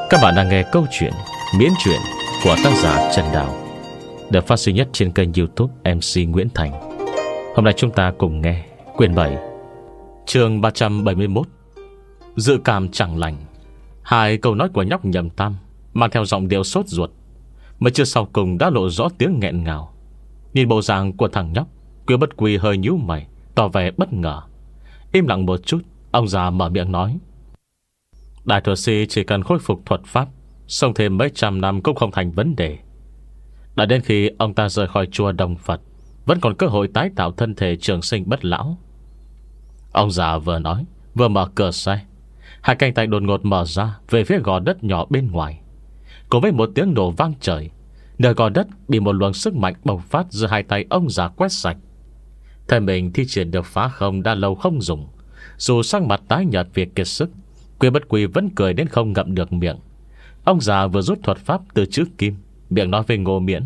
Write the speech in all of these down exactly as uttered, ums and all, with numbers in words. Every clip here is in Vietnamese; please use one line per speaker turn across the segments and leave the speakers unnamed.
Các bạn đang nghe câu chuyện Miễn truyện của tác giả Trần Đào, được phát sinh nhất trên kênh YouTube em xê Nguyễn Thành. Hôm nay chúng ta cùng nghe quyển bảy, chương ba trăm bảy mươi mốt, Dự cảm chẳng lành. Hai câu nói của nhóc Nhậm Tam mang theo giọng điệu sốt ruột, mới chưa sau cùng đã lộ rõ tiếng nghẹn ngào. Nhìn bộ dạng của thằng nhóc, Quy Bất Quy hơi nhíu mày, tỏ vẻ bất ngờ. Im lặng một chút, ông già mở miệng nói: Đại thuật sĩ chỉ cần khôi phục thuật pháp, sống thêm mấy trăm năm cũng không thành vấn đề. Đã đến khi ông ta rời khỏi chùa Đồng Phật, vẫn còn cơ hội tái tạo thân thể trường sinh bất lão. Ông già vừa nói vừa mở cửa xe. Hai cánh tay đột ngột mở ra về phía gò đất nhỏ bên ngoài. Cùng với một tiếng nổ vang trời, nơi gò đất bị một luồng sức mạnh bộc phát giữa hai tay ông già quét sạch. Thân mình thi triển được phá không đã lâu không dùng, dù sắc mặt tái nhợt vì kiệt sức, Quy Bất Quy vẫn cười đến không ngậm được miệng. Ông già vừa rút thuật pháp từ chữ kim, miệng nói với Ngô Miễn: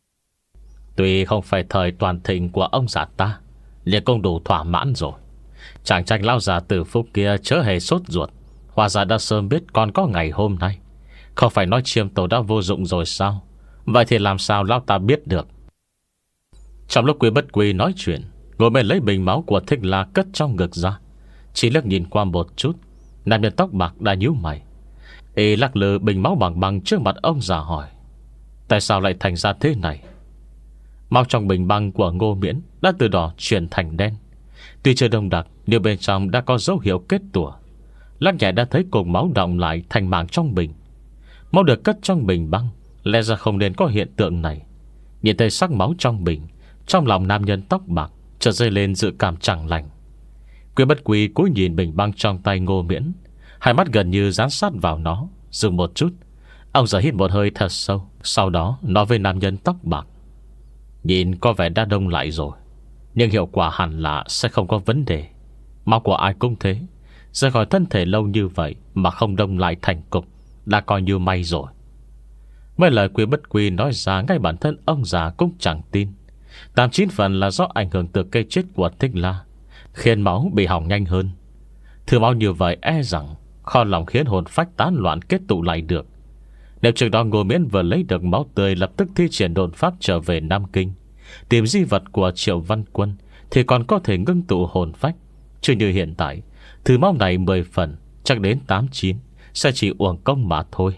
Tuy không phải thời toàn thịnh của ông già ta, liền cũng đủ thỏa mãn rồi. Chẳng trách lão già Tử Phúc kia chớ hề sốt ruột, hóa ra đã sớm biết còn có ngày hôm nay. Không phải nói chiêm tổ đã vô dụng rồi sao? Vậy thì làm sao lão ta biết được? Trong lúc Quy Bất Quy nói chuyện, Ngô Miễn lấy bình máu của Thích La cất trong ngực ra. Chỉ liếc nhìn qua một chút, nam nhân tóc bạc đã nhíu mày. Y lắc lư bình máu bằng băng trước mặt ông già hỏi: Tại sao lại thành ra thế này? Máu trong bình băng của Ngô Miễn đã từ đỏ chuyển thành đen. Tuy chưa đông đặc, nhưng bên trong đã có dấu hiệu kết tủa. Lắc nhẹ đã thấy cục máu đọng lại thành màng trong bình. Máu được cất trong bình băng, lẽ ra không nên có hiện tượng này. Nhìn thấy sắc máu trong bình, trong lòng nam nhân tóc bạc chợt dâng lên dự cảm chẳng lành. Quy Bất Quy cúi nhìn bình băng trong tay Ngô Miễn, hai mắt gần như dán sát vào nó. Dừng một chút, ông già hít một hơi thật sâu, sau đó nói với nam nhân tóc bạc: Nhìn có vẻ đã đông lại rồi, nhưng hiệu quả hẳn là sẽ không có vấn đề. Máu của ai cũng thế, rời khỏi thân thể lâu như vậy mà không đông lại thành cục, đã coi như may rồi. Mấy lời Quy Bất Quy nói ra, ngay bản thân ông già cũng chẳng tin. Tám chín phần là do ảnh hưởng từ cây chết của Thích La, khiến máu bị hỏng nhanh hơn. Thừa máu như vậy e rằng khó lòng khiến hồn phách tán loạn kết tụ lại được. Nếu trước đó Ngô Miễn vừa lấy được máu tươi, lập tức thi triển đồn pháp trở về Nam Kinh, tìm di vật của Triệu Văn Quân, thì còn có thể ngưng tụ hồn phách. Chứ như hiện tại, thứ máu này mười phần, chắc đến tám chín sẽ chỉ uổng công mà thôi.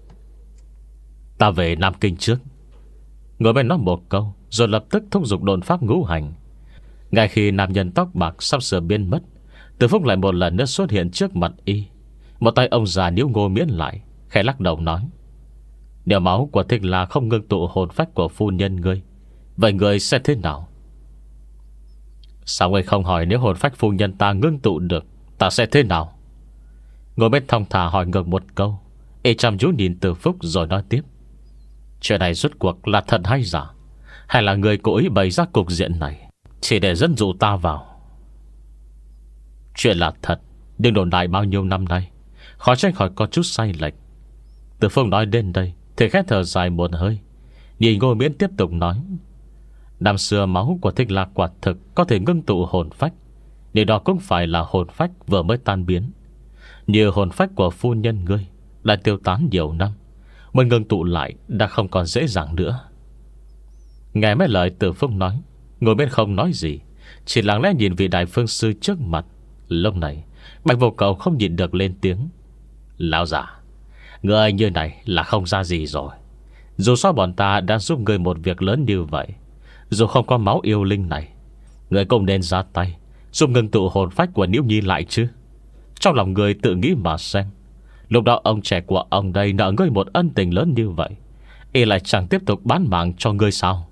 Ta về Nam Kinh trước. Ngồi bên nói một câu, rồi lập tức thúc giục đồn pháp ngũ hành. Ngay khi nam nhân tóc bạc sắp sửa biến mất, Từ Phúc lại một lần nữa xuất hiện trước mặt y. Một tay ông già níu Ngô Miễn lại, khẽ lắc đầu nói: Nếu máu của Thích La không ngưng tụ hồn phách của phu nhân ngươi, vậy ngươi sẽ thế nào? Sao ngươi không hỏi nếu hồn phách phu nhân ta ngưng tụ được, ta sẽ thế nào? Ngô Miễn thong thả hỏi ngược một câu. Y chăm chú nhìn Từ Phúc rồi nói tiếp: Chuyện này rốt cuộc là thật hay giả, hay là người cố ý bày ra cục diện này chỉ để dẫn dụ ta vào? Chuyện là thật, nhưng đồn đại bao nhiêu năm nay khó tránh khỏi có chút sai lệch. Từ Phúc nói đến đây thì khẽ thở dài một hơi, nhìn Ngô Miễn tiếp tục nói: Năm xưa máu của Thích La quả thực có thể ngưng tụ hồn phách, nhưng đó cũng phải là hồn phách vừa mới tan biến. Như hồn phách của phu nhân ngươi đã tiêu tán nhiều năm, muốn ngưng tụ lại đã không còn dễ dàng nữa. Nghe mấy lời Từ Phúc nói, Ngồi bên không nói gì, chỉ lặng lẽ nhìn vị đại phương sư trước mặt. Lúc này Bạch Vô Cầu không nhịn được lên tiếng: Lão già, người như này là không ra gì rồi. Dù sao bọn ta đã giúp người một việc lớn như vậy, dù không có máu yêu linh này, người cũng nên ra tay giúp ngưng tụ hồn phách của Niễu Nhi lại chứ. Trong lòng người tự nghĩ mà xem, lúc đó ông trẻ của ông đây nợ ngươi một ân tình lớn như vậy, y lại chẳng tiếp tục bán mạng cho ngươi sao?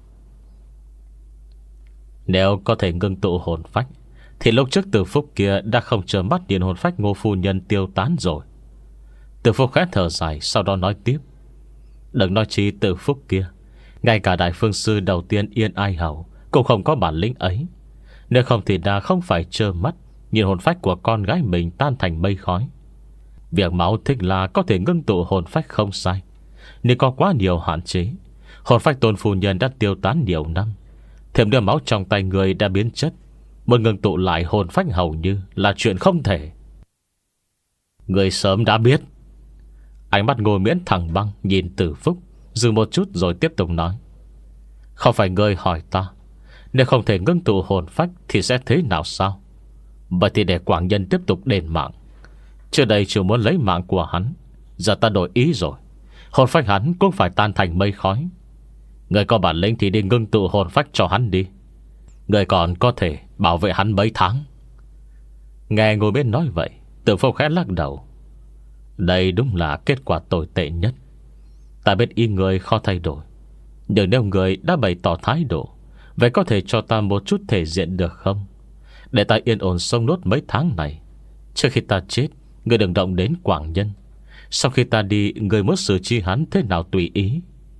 Nếu có thể ngưng tụ hồn phách, thì lúc trước Từ Phúc kia đã không chờ mắt nhìn hồn phách Ngô phu nhân tiêu tán rồi. Từ Phúc khẽ thở dài, sau đó nói tiếp: Đừng nói chi Từ Phúc kia, ngay cả đại phương sư đầu tiên Yên Ai Hầu cũng không có bản lĩnh ấy. Nếu không thì đã không phải trơ mắt nhìn hồn phách của con gái mình tan thành mây khói. Việc máu Thích La có thể ngưng tụ hồn phách không sai, nhưng có quá nhiều hạn chế. Hồn phách Tôn phu nhân đã tiêu tán nhiều năm, thêm nữa máu trong tay người đã biến chất, muốn ngưng tụ lại hồn phách hầu như là chuyện không thể. Người sớm đã biết. Ánh mắt Ngô Miễn thẳng băng nhìn Từ Phúc, dừng một chút rồi tiếp tục nói: Không phải ngươi hỏi ta, nếu không thể ngưng tụ hồn phách thì sẽ thế nào sao? Vậy thì để Quảng Nhân tiếp tục đền mạng. Trước đây chưa muốn lấy mạng của hắn, giờ ta đổi ý rồi. Hồn phách hắn cũng phải tan thành mây khói. Người có bản lĩnh thì đi ngưng tụ hồn phách cho hắn đi. Người còn có thể bảo vệ hắn mấy tháng. Nghe Ngô Miễn nói vậy, Từ Phúc khẽ lắc đầu. Đây đúng là kết quả tồi tệ nhất. Ta biết ý người khó thay đổi, nhưng nếu người đã bày tỏ thái độ, vậy có thể cho ta một chút thể diện được không? Để ta yên ổn sống nốt mấy tháng này. Trước khi ta chết, người đừng động đến Quảng Nhân. Sau khi ta đi, người muốn xử trí hắn thế nào tùy ý.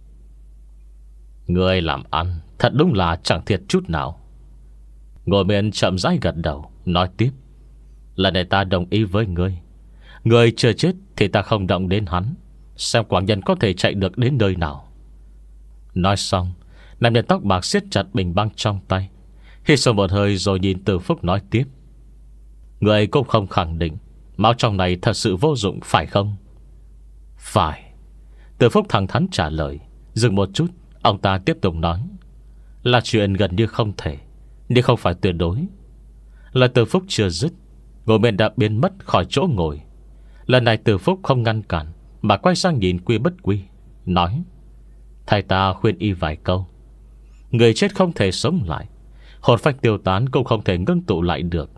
Người làm ăn thật đúng là chẳng thiệt chút nào. Ngồi miệng chậm rãi gật đầu, nói tiếp: Lần này ta đồng ý với ngươi. Người chưa chết thì ta không động đến hắn, xem Quảng Nhân có thể chạy được đến nơi nào. Nói xong, nam nhân tóc bạc siết chặt bình băng trong tay, hít sâu một hơi rồi nhìn Từ Phúc nói tiếp: Người cũng không khẳng định máu trong này thật sự vô dụng phải không? Phải. Từ Phúc thẳng thắn trả lời. Dừng một chút, ông ta tiếp tục nói: Là chuyện gần như không thể, nhưng không phải tuyệt đối. Lời Từ Phúc chưa dứt, Ngô Miễn đã biến mất khỏi chỗ ngồi. Lần này Từ Phúc không ngăn cản, mà quay sang nhìn Quy Bất Quy, nói: Thầy ta khuyên y vài câu. Người chết không thể sống lại, hồn phách tiêu tán cũng không thể ngưng tụ lại được.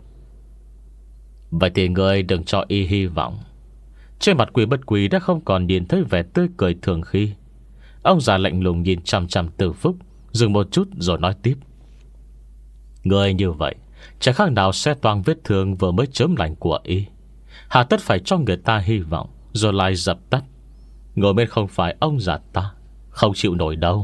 Vậy thì người đừng cho y hy vọng. Trên mặt Quy Bất Quy đã không còn nhìn thấy vẻ tươi cười thường khi. Ông già lạnh lùng nhìn chằm chằm Từ Phúc, dừng một chút rồi nói tiếp: Người như vậy chẳng khác nào xe toang vết thương vừa mới chớm lành của y. Hà tất phải cho người ta hy vọng rồi lại dập tắt. Ngồi bên không phải ông già ta, không chịu nổi đâu.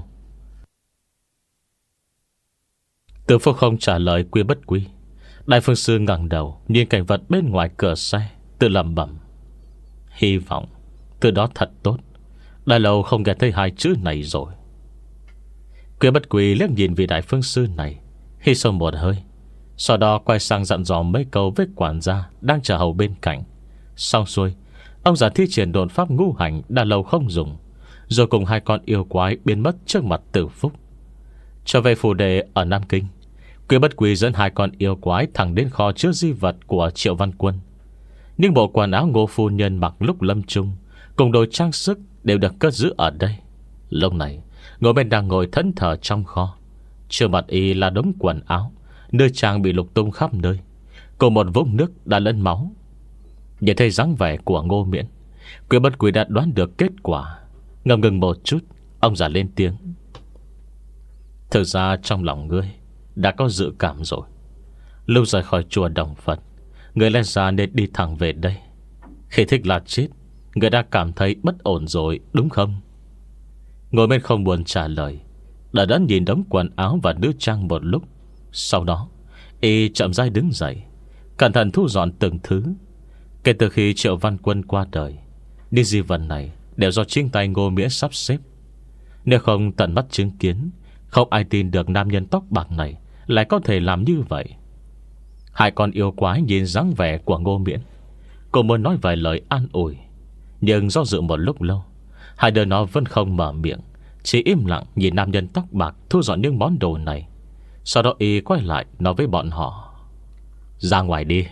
Từ Phúc không trả lời Quy Bất Quy. Đại phương sư ngẩng đầu nhìn cảnh vật bên ngoài cửa xe, tự lẩm bẩm: Hy vọng, từ đó thật tốt. Đã lâu không nghe thấy hai chữ này rồi. Quy Bất Quy liếc nhìn vị đại phương sư này, hít sâu một hơi, sau đó quay sang dặn dò mấy câu với quản gia đang chờ hầu bên cạnh. Xong xuôi, ông già thi triển độn pháp ngũ hành đã lâu không dùng, rồi cùng hai con yêu quái biến mất trước mặt Từ Phúc. Trở về phủ đệ ở Nam Kinh, Quy Bất Quy dẫn hai con yêu quái thẳng đến kho chứa di vật của Triệu Văn Quân. Nhưng bộ quần áo Ngô phu nhân mặc lúc lâm chung cùng đồ trang sức đều được cất giữ ở đây. Lúc này Ngô Miễn đang ngồi thẫn thờ trong kho. Trước mặt y là đống quần áo, nơi trang bị lục tung khắp nơi, cùng một vũng nước đã lẫn máu. Nhìn thấy dáng vẻ của Ngô Miễn, Quy Bất Quy đã đoán được kết quả. Ngầm ngừng một chút, ông già lên tiếng: Thực ra trong lòng ngươi đã có dự cảm rồi. Lúc rời khỏi chùa Đồng Phật, người lẽ ra nên đi thẳng về đây. Khi thích là chết, người đã cảm thấy bất ổn rồi đúng không? Ngồi bên không buồn trả lời, đã đã nhìn đống quần áo và nữ trang một lúc. Sau đó y chậm rãi đứng dậy, cẩn thận thu dọn từng thứ. Kể từ khi Triệu Văn Quân qua đời, đi di vật này đều do chính tay Ngô Miễn sắp xếp. Nếu không tận mắt chứng kiến, không ai tin được nam nhân tóc bạc này lại có thể làm như vậy. Hai con yêu quái nhìn dáng vẻ của Ngô Miễn, cô muốn nói vài lời an ủi, nhưng do dự một lúc lâu, hai đứa nó vẫn không mở miệng, chỉ im lặng nhìn nam nhân tóc bạc thu dọn những món đồ này. Sau đó y quay lại nói với bọn họ: Ra ngoài đi.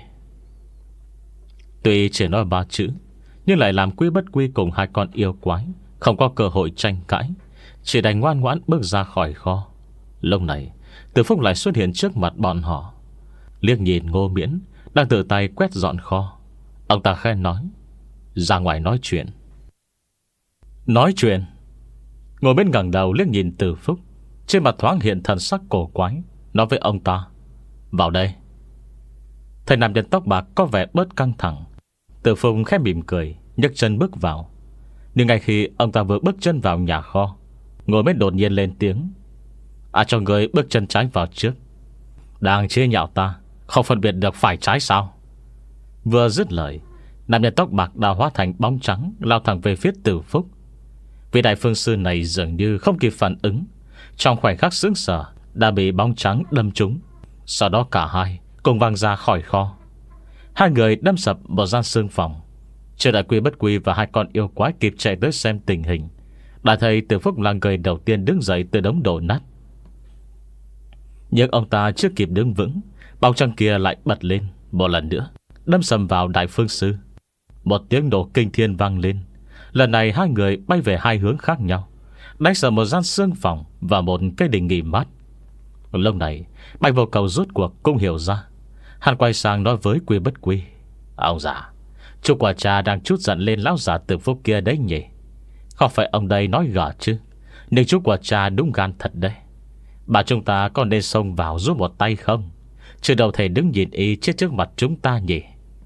Tuy chỉ nói ba chữ, nhưng lại làm Quy Bất Quy cùng hai con yêu quái không có cơ hội tranh cãi, chỉ đành ngoan ngoãn bước ra khỏi kho. Lúc này Từ Phúc lại xuất hiện trước mặt bọn họ, liếc nhìn Ngô Miễn đang tự tay quét dọn kho. Ông ta khẽ nói: Ra ngoài nói chuyện. Nói chuyện? Ngô Miễn ngẩng đầu liếc nhìn Từ Phúc, trên mặt thoáng hiện thần sắc cổ quái, nói với ông ta: Vào đây. Thầy nam nhân tóc bạc có vẻ bớt căng thẳng. Từ Phúc khẽ mỉm cười, nhấc chân bước vào. Nhưng ngay khi ông ta vừa bước chân vào nhà kho, Ngô Miễn đột nhiên lên tiếng: À, cho người bước chân trái vào trước. Đang chế nhạo ta, không phân biệt được phải trái sao? Vừa dứt lời, nam nhân tóc bạc đã hóa thành bóng trắng, lao thẳng về phía Từ Phúc. Vị đại phương sư này dường như không kịp phản ứng, trong khoảnh khắc sững sờ đã bị bóng trắng đâm trúng. Sau đó cả hai cùng văng ra khỏi kho. Hai người đâm sập vào gian xương phòng. Chưa đợi Quy Bất Quy và hai con yêu quái kịp chạy tới xem tình hình, đã thấy Từ Phúc là người đầu tiên đứng dậy từ đống đổ nát. Nhưng ông ta chưa kịp đứng vững, bóng trăng kia lại bật lên một lần nữa, đâm sầm vào Đại Phương Sư. Một tiếng nổ kinh thiên vang lên. Lần này hai người bay về hai hướng khác nhau, đánh sờ một gian xương phòng và một cái đình nghỉ mát. Lúc này Bạch Vô Cầu rốt cuộc cũng hiểu ra. Hắn quay sang nói với Quy Bất Quy: Ông già, chú quả trà đang chút giận lên lão già Từ Phúc kia đấy nhỉ? Không phải ông đây nói gở chứ, nhưng chú quả trà đúng gan thật đấy. Bà chúng ta có nên xông vào giúp một tay không? Chứ đâu thể đứng nhìn y chết trước mặt chúng ta nhỉ?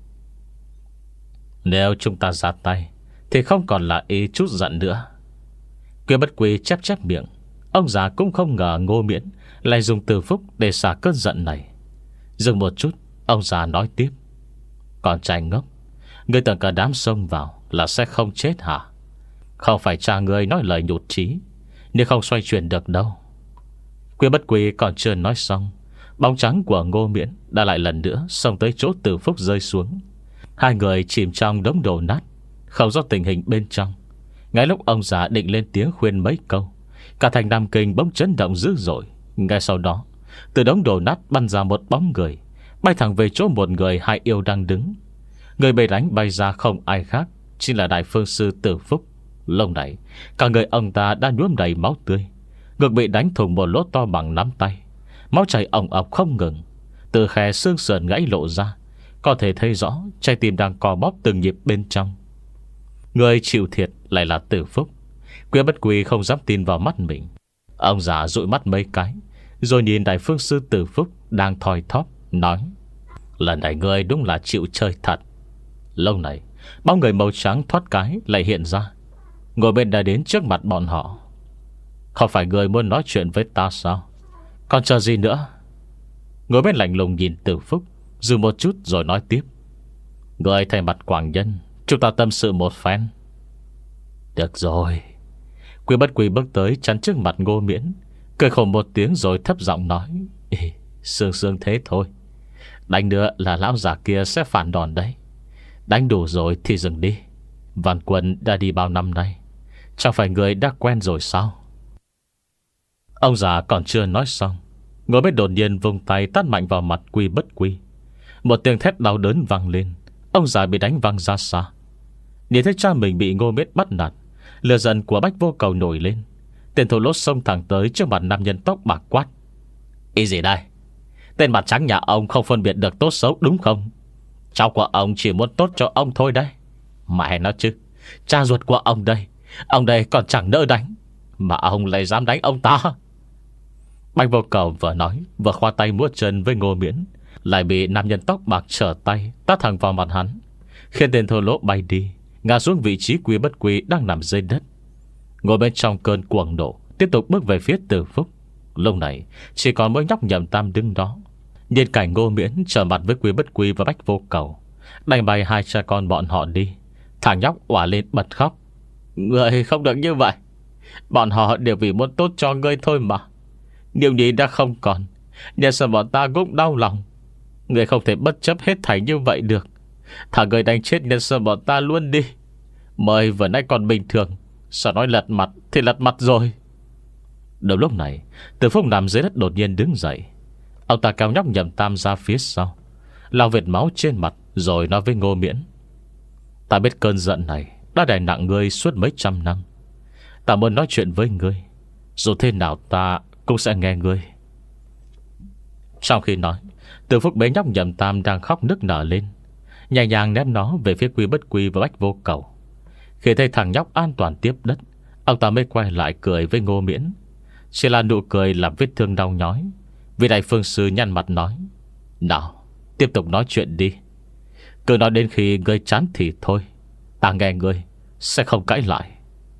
Nếu chúng ta ra tay thì không còn là y chút giận nữa. Quy Bất Quy chép chép miệng. Ông già cũng không ngờ Ngô Miễn lại dùng Từ Phúc để xả cơn giận này. Dừng một chút, ông già nói tiếp: Còn trai ngốc, ngươi tưởng cả đám xông vào là sẽ không chết hả? Không phải cha ngươi nói lời nhụt chí, nhưng không xoay chuyển được đâu. Quy Bất Quy còn chưa nói xong, bóng trắng của Ngô Miễn đã lại lần nữa xông tới chỗ Từ Phúc rơi xuống. Hai người chìm trong đống đổ nát, không rõ tình hình bên trong. Ngay lúc ông già định lên tiếng khuyên mấy câu, cả thành Nam Kinh bỗng chấn động dữ dội. Ngay sau đó, từ đống đổ nát bắn ra một bóng người, bay thẳng về chỗ một người hai yêu đang đứng. Người bị đánh bay ra không ai khác, chính là Đại Phương Sư Từ Phúc. Lúc này cả người ông ta đã nhuốm đầy máu tươi, ngực bị đánh thủng một lỗ to bằng nắm tay. Máu chảy ồng ọc không ngừng, từ khe xương sườn gãy lộ ra, có thể thấy rõ trái tim đang co bóp từng nhịp bên trong. Người chịu thiệt lại là Từ Phúc. Quy Bất Quy không dám tin vào mắt mình. Ông già dụi mắt mấy cái, rồi nhìn Đại Phương Sư Từ Phúc đang thoi thóp, nói: Lần này ngươi đúng là chịu chơi thật. Lâu này bóng người màu trắng thoát cái lại hiện ra, ngồi bên đã đến trước mặt bọn họ. Không phải ngươi muốn nói chuyện với ta sao? Còn chờ gì nữa? Ngồi bên lạnh lùng nhìn Từ Phúc, dừng một chút rồi nói tiếp: Ngươi thay mặt quảng nhân, chúng ta tâm sự một phen. Được rồi. Quy Bất Quy bước tới chắn trước mặt Ngô Miễn, cười khổ một tiếng rồi thấp giọng nói: Sương sương thế thôi. Đánh nữa là lão già kia sẽ phản đòn đấy. Đánh đủ rồi thì dừng đi. Văn Quân đã đi bao năm nay, chẳng phải người đã quen rồi sao? Ông già còn chưa nói xong, Ngô Miễn đột nhiên vung tay tát mạnh vào mặt Quy Bất Quy. Một tiếng thét đau đớn vang lên. Ông già bị đánh văng ra xa. Nhìn thấy cha mình bị Ngô Miễn bắt nạt, lửa giận của Bách Vô Cầu nổi lên. Tên thổ lốt xông thẳng tới trước mặt nam nhân tóc bạc quát: Ý gì đây? Tên mặt trắng nhà ông không phân biệt được tốt xấu đúng không? Cháu của ông chỉ muốn tốt cho ông thôi đấy. Mẹ nó chứ, cha ruột của ông đây, ông đây còn chẳng nỡ đánh, mà ông lại dám đánh ông ta. Bách Vô Cầu vừa nói vừa khoa tay múa chân với Ngô Miễn, lại bị nam nhân tóc bạc trở tay tát thẳng vào mặt hắn, khiến tên thô lỗ bay đi, ngã xuống vị trí Quy Bất Quy đang nằm dưới đất. Ngồi bên trong cơn cuồng nộ, tiếp tục bước về phía Từ Phúc. Lúc này chỉ còn mỗi nhóc Nhậm Tam đứng đó, nhìn cảnh Ngô Miễn trở mặt với Quy Bất Quy và Bách Vô Cầu, đánh bay hai cha con bọn họ đi. Thằng nhóc òa lên bật khóc: Ngươi không được như vậy, bọn họ đều vì muốn tốt cho ngươi thôi mà. Điều nhị đã không còn, nhưng sao bọn ta cũng đau lòng. Ngươi không thể bất chấp hết thảy như vậy được. Thả ngươi đánh chết nhân sơ bọn ta luôn đi. Mới vừa nãy còn bình thường, sao nói lật mặt thì lật mặt rồi. Đầu lúc này, Từ Phúc nằm dưới đất đột nhiên đứng dậy. Ông ta kéo nhóc Nhậm Tam ra phía sau, lau vệt máu trên mặt, rồi nói với Ngô Miễn: Ta biết cơn giận này đã đè nặng ngươi suốt mấy trăm năm. Ta muốn nói chuyện với ngươi, dù thế nào ta cũng sẽ nghe ngươi. Trong khi nói, Từ Phúc bế nhóc Nhậm Tam đang khóc nức nở lên, nhẹ nhàng ném nó về phía Quy Bất Quy và Bách Vô Cầu. Khi thấy thằng nhóc an toàn tiếp đất, ông ta mới quay lại cười với Ngô Miễn. Chỉ là nụ cười làm vết thương đau nhói. Vị Đại Phương Sư nhăn mặt nói: Nào, tiếp tục nói chuyện đi. Cứ nói đến khi ngươi chán thì thôi, ta nghe ngươi, sẽ không cãi lại.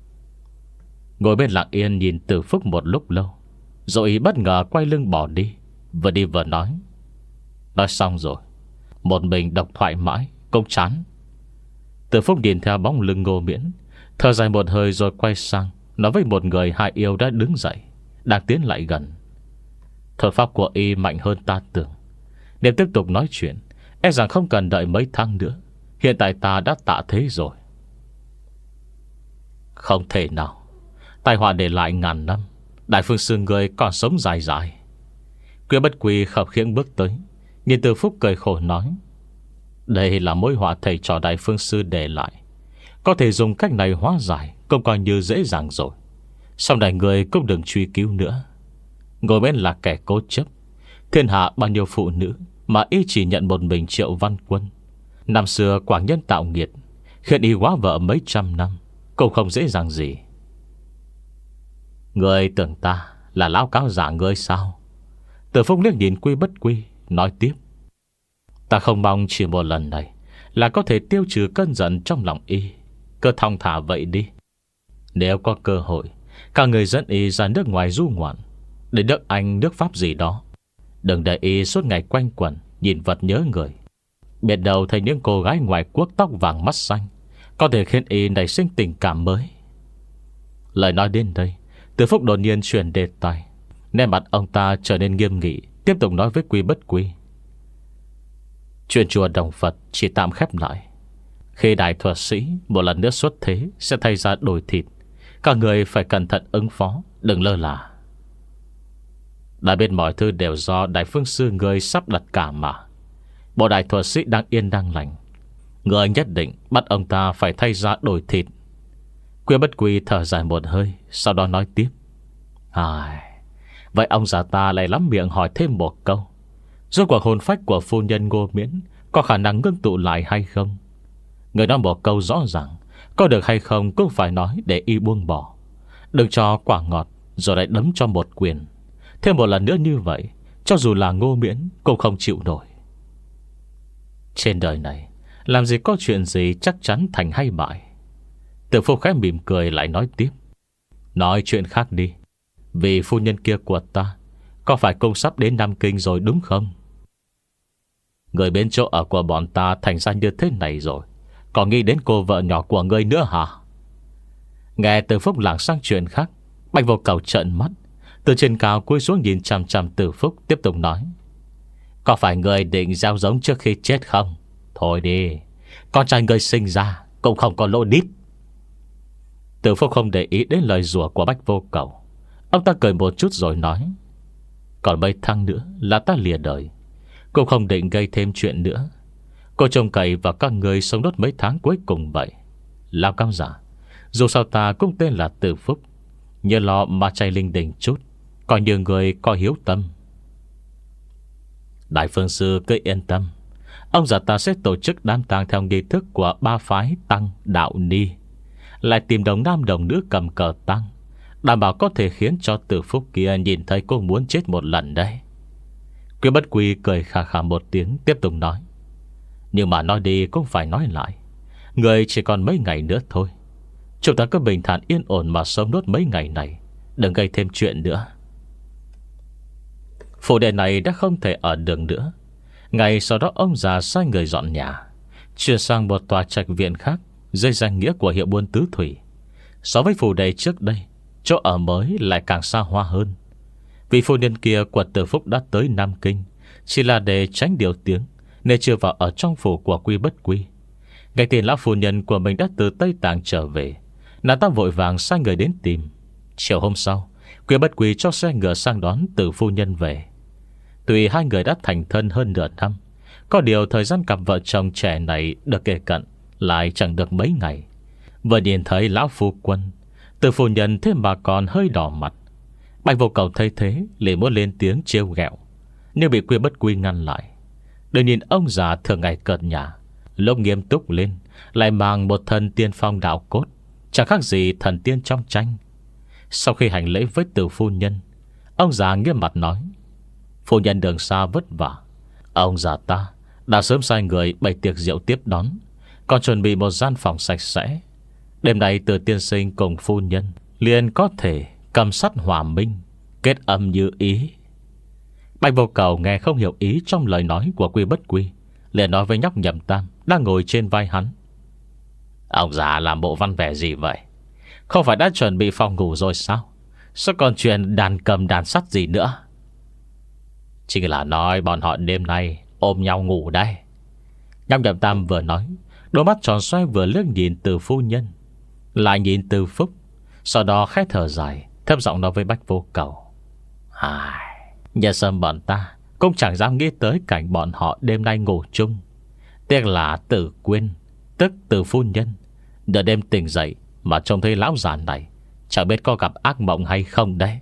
Ngồi bên lặng yên nhìn Từ Phúc một lúc lâu, rồi bất ngờ quay lưng bỏ đi, vừa đi vừa nói: Nói xong rồi, một mình độc thoại mãi cũng chán. Từ Phúc nhìn theo bóng lưng Ngô Miễn, thở dài một hơi rồi quay sang nói với một người hai yêu đã đứng dậy, đang tiến lại gần: Thuật pháp của y mạnh hơn ta tưởng. Nếu tiếp tục nói chuyện, e rằng không cần đợi mấy tháng nữa Hiện tại ta đã tạ thế rồi. Không thể nào. Tai họa để lại ngàn năm, Đại Phương Sư người còn sống dài dài. Quyên Bất Quy khập khiễng bước tới, nhìn Từ Phúc cười khổ nói: Đây là mối họa thầy trò Đại Phương Sư để lại. Có thể dùng cách này hóa giải cũng coi như dễ dàng rồi. Sau này người cũng đừng truy cứu nữa. Ngồi bên là kẻ cố chấp. Thiên hạ bao nhiêu phụ nữ mà y chỉ nhận một mình Triệu Văn Quân. Năm xưa Quảng Nhân tạo nghiệt, khiến y quá vợ mấy trăm năm, cũng không dễ dàng gì. Người tưởng ta là lão cáo giả ngươi sao? Từ Phúc liếc nhìn Quy Bất Quy, nói tiếp: Ta không mong chỉ một lần này là có thể tiêu trừ cơn giận trong lòng y. Cứ thong thả vậy đi. Nếu có cơ hội, các người dẫn y ra nước ngoài du ngoạn, đến nước Anh, nước Pháp gì đó. Đừng để y suốt ngày quanh quẩn nhìn vật nhớ người. Biết đâu thấy những cô gái ngoại quốc tóc vàng mắt xanh có thể khiến y nảy sinh tình cảm mới. Lời nói đến đây, Từ Phúc đột nhiên chuyển đề tài. Nét mặt ông ta trở nên nghiêm nghị, tiếp tục nói với Quy Bất Quy: Chuyện chùa Đồng Phật chỉ tạm khép lại. Khi đại thuật sĩ một lần nữa xuất thế sẽ thay ra đổi thịt. Các người phải cẩn thận ứng phó, đừng lơ là. Đã biết mọi thứ đều do Đại Phương Sư người sắp đặt cả mà. Bộ đại thuật sĩ đang yên đang lành, người nhất định bắt ông ta phải thay ra đổi thịt. Quy Bất Quy thở dài một hơi, sau đó nói tiếp: à, vậy ông già ta lại lắm miệng hỏi thêm một câu: rốt cuộc hồn phách của phu nhân Ngô Miễn có khả năng ngưng tụ lại hay không? Người nói một câu rõ ràng, có được hay không cũng phải nói để y buông bỏ. Đừng cho quả ngọt rồi lại đấm cho một quyền. Thêm một lần nữa như vậy, cho dù là Ngô Miễn cũng không chịu nổi. Trên đời này làm gì có chuyện gì chắc chắn thành hay bại. Từ Phúc khẽ mỉm cười lại nói tiếp: Nói chuyện khác đi. Vì phu nhân kia của ta có phải cũng sắp đến Nam Kinh rồi đúng không? Người bên chỗ ở của bọn ta thành ra như thế này rồi, còn nghĩ đến cô vợ nhỏ của ngươi nữa hả? Nghe Từ Phúc lảng sang chuyện khác, Bạch Vô Cầu trợn mắt, từ trên cao cúi xuống nhìn chằm chằm Từ Phúc, tiếp tục nói: Có phải ngươi định gieo giống trước khi chết không? Thôi đi, con trai ngươi sinh ra cũng không có lỗ đít. Từ Phúc không để ý đến lời rủa của Bạch Vô Cầu. Ông ta cười một chút rồi nói: Còn mấy tháng nữa là ta lìa đời, cũng không định gây thêm chuyện nữa. Cô trông cậy vào các người sống nốt mấy tháng cuối cùng vậy. Lão cao giả, dù sao ta cũng tên là Từ Phúc, nhớ lo mà chay linh đình chút, coi như người có hiếu tâm. Đại Phương Sư cứ yên tâm, ông già ta sẽ tổ chức đám tang theo nghi thức của ba phái Tăng Đạo Ni, lại tìm đồng nam đồng nữ cầm cờ tăng, đảm bảo có thể khiến cho Từ Phúc kia nhìn thấy cô muốn chết một lần đấy. Quy Bất Quy cười khà khà một tiếng, tiếp tục nói: Nhưng mà nói đi cũng phải nói lại, người chỉ còn mấy ngày nữa thôi. Chúng ta cứ bình thản yên ổn mà sống nốt mấy ngày này, đừng gây thêm chuyện nữa. Phủ đệ này đã không thể ở được nữa. Ngày sau đó ông già sai người dọn nhà, chuyển sang một tòa trạch viện khác dưới danh nghĩa của hiệu buôn tứ thủy. So với phủ đệ trước đây, chỗ ở mới lại càng xa hoa hơn. Vì phu nhân kia của Từ Phúc đã tới Nam Kinh chỉ là để tránh điều tiếng, nên chưa vào ở trong phủ của Quy Bất Quy. Ngày tiền lão phu nhân của mình đã từ Tây Tạng trở về, nàng ta vội vàng sai người đến tìm. Chiều hôm sau, Quy Bất Quy cho xe ngựa sang đón Từ phu nhân về. Tuy hai người đã thành thân hơn nửa năm, có điều thời gian cặp vợ chồng trẻ này được kề cận lại chẳng được mấy ngày. Vừa nhìn thấy lão phu quân, Từ phu nhân thế mà còn hơi đỏ mặt. Bạch Vô Cầu thấy thế liền muốn lên tiếng trêu ghẹo, nhưng bị Quy Bất Quy ngăn lại. Đừng nhìn ông già thường ngày cợt nhả, lúc nghiêm túc lên lại mang một thân tiên phong đạo cốt, chẳng khác gì thần tiên trong tranh. Sau khi hành lễ với Từ phu nhân, ông già nghiêm mặt nói: Phu nhân đường xa vất vả, ông già ta đã sớm sai người bày tiệc rượu tiếp đón, còn chuẩn bị một gian phòng sạch sẽ. Đêm nay Từ tiên sinh cùng phu nhân liền có thể cầm sắt hòa minh, kết âm như ý. Bạch Vô Cầu nghe không hiểu ý trong lời nói của Quy Bất Quy, liền nói với nhóc Nhậm Tam đang ngồi trên vai hắn: Ông già làm bộ văn vẻ gì vậy? Không phải đã chuẩn bị phòng ngủ rồi sao? Sao còn chuyện đàn cầm đàn sắt gì nữa? Chỉ là nói bọn họ đêm nay ôm nhau ngủ đây. Nhóc Nhậm Tam vừa nói, Đôi mắt tròn xoay vừa liếc nhìn Từ phu nhân, lại nhìn Từ Phúc, sau đó khẽ thở dài, thấp giọng nói với Bách Vô Cầu: Ai, nhà sâm bọn ta cũng chẳng dám nghĩ tới cảnh bọn họ đêm nay ngủ chung. Tiếc là Tử Quyên, tức Từ phu nhân, đợi đêm tỉnh dậy mà trông thấy lão già này, chẳng biết có gặp ác mộng hay không đấy.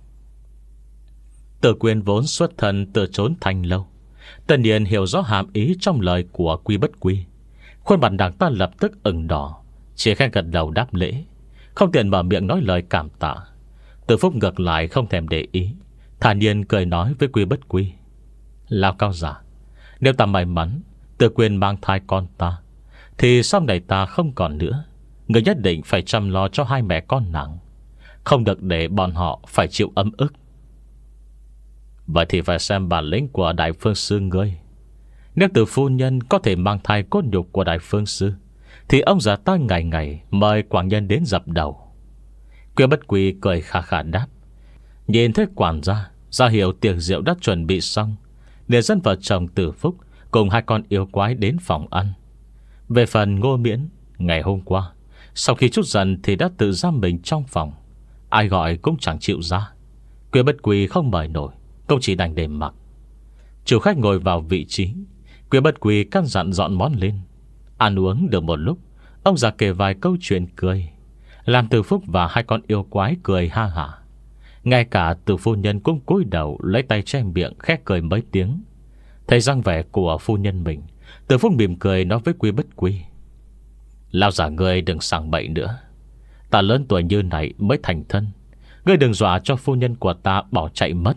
Tử Quyên vốn xuất thân từ trốn Thanh Lâu, tất nhiên hiểu rõ hàm ý trong lời của Quy Bất Quy. Khuôn mặt nàng ta lập tức ửng đỏ, chỉ khẽ gật đầu đáp lễ, không tiện mở miệng nói lời cảm tạ. Từ Phúc ngược lại không thèm để ý, thản nhiên cười nói với Quy Bất Quy: Lão cao giả, nếu ta may mắn Tử Quyên mang thai con ta, thì sau này ta không còn nữa, người nhất định phải chăm lo cho hai mẹ con nàng, không được để bọn họ phải chịu ấm ức. Vậy thì phải xem bản lĩnh của Đại Phương Sư ngươi. Nếu Từ phu nhân có thể mang thai cốt nhục của Đại Phương Sư, thì ông già ta ngày ngày mời quảng nhân đến dập đầu. Quy Bất Quy cười khà khà đáp. Nhìn thấy quản gia ra hiệu tiệc rượu đã chuẩn bị xong, liền dẫn vợ chồng Từ Phúc cùng hai con yêu quái đến phòng ăn. Về phần Ngô Miễn, ngày hôm qua sau khi chút giận thì đã tự giam mình trong phòng, ai gọi cũng chẳng chịu ra. Quy Bất Quy không mời nổi, cũng chỉ đành để mặc. Chủ khách ngồi vào vị trí, Quy Bất Quy căn dặn dọn món lên. Ăn uống được một lúc, ông già kể vài câu chuyện cười, làm Từ Phúc và hai con yêu quái cười ha hả. Ngay cả Từ phu nhân cũng cúi đầu lấy tay che miệng khẽ cười mấy tiếng. Thấy răng vẻ của phu nhân mình, Từ Phúc mỉm cười nói với Quy Bất Quy: Lão già ngươi đừng sảng bậy nữa. Ta lớn tuổi như này mới thành thân, ngươi đừng dọa cho phu nhân của ta bỏ chạy mất.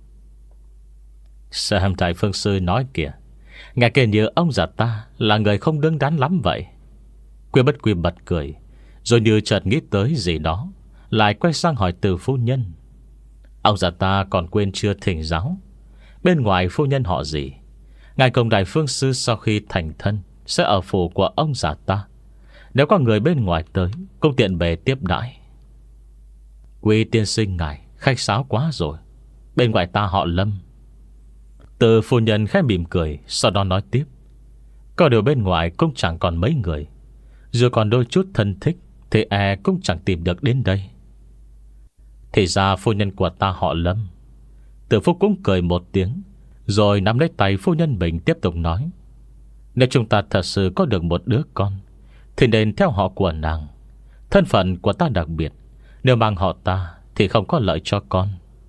Xem Đại Phương Sư nói kìa, ngài kể như ông già ta là người không đứng đắn lắm vậy. Quy Bất Quy bật cười, rồi như chợt nghĩ tới gì đó, lại quay sang hỏi Từ phu nhân: Ông già ta còn quên chưa thỉnh giáo, bên ngoài phu nhân họ gì? Ngài cùng Đại Phương Sư sau khi thành thân sẽ ở phủ của ông già ta, nếu có người bên ngoài tới cũng tiện bề tiếp đãi. Quy tiên sinh ngài khách sáo quá rồi, bên ngoài ta họ Lâm. Từ phu nhân khẽ mỉm cười, sau đó nói tiếp: Có điều bên ngoài cũng chẳng còn mấy người, dù còn đôi chút thân thích thì e cũng chẳng tìm được đến đây. Thì ra phu nhân của ta họ Lâm. Từ Phúc cũng cười một tiếng, rồi nắm lấy tay phu nhân mình tiếp tục nói: Nếu chúng ta thật sự có được một đứa con, thì nên theo họ của nàng. Thân phận của ta đặc biệt, nếu mang họ ta thì không có lợi cho con.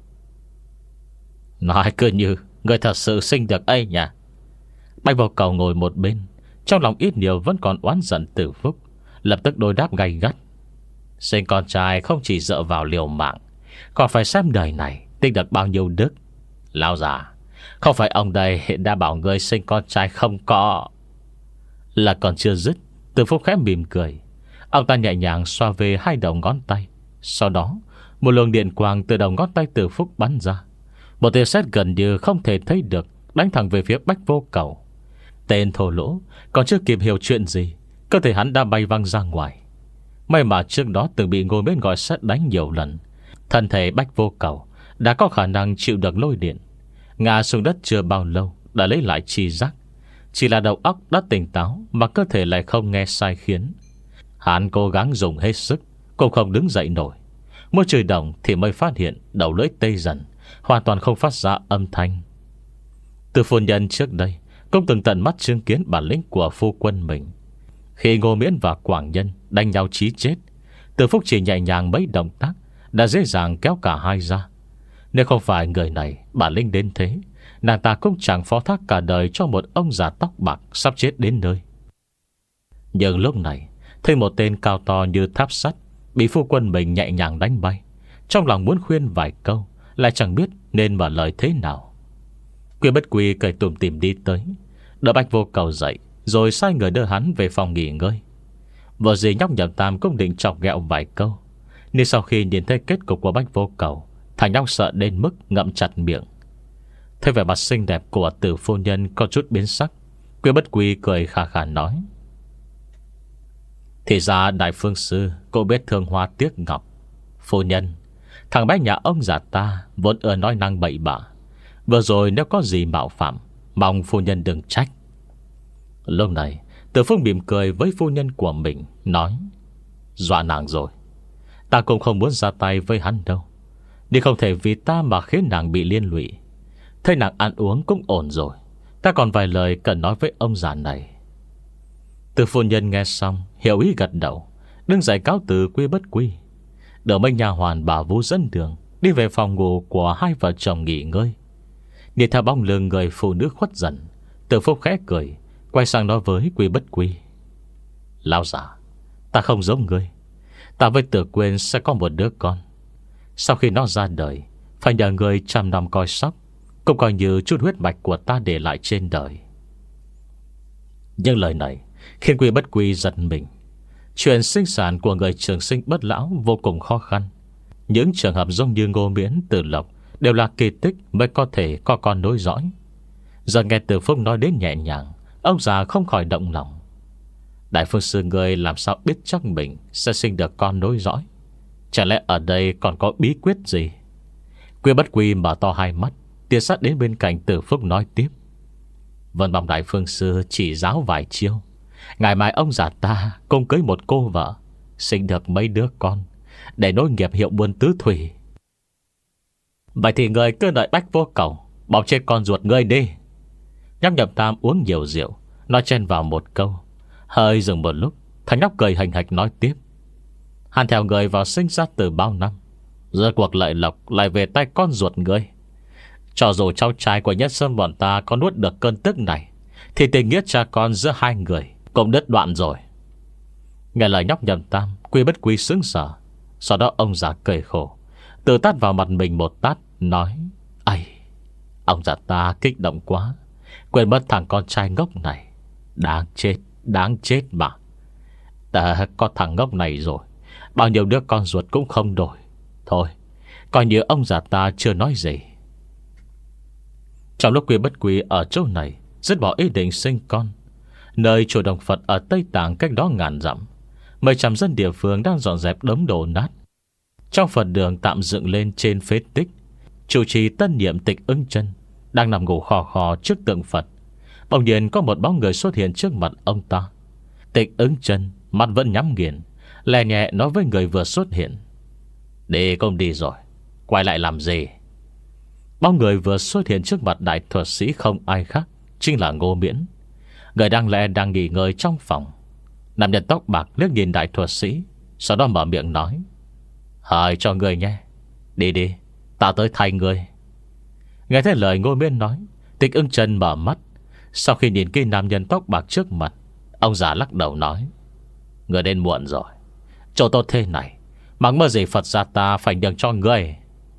Nói cứ như người thật sự sinh được ấy nhỉ. Bạch Vô Cầu ngồi một bên, trong lòng ít nhiều vẫn còn oán giận Từ Phúc, lập tức đối đáp gay gắt: Sinh con trai không chỉ dựa vào liều mạng, còn phải xem đời này tích được bao nhiêu đức. Lão già, không phải ông đây hiện đã bảo người sinh con trai không có. Là còn chưa dứt, Từ Phúc khẽ mỉm cười, ông ta nhẹ nhàng xoa về hai đầu ngón tay. Sau đó một luồng điện quang từ đầu ngón tay Từ Phúc bắn ra, một tia sét gần như không thể thấy được đánh thẳng về phía Bách Vô Cầu. Tên thô lỗ còn chưa kịp hiểu chuyện gì, cơ thể hắn đã bay văng ra ngoài. May mà trước đó từng bị Ngô Miễn gọi sét đánh nhiều lần, thân thể Bách Vô Cầu đã có khả năng chịu được lôi điện. Ngã xuống đất chưa bao lâu đã lấy lại tri giác, chỉ là đầu óc đã tỉnh táo mà cơ thể lại không nghe sai khiến. Hắn cố gắng dùng hết sức cũng không đứng dậy nổi. Mới chửi đồng thì mới phát hiện đầu lưỡi tê dần, hoàn toàn không phát ra âm thanh. Từ phu nhân trước đây cũng từng tận mắt chứng kiến bản lĩnh của phu quân mình. Khi Ngô Miễn và Quảng Nhân đánh nhau chí chết, Từ Phúc chỉ nhẹ nhàng mấy động tác đã dễ dàng kéo cả hai ra. Nếu không phải người này bản lĩnh đến thế, nàng ta cũng chẳng phó thác cả đời cho một ông già tóc bạc sắp chết đến nơi. Nhưng lúc này thấy một tên cao to như tháp sắt bị phu quân mình nhẹ nhàng đánh bay, trong lòng muốn khuyên vài câu, lại chẳng biết nên mở lời thế nào. Quy Bất Quy cười tủm tỉm đi tới, đỡ Bách Vô Cầu dậy, rồi sai người đưa hắn về phòng nghỉ ngơi. Vợ dì nhóc Nhậm Tam cũng định chọc ghẹo vài câu, nhưng sau khi nhìn thấy kết cục của Bách Vô Cầu, thằng nhóc sợ đến mức ngậm chặt miệng. Thấy vẻ mặt xinh đẹp của Từ phu nhân có chút biến sắc, Quy Bất Quy cười khà khà nói: Thì ra Đại Phương Sư cô biết thương hoa tiếc ngọc. Phu nhân, thằng bé nhà ông già ta vốn ưa nói năng bậy bạ, vừa rồi nếu có gì mạo phạm, mong phu nhân đừng trách. Lúc này Từ Phúc mỉm cười với phu nhân của mình, nói: Dọa nàng rồi. Ta cũng không muốn ra tay với hắn đâu, nhưng không thể vì ta mà khiến nàng bị liên lụy. Thấy nàng ăn uống cũng ổn rồi, ta còn vài lời cần nói với ông già này. Từ phu nhân nghe xong hiểu ý gật đầu, đứng dậy cáo từ Quy Bất Quy. Đỡ mấy nhà hoàn bà Vũ dẫn đường đi về phòng ngủ của hai vợ chồng nghỉ ngơi. Nhìn theo bóng lưng người phụ nữ khuất dần, Từ Phúc khẽ cười, quay sang nói với Quy Bất Quy: Lão già, ta không giống ngươi. Ta với Tử Quyên sẽ có một đứa con. Sau khi nó ra đời, phải nhờ người trăm năm coi sóc, cũng coi như chút huyết mạch của ta để lại trên đời. Nhưng lời này khiến Quy Bất Quy giật mình. Chuyện sinh sản của người trường sinh bất lão vô cùng khó khăn. Những trường hợp giống như Ngô Miễn, Từ Lộc đều là kỳ tích mới có thể có con nối dõi. Giờ nghe Từ Phúc nói đến nhẹ nhàng, ông già không khỏi động lòng. Đại phương sư người làm sao biết chắc mình sẽ sinh được con nối dõi? Chả lẽ ở đây còn có bí quyết gì? Quy Bất Quy mở to hai mắt, tiến sát đến bên cạnh Từ Phúc nói tiếp: Vân mong đại phương sư chỉ giáo vài chiêu. Ngày mai ông già ta cùng cưới một cô vợ, sinh được mấy đứa con, để nối nghiệp hiệu buôn tứ thủy. Vậy thì người cứ đợi Bách Vô Cầu bọc chết con ruột ngươi đi. Nhóc Nhậm Tam uống nhiều rượu, nói chen vào một câu. Hơi dừng một lúc, thằng nhóc cười hành hạch nói tiếp: Hắn theo người vào sinh ra từ bao năm, giờ cuộc lợi lộc lại về tay con ruột ngươi. Cho dù cháu trai của Nhất Sơn bọn ta có nuốt được cơn tức này, thì tình nghĩa cha con giữa hai người cũng đứt đoạn rồi. Nghe lời nhóc Nhậm Tam, Quy Bất Quy sững sờ. Sau đó ông già cười khổ, tự tát vào mặt mình một tát, nói: Ây, ông già ta kích động quá, quên mất thằng con trai ngốc này. Đáng chết, đáng chết mà. Ta có thằng ngốc này rồi, bao nhiêu đứa con ruột cũng không đổi. Thôi, coi như ông già ta chưa nói gì. Trong lúc Quy Bất Quy ở chỗ này dứt bỏ ý định sinh con, nơi chùa Đồng Phật ở Tây Tạng cách đó ngàn dặm, mấy trăm dân địa phương đang dọn dẹp đống đổ nát. Trong Phật đường tạm dựng lên trên phế tích, chủ trì tân nhiệm Tịch Ứng Chân đang nằm ngủ khò khò trước tượng Phật. Bỗng nhiên có một bóng người xuất hiện trước mặt ông ta. Tịch Ứng Chân mặt vẫn nhắm nghiền, lè nhẹ nói với người vừa xuất hiện: Đi không đi rồi, quay lại làm gì? Bóng người vừa xuất hiện trước mặt đại thuật sĩ không ai khác, chính là Ngô Miễn. Người đang lẽ đang nghỉ ngơi trong phòng. Nam nhân tóc bạc liếc nhìn đại thuật sĩ, sau đó mở miệng nói: Hỏi cho người nhé, đi đi, ta tới thay người. Nghe thấy lời Ngô Miễn nói, Tịch Ứng Chân mở mắt. Sau khi nhìn cái nam nhân tóc bạc trước mặt, ông già lắc đầu nói: Người đến muộn rồi. Chỗ tốt thế này, mắng mơ gì Phật gia ta phải nhường cho người.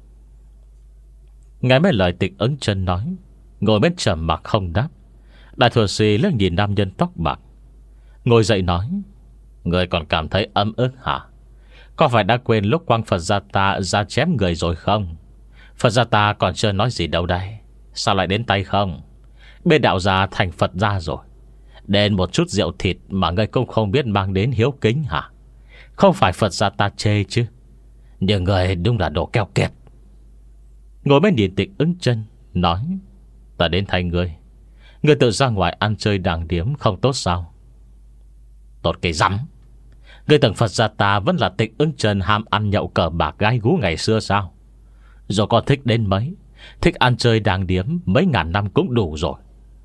Nghe mấy lời Tịch Ứng Chân nói, Ngồi bên trầm mặc không đáp. Đại thuật sĩ liếc nhìn nam nhân tóc bạc, ngồi dậy nói: Người còn cảm thấy ấm ức hả? Có phải đã quên lúc quang Phật gia ta ra chém người rồi không? Phật gia ta còn chưa nói gì đâu đây, sao lại đến tay không? Bên đạo gia thành Phật gia rồi, đến một chút rượu thịt mà ngươi cũng không biết mang đến hiếu kính hả? Không phải Phật gia ta chê chứ, nhưng người đúng là đồ keo kiệt. Ngồi bên nhìn Tịch Ứng Chân nói: Ta đến thay ngươi. Ngươi tự ra ngoài ăn chơi đàng điếm không tốt sao? Tốt cái rắm. Ngươi tưởng Phật gia ta vẫn là Tịch Ứng Chân ham ăn nhậu cờ bạc gái gú ngày xưa sao? Rồi còn thích đến mấy, thích ăn chơi đàng điếm mấy ngàn năm cũng đủ rồi.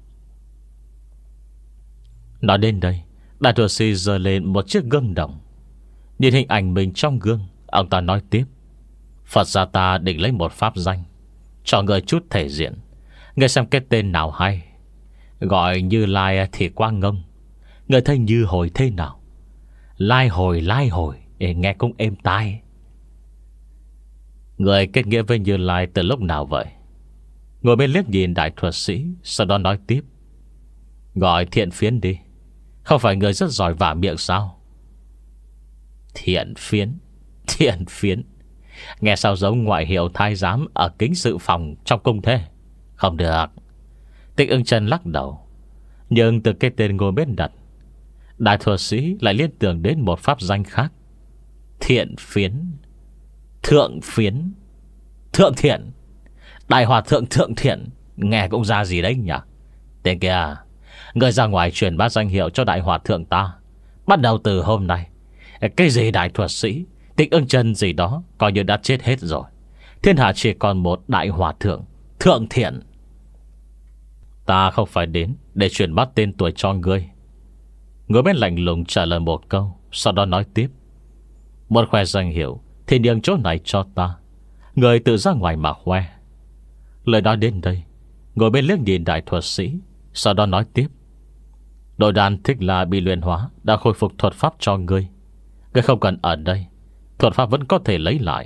Nói đến đây, đại thuật sĩ giơ lên một chiếc gương đồng. Nhìn hình ảnh mình trong gương, ông ta nói tiếp: Phật gia ta định lấy một pháp danh cho người chút thể diện. Người xem cái tên nào hay, gọi Như Lai thì quá ngông. Người thấy Như Hồi thế nào? Lai Hồi, Lai Hồi, nghe cũng êm tai. Người kết nghĩa với Như Lai từ lúc nào vậy? Ngồi bên liếc nhìn đại thuật sĩ, sau đó nói tiếp: Gọi Thiện Phiến đi. Không phải người rất giỏi vả miệng sao? Thiện Phiến, Thiện Phiến, nghe sao giống ngoại hiệu thái giám ở kính sự phòng trong cung thế? Không được. Tịch Ứng Chân lắc đầu. Nhưng từ cái tên ngồi bên đặt, đại thuật sĩ lại liên tưởng đến một pháp danh khác: Thiện Phiến, Thượng Phiến, Thượng Thiện, Đại Hòa Thượng Thượng Thiện. Nghe cũng ra gì đấy nhỉ? Tên kia, Người ra ngoài truyền bá danh hiệu cho đại hòa thượng ta. Bắt đầu từ hôm nay, cái gì đại thuật sĩ, Tịch Ưng Chân gì đó coi như đã chết hết rồi. Thiên hạ chỉ còn một đại hòa thượng Thượng Thiện. Ta không phải đến để truyền bá tên tuổi cho ngươi. Người bên lạnh lùng trả lời một câu, sau đó nói tiếp: Muốn khoe danh hiệu thì nhường chỗ này cho ta. Người tự ra ngoài mà khoe. Lời nói đến đây, ngồi bên liếc nhìn đại thuật sĩ, sau đó nói tiếp: Đội đàn Thích La bị luyện hóa đã khôi phục thuật pháp cho ngươi. Ngươi không cần ở đây, thuật pháp vẫn có thể lấy lại.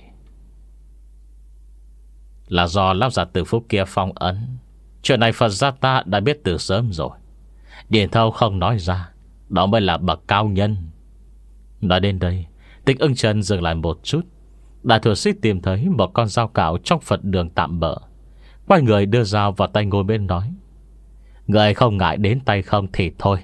Là do lão già tử phúc kia phong ấn. Chuyện này Phật gia ta đã biết từ sớm rồi. Điền Thâu không nói ra, đó mới là bậc cao nhân. Nói đến đây, Tịch Ưng Chân dừng lại một chút. Đại thuật sĩ tìm thấy một con dao cạo trong Phật đường tạm bợ, quay người đưa dao vào tay ngồi bên nói: Người không ngại đến tay không thì thôi.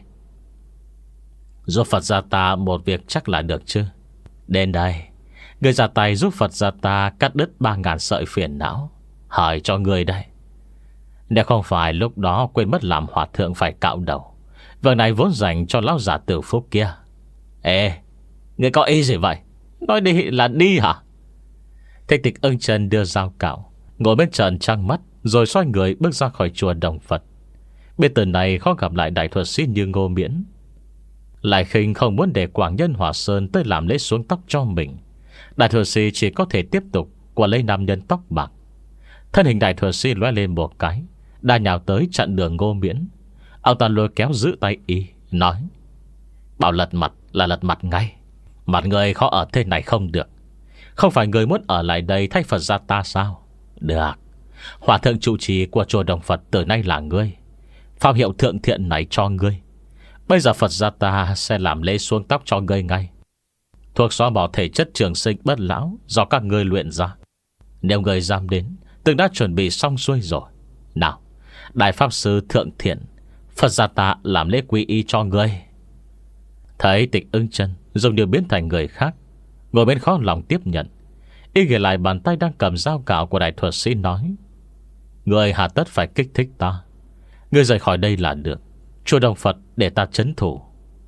Giúp Phật gia ta một việc chắc là được chứ. Đến đây, người ra tay giúp Phật gia ta cắt đứt ba ngàn sợi phiền não. Hỏi cho người đây. Nếu không phải lúc đó quên mất làm hòa thượng phải cạo đầu, việc này vốn dành cho lão giả tử phúc kia. Ê, người có ý gì vậy? Nói đi là đi hả? Thế Tịch Ưng Chân đưa dao cạo, ngồi bên trần trăng mắt, rồi xoay người bước ra khỏi chùa Đồng Phật. Biết từ này khó gặp lại đại thuật sĩ như Ngô Miễn. Lại khinh không muốn để Quảng Nhân Hòa Sơn tới làm lễ xuống tóc cho mình. Đại thuật sĩ chỉ có thể tiếp tục của lấy nam nhân tóc bạc. Thân hình đại thuật sĩ lóe lên một cái, đã nhào tới chặn đường Ngô Miễn. Ông ta lôi kéo giữ tay y, nói: Bảo lật mặt là lật mặt ngay. Mặt người khó ở thế này không được. Không phải người muốn ở lại đây thay Phật gia ta sao? Được. Hòa thượng trụ trì của chùa Đồng Phật từ nay là ngươi. Pháp hiệu Thượng Thiện này cho ngươi. Bây giờ Phật gia ta sẽ làm lễ xuống tóc cho ngươi ngay. Thuộc xóa bỏ thể chất trường sinh bất lão do các ngươi luyện ra. Nếu ngươi dám đến, từng đã chuẩn bị xong xuôi rồi. Nào, Đại Pháp Sư Thượng Thiện, Phật gia ta làm lễ quy y cho ngươi. Thấy Tịch Ưng Chân dùng điều biến thành người khác, ngồi bên khó lòng tiếp nhận. Y ghề lại bàn tay đang cầm dao cạo của đại thuật sĩ, nói: Ngươi hà tất phải kích thích ta. Ngươi rời khỏi đây là được. Chùa Đồng Phật để ta trấn thủ.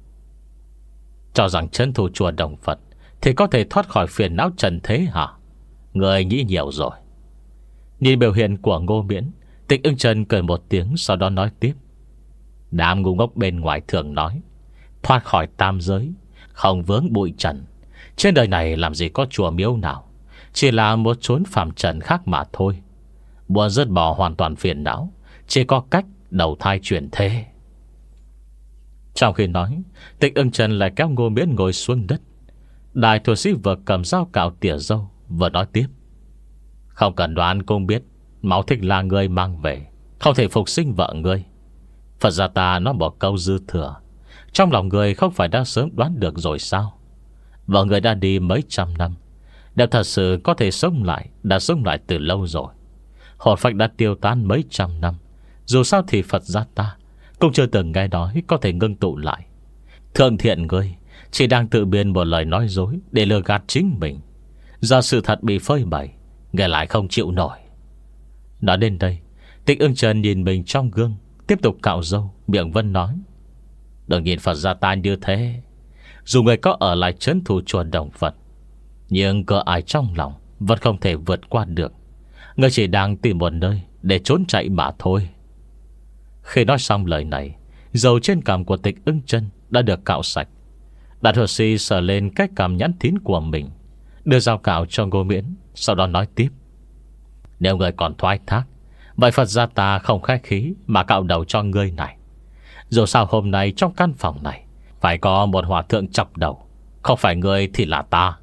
Cho rằng trấn thủ chùa Đồng Phật thì có thể thoát khỏi phiền não trần thế hả? Ngươi nghĩ nhiều rồi. Nhìn biểu hiện của Ngô Miễn, Tịch Ưng Chân cười một tiếng, sau đó nói tiếp: Đám ngu ngốc bên ngoài thường nói thoát khỏi tam giới, không vướng bụi trần. Trên đời này làm gì có chùa miếu nào, chỉ là một chốn phàm trần khác mà thôi. Muốn dứt bỏ hoàn toàn phiền não, chỉ có cách đầu thai chuyển thế. Trong khi nói, Tịch Ưng Chân lại kéo Ngô Miễn ngồi xuống đất. Đại thuật sĩ vừa cầm dao cạo tỉa râu, vừa nói tiếp: Không cần đoán cũng biết máu Thích là người mang về, không thể phục sinh vợ ngươi. Phật gia ta nói một câu dư thừa, trong lòng người không phải đã sớm đoán được rồi sao? Vợ người đã đi mấy trăm năm, nếu thật sự có thể sống lại, đã sống lại từ lâu rồi. Hồn phách đã tiêu tan mấy trăm năm, dù sao thì Phật gia ta cũng chưa từng nghe nói có thể ngưng tụ lại. Thượng Thiện ngươi chỉ đang tự biên một lời nói dối để lừa gạt chính mình. Giờ sự thật bị phơi bày, nghe lại không chịu nổi. Nói đến đây, Tịch Ưng Chân nhìn mình trong gương, tiếp tục cạo râu, miệng vẫn nói: Đừng nhìn Phật gia ta như thế. Dù người có ở lại trấn thủ chùa Đồng Phật, nhưng cơ ai trong lòng vẫn không thể vượt qua được. Người chỉ đang tìm một nơi để trốn chạy mà thôi. Khi nói xong lời này, dầu trên cằm của Tịch Ưng Chân đã được cạo sạch. Đại thuật sĩ sờ lên cái cằm nhẵn thín của mình, đưa dao cạo cho Ngô Miễn, sau đó nói tiếp: Nếu người còn thoái thác, vậy Phật gia ta không khách khí mà cạo đầu cho ngươi này. Dù sao hôm nay trong căn phòng này phải có một hòa thượng chọc đầu, không phải ngươi thì là ta.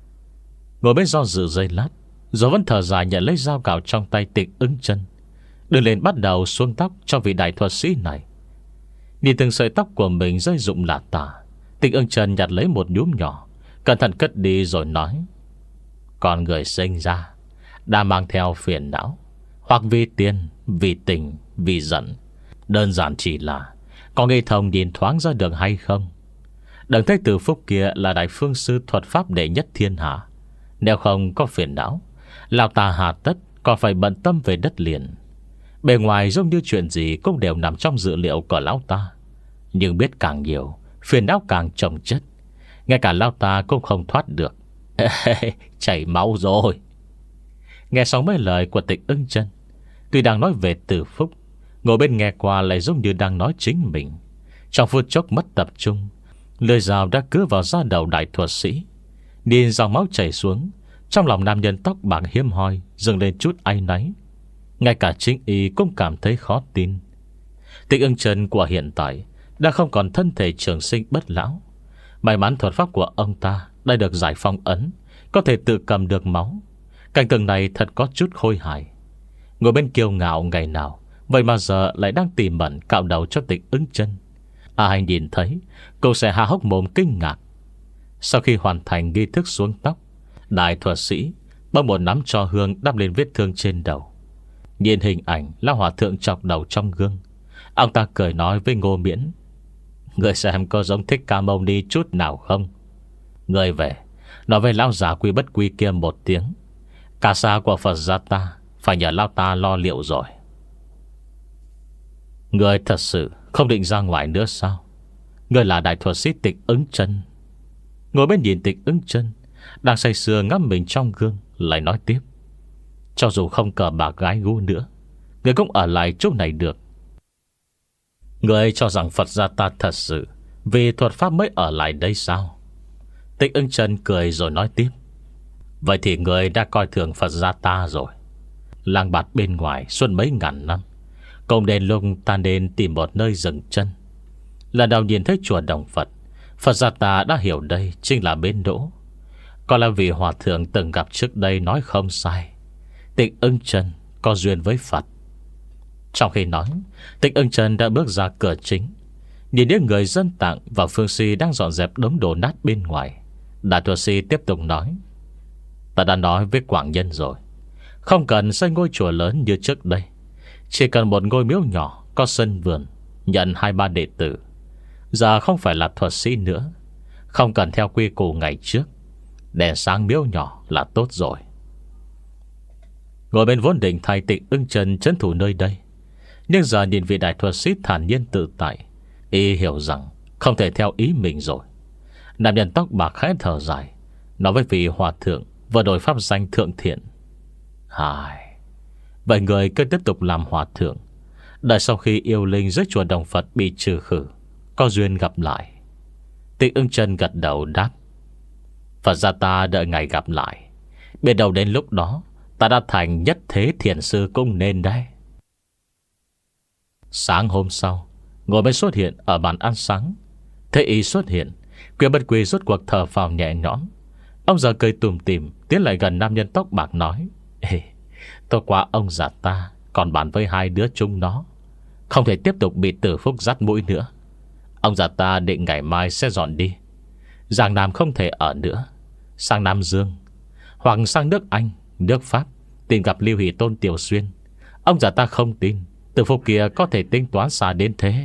Ngồi bên do dự giây lát, rồi vẫn thở dài nhận lấy dao cạo trong tay Tịch Ưng Chân, đưa lên bắt đầu xuống tóc cho vị đại thuật sĩ này. Nhìn từng sợi tóc của mình rơi rụng lả tả, Tịch Ưng Chân nhặt lấy một nhúm nhỏ, cẩn thận cất đi rồi nói: Con người sinh ra đã mang theo phiền não, hoặc vì tiền, vì tình, vì giận. Đơn giản chỉ là có nghi thông nhìn thoáng ra được hay không. Đấng Thế Tử Phúc kia là đại phương sư thuật pháp đệ nhất thiên hạ. Nếu không có phiền não, lão ta hà tất còn phải bận tâm về đất liền. Bề ngoài giống như chuyện gì cũng đều nằm trong dự liệu của lão ta. Nhưng biết càng nhiều, phiền não càng chồng chất. Ngay cả lão ta cũng không thoát được. Chảy máu rồi. Nghe xong mấy lời của Tịch Ưng Chân, tuy đang nói về Từ Phúc, ngồi bên nghe qua lại giống như đang nói chính mình. Trong phút chốc mất tập trung, lưỡi dao đã cứa vào da đầu đại thuật sĩ. Nhìn dòng máu chảy xuống, trong lòng nam nhân tóc bạc hiếm hoi dâng lên chút áy náy. Ngay cả chính y cũng cảm thấy khó tin. Tịch Ưng Chân của hiện tại đã không còn thân thể trường sinh bất lão. May mắn thuật pháp của ông ta đã được giải phong ấn, có thể tự cầm được máu. Cảnh tượng này thật có chút khôi hài. Ngồi bên kiêu ngạo ngày nào, vậy mà giờ lại đang tỉ mẩn cạo đầu cho Tịch Ưng Chân. Ai nhìn thấy cô sẽ há hốc mồm kinh ngạc. Sau khi hoàn thành nghi thức xuống tóc, đại thuật sĩ bỗng một nắm tro hương đắp lên vết thương trên đầu. Nhìn hình ảnh lão hòa thượng chọc đầu trong gương, ông ta cười nói với Ngô Miễn: Người xem có giống Thích Ca Mâu Ni chút nào không? Người về nói với lão già quy bất quy kia một tiếng. Cả xa của Phật gia ta phải nhờ lão ta lo liệu rồi. Người thật sự không định ra ngoài nữa sao? Người là đại thuật sĩ Tịch Ưng Chân. Ngồi bên nhìn Tịch Ưng Chân đang say sưa ngắm mình trong gương, lại nói tiếp: Cho dù không cờ bạc gái gú nữa, người cũng ở lại chỗ này được. Người cho rằng Phật gia ta thật sự vì thuật pháp mới ở lại đây sao? Tịch Ưng Chân cười rồi nói tiếp: Vậy thì người đã coi thường Phật gia ta rồi. Lang bạt bên ngoài suốt mấy ngàn năm, cùng đền lung ta nên tìm một nơi dừng chân. Lần đầu nhìn thấy chùa Đồng Phật, Phật gia ta đã hiểu đây chính là bến đỗ. Còn là vì hòa thượng từng gặp trước đây nói không sai, Tịch Ưng Chân có duyên với Phật. Trong khi nói, Tịch Ưng Chân đã bước ra cửa chính, nhìn những người dân tạng và phương si đang dọn dẹp đống đổ nát bên ngoài. Đại thuật sĩ tiếp tục nói: Ta đã nói với Quảng Nhân rồi, không cần xây ngôi chùa lớn như trước đây, chỉ cần một ngôi miếu nhỏ có sân vườn, nhận hai ba đệ tử. Giờ không phải là thuật sĩ nữa, không cần theo quy củ ngày trước, đèn sáng miếu nhỏ là tốt rồi. Ngồi bên vốn định thay Tịch Ưng Chân trấn thủ nơi đây, nhưng giờ nhìn vị đại thuật sĩ thản nhiên tự tại, y hiểu rằng không thể theo ý mình rồi. Nam nhân tóc bạc khẽ thở dài, nói với vị hòa thượng vừa đổi pháp danh Thượng Thiện: Hài, vậy người cứ tiếp tục làm hòa thượng, đợi sau khi yêu linh dưới chùa Đồng Phật bị trừ khử, có duyên gặp lại. Tịch Ưng Chân gật đầu đáp: Phật gia ta đợi ngày gặp lại, biết đâu đến lúc đó ta đã thành nhất thế thiền sư cũng nên đấy. Sáng hôm sau, ngồi bên xuất hiện ở bàn ăn sáng. Thấy y xuất hiện, Quy Bất Quy rốt cuộc thở phào nhẹ nhõm. Ông già cười tủm tỉm tiến lại gần nam nhân tóc bạc nói: Ê, tôi qua ông già ta còn bàn với hai đứa chúng nó, không thể tiếp tục bị Tử Phúc dắt mũi nữa. Ông già ta định ngày mai sẽ dọn đi, Giang Nam không thể ở nữa, sang Nam Dương hoặc sang nước Anh, nước Pháp tìm gặp Lưu Hỷ Tôn Tiểu Xuyên. Ông già ta không tin Tử Phúc kia có thể tính toán xa đến thế.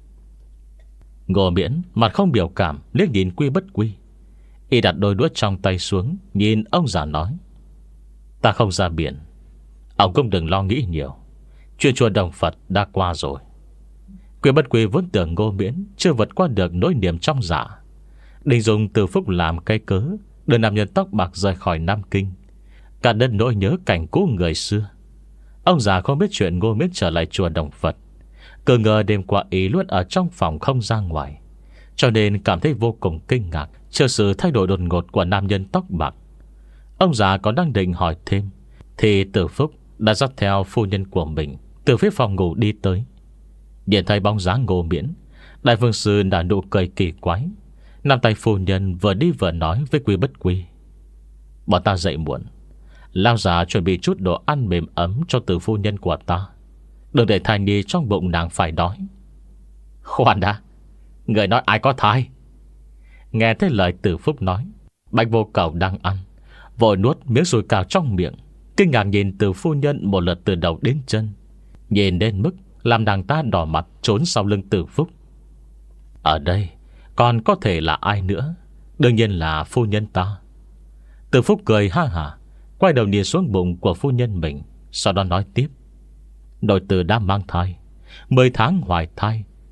Ngô Miễn mặt không biểu cảm liếc nhìn Quy Bất Quy. Y đặt đôi đũa trong tay xuống, nhìn ông già nói: Ta không ra biển, ông cũng đừng lo nghĩ nhiều, chuyện chùa Đồng Phật đã qua rồi. Quy Bất Quy vốn tưởng Ngô Miễn chưa vượt qua được nỗi niềm trong dạ, định dùng Tử Phúc làm cây cớ đưa nam nhân tóc bạc rời khỏi Nam Kinh, cả đất nỗi nhớ cảnh cũ người xưa. Ông già không biết chuyện Ngô Miễn trở lại chùa Đồng Phật, cứ ngờ đêm qua ý luôn ở trong phòng không ra ngoài, cho nên cảm thấy vô cùng kinh ngạc trước sự thay đổi đột ngột của nam nhân tóc bạc. Ông già còn đang định hỏi thêm, thì Tử Phúc đã dắt theo phu nhân của mình từ phía phòng ngủ đi tới. Nhìn thấy bóng dáng Ngô Miễn, đại vương sư đã nụ cười kỳ quái. Nam tay phu nhân vừa đi vừa nói với Quy Bất Quy: Bọn ta dậy muộn, lao già chuẩn bị chút đồ ăn mềm ấm cho từ phu nhân của ta, đừng để thai nhi trong bụng nàng phải đói. Khoan đã, người nói ai có thai? Nghe thấy lời Tử Phúc nói, Bạch Vô Cầu đang ăn vội nuốt miếng sùi cào trong miệng, kinh ngạc nhìn từ phu nhân một lượt từ đầu đến chân, nhìn đến mức làm nàng ta đỏ mặt trốn sau lưng Tử Phúc. Ở đây còn có thể là ai nữa? Đương nhiên là phu nhân ta. Tử Phúc cười ha hả, quay đầu nhìn xuống bụng của phu nhân mình, sau đó nói tiếp: Nội tử đã mang thai, mười tháng hoài thai,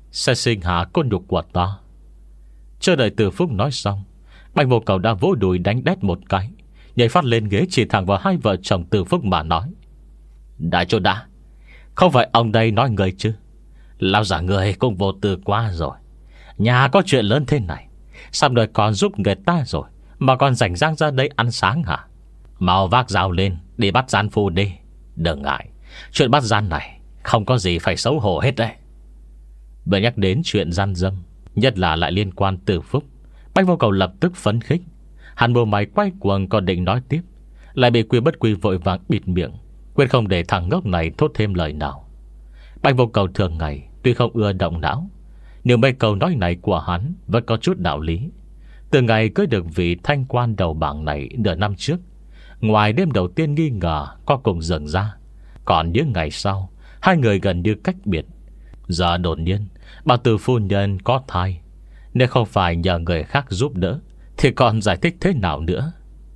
sẽ sinh hạ con nhục của ta. Chưa đợi Từ Phúc nói xong, Bạch Vô Cầu đã vỗ đùi đánh đét một cái, nhảy phát lên ghế chỉ thẳng vào hai vợ chồng Từ Phúc mà nói: Đại chỗ đã, không phải ông đây nói người chứ? Lão già người cũng vô tư quá rồi. Nhà có chuyện lớn thế này, sắp đời còn giúp người ta rồi mà còn rảnh rang ra đây ăn sáng hả? Mau vác dao lên đi bắt gian phu đi. Đừng ngại, chuyện bắt gian này không có gì phải xấu hổ hết đấy. Vừa nhắc đến chuyện gian dâm, nhất là lại liên quan Từ Phúc, Bạch Vô Cầu lập tức phấn khích. Hắn bồ mày quay cuồng còn định nói tiếp, lại bị Quy Bất Quy vội vàng bịt miệng, quyết không để thằng ngốc này thốt thêm lời nào. Bạch Vô Cầu thường ngày tuy không ưa động não, nhưng mấy câu nói này của hắn vẫn có chút đạo lý. Từ ngày cưới được vị thanh quan đầu bảng này nửa năm trước, ngoài đêm đầu tiên nghi ngờ có cùng giường ra, còn những ngày sau hai người gần như cách biệt. Giờ đột nhiên bà Từ phu nhân có thai, nếu không phải nhờ người khác giúp đỡ thì còn giải thích thế nào nữa?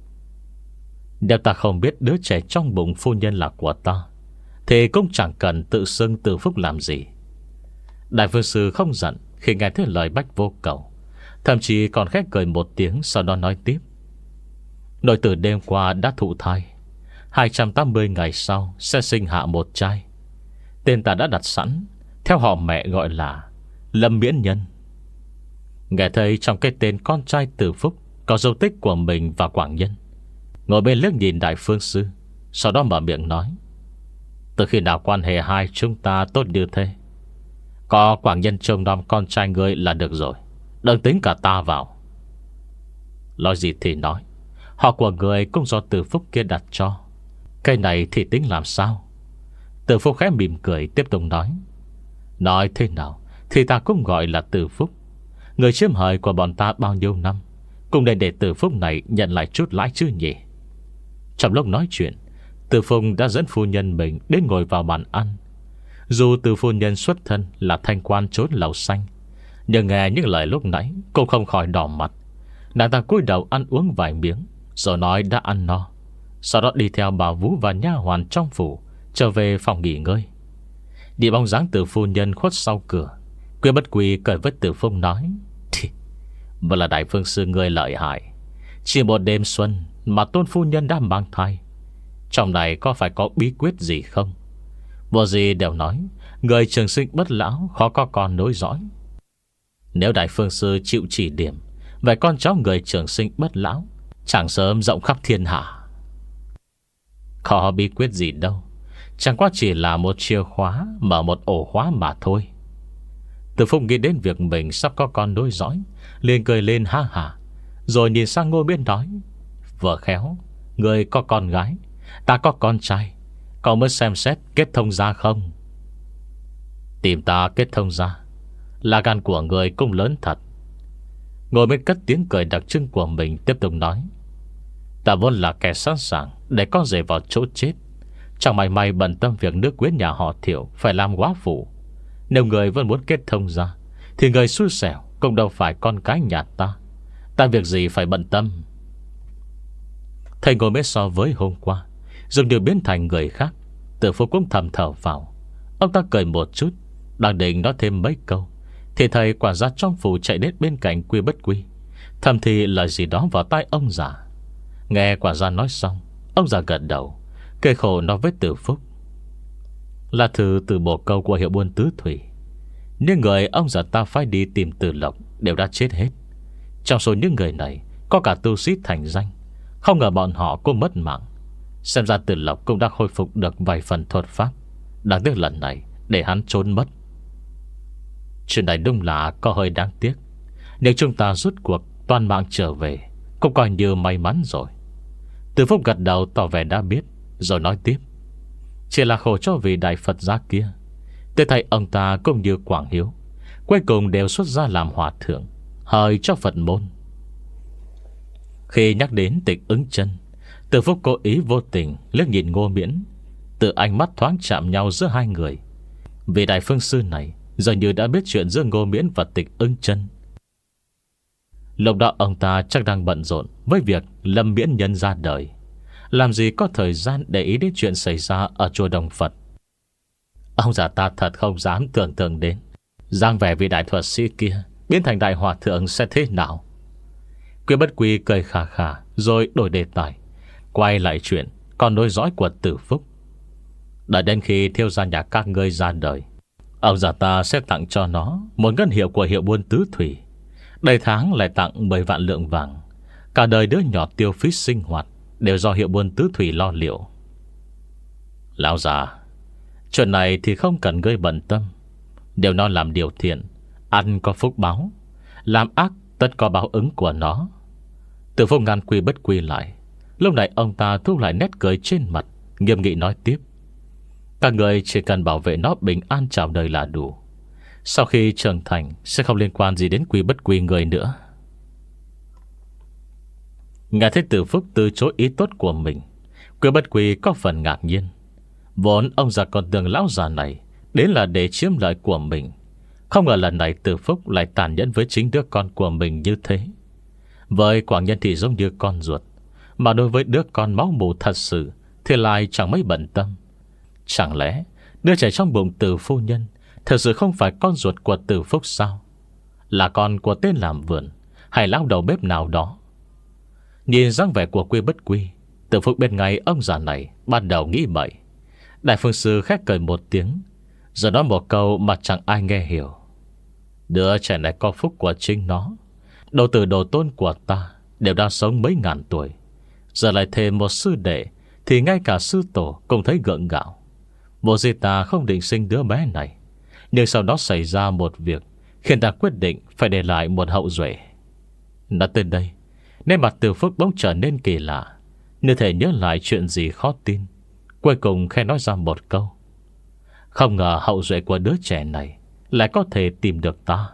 Nếu ta không biết đứa trẻ trong bụng phu nhân là của ta thì cũng chẳng cần tự xưng Từ Phúc làm gì. Đại vương sư không giận khi nghe thấy lời Bạch Vô Cầu, thậm chí còn khét cười một tiếng, sau đó nói tiếp: Nội tử đêm qua đã thụ thai, hai trăm tám mươi ngày sau sẽ sinh hạ một trai. Tên ta đã đặt sẵn, theo họ mẹ gọi là Lâm Miễn Nhân. Nghe thấy trong cái tên con trai Từ Phúc có dấu tích của mình và Quảng Nhân, ngồi bên liếc nhìn đại phương sư, sau đó mở miệng nói: Từ khi nào quan hệ hai chúng ta tốt như thế? Có Quảng Nhân trông nom con trai ngươi là được rồi, đừng tính cả ta vào. Nói gì thì nói, họ của người cũng do Từ Phúc kia đặt cho, cái này thì tính làm sao? Từ Phúc khẽ mỉm cười tiếp tục nói: Nói thế nào thì ta cũng gọi là Từ Phúc, người chiếm hời của bọn ta bao nhiêu năm, cũng nên để Từ Phúc này nhận lại chút lãi chứ nhỉ. Trong lúc nói chuyện, Từ Phúc đã dẫn phu nhân mình đến ngồi vào bàn ăn. Dù Từ phu nhân xuất thân là thanh quan trốn lầu xanh, nhưng nghe những lời lúc nãy cô không khỏi đỏ mặt. Nàng ta cúi đầu ăn uống vài miếng, rồi nói đã ăn no, sau đó đi theo bà Vũ và nha hoàn trong phủ trở về phòng nghỉ ngơi. Đi bóng dáng Từ phu nhân khuất sau cửa, Quy Bất Quy cười với Từ Phúc nói: Vậy là đại phương sư người lợi hại, chỉ một đêm xuân mà tôn phu nhân đã mang thai. Trong này có phải có bí quyết gì không? Bộ gì đều nói người trường sinh bất lão khó có con nối dõi. Nếu đại phương sư chịu chỉ điểm về con cháu người trường sinh bất lão, chẳng sớm rộng khắp thiên hạ. Khó bí quyết gì đâu, chẳng qua chỉ là một chìa khóa mở một ổ khóa mà thôi. Từ Phúc nghĩ đến việc mình sắp có con nối dõi, liền cười lên ha hả, rồi nhìn sang Ngô Miễn nói: Vừa khéo, người có con gái, ta có con trai, cậu mới xem xét kết thông gia không? Tìm ta kết thông gia, là gan của người cũng lớn thật. Ngô Miễn cất tiếng cười đặc trưng của mình, tiếp tục nói: Ta vốn là kẻ sẵn sàng để con rể vào chỗ chết, chẳng mảy may bận tâm việc nước quyến nhà họ Thiệu phải làm quá phụ. Nếu người vẫn muốn kết thông gia thì người xui xẻo cũng đâu phải con cái nhà ta, ta việc gì phải bận tâm. Thầy Ngô Miễn so với hôm qua dường như biến thành người khác. Từ Phúc cũng thầm thở vào. Ông ta cười một chút, đang định nói thêm mấy câu thì thầy quản gia trong phủ chạy đến bên cạnh Quy Bất Quy, thầm thì lời gì đó vào tai ông già. Nghe quản gia nói xong, ông già gật đầu, kề khổ nói với Từ Phúc: Là thư từ bộ câu của hiệu buôn tứ thủy, những người ông già ta phải đi tìm Từ Lộc đều đã chết hết. Trong số những người này có cả tu sĩ thành danh, không ngờ bọn họ cũng mất mạng. Xem ra Từ Lộc cũng đã khôi phục được vài phần thuật pháp, đáng tiếc lần này để hắn trốn mất. Chuyện này đúng là có hơi đáng tiếc. Nếu chúng ta rút cuộc toàn mạng trở về, cũng coi như may mắn rồi. Từ Phúc gật đầu tỏ vẻ đã biết, rồi nói tiếp: Chỉ là khổ cho vị đại Phật gia kia. Tôi thấy ông ta cũng như Quảng Hiếu, cuối cùng đều xuất ra làm hòa thượng, hời cho Phật môn. Khi nhắc đến Tịch Ứng Chân, Từ Phúc cố ý vô tình liếc nhìn Ngô Miễn. Từ ánh mắt thoáng chạm nhau giữa hai người, vị đại phương sư này dường như đã biết chuyện giữa Ngô Miễn và Tịch Ứng Chân. Lúc đó ông ta chắc đang bận rộn với việc Lâm Miễn Nhân ra đời, làm gì có thời gian để ý đến chuyện xảy ra ở chùa Đồng Phật. Ông già ta thật không dám tưởng tượng đến dáng vẻ vị đại thuật sĩ kia biến thành đại hòa thượng sẽ thế nào? Quy Bất Quy cười khà khà, rồi đổi đề tài, quay lại chuyện con nối dõi của Tử Phúc. Đợi đến khi thiếu gia nhà các ngươi ra đời, ông già ta sẽ tặng cho nó một ngân hiệu của hiệu buôn tứ thủy. Đầy tháng lại tặng mười vạn lượng vàng. Cả đời đứa nhỏ tiêu phí sinh hoạt đều do hiệu buôn tứ thủy lo liệu. Lão già, chuyện này thì không cần ngươi bận tâm. Đều nó làm điều thiện, ăn có phúc báo, làm ác tất có báo ứng của nó. Tử Phúc ngăn Quy Bất Quy lại. Lúc này ông ta thu lại nét cười trên mặt, nghiêm nghị nói tiếp: các người chỉ cần bảo vệ nó bình an chào đời là đủ. Sau khi trưởng thành sẽ không liên quan gì đến Quy Bất Quy người nữa. Nghe thấy Tử Phúc từ chối ý tốt của mình, Quy Bất Quy có phần ngạc nhiên. Vốn ông già còn tưởng lão già này đến là để chiếm lợi của mình, không ngờ lần này Tử Phúc lại tàn nhẫn với chính đứa con của mình như thế. Với Quảng Nhân thì giống như con ruột, mà đối với đứa con máu mù thật sự thì lại chẳng mấy bận tâm. Chẳng lẽ đứa trẻ trong bụng Tử phu nhân thật sự không phải con ruột của Tử Phúc sao? Là con của tên làm vườn hay lão đầu bếp nào đó? Nhìn dáng vẻ của Quy Bất Quy, Tử Phúc bên ngay ông già này ban đầu nghĩ bậy. Đại phương sư khét cười một tiếng, rồi nói một câu mà chẳng ai nghe hiểu: đứa trẻ này có phúc của chính nó. Đồ tử đồ tôn của ta đều đang sống mấy ngàn tuổi, giờ lại thêm một sư đệ thì ngay cả sư tổ cũng thấy gượng gạo. Bộ di ta không định sinh đứa bé này, nhưng sau đó xảy ra một việc khiến ta quyết định phải để lại một hậu duệ. Nói tới đây, nên mặt Tử Phúc bỗng trở nên kỳ lạ, như thể nhớ lại chuyện gì khó tin. Cuối cùng khẽ nói ra một câu: không ngờ hậu duệ của đứa trẻ này lại có thể tìm được ta.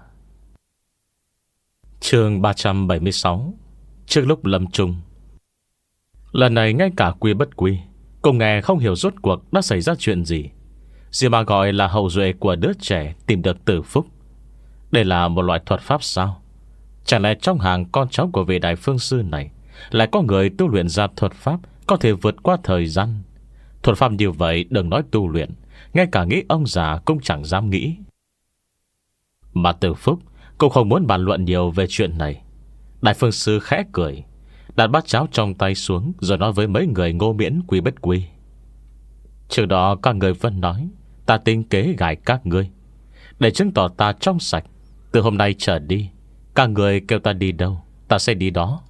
Chương ba trăm bảy mươi sáu. Trước lúc lâm chung. Lần này ngay cả Quy Bất Quy cũng nghe không hiểu rốt cuộc đã xảy ra chuyện gì. Gì mà gọi là hậu duệ của đứa trẻ tìm được Tử Phúc? Đây là một loại thuật pháp sao? Chẳng lẽ trong hàng con cháu của vị đại phương sư này lại có người tu luyện ra thuật pháp có thể vượt qua thời gian? Thuật pháp như vậy đừng nói tu luyện, ngay cả nghĩ ông già cũng chẳng dám nghĩ. Mà Tử Phúc cũng không muốn bàn luận nhiều về chuyện này. Đại phương sư khẽ cười, đặt bát cháo trong tay xuống, rồi nói với mấy người Ngô Miễn, Quy Bất Quy: trước đó các người vẫn nói ta tính kế gài các ngươi. Để chứng tỏ ta trong sạch, từ hôm nay trở đi, các người kêu ta đi đâu ta sẽ đi đó.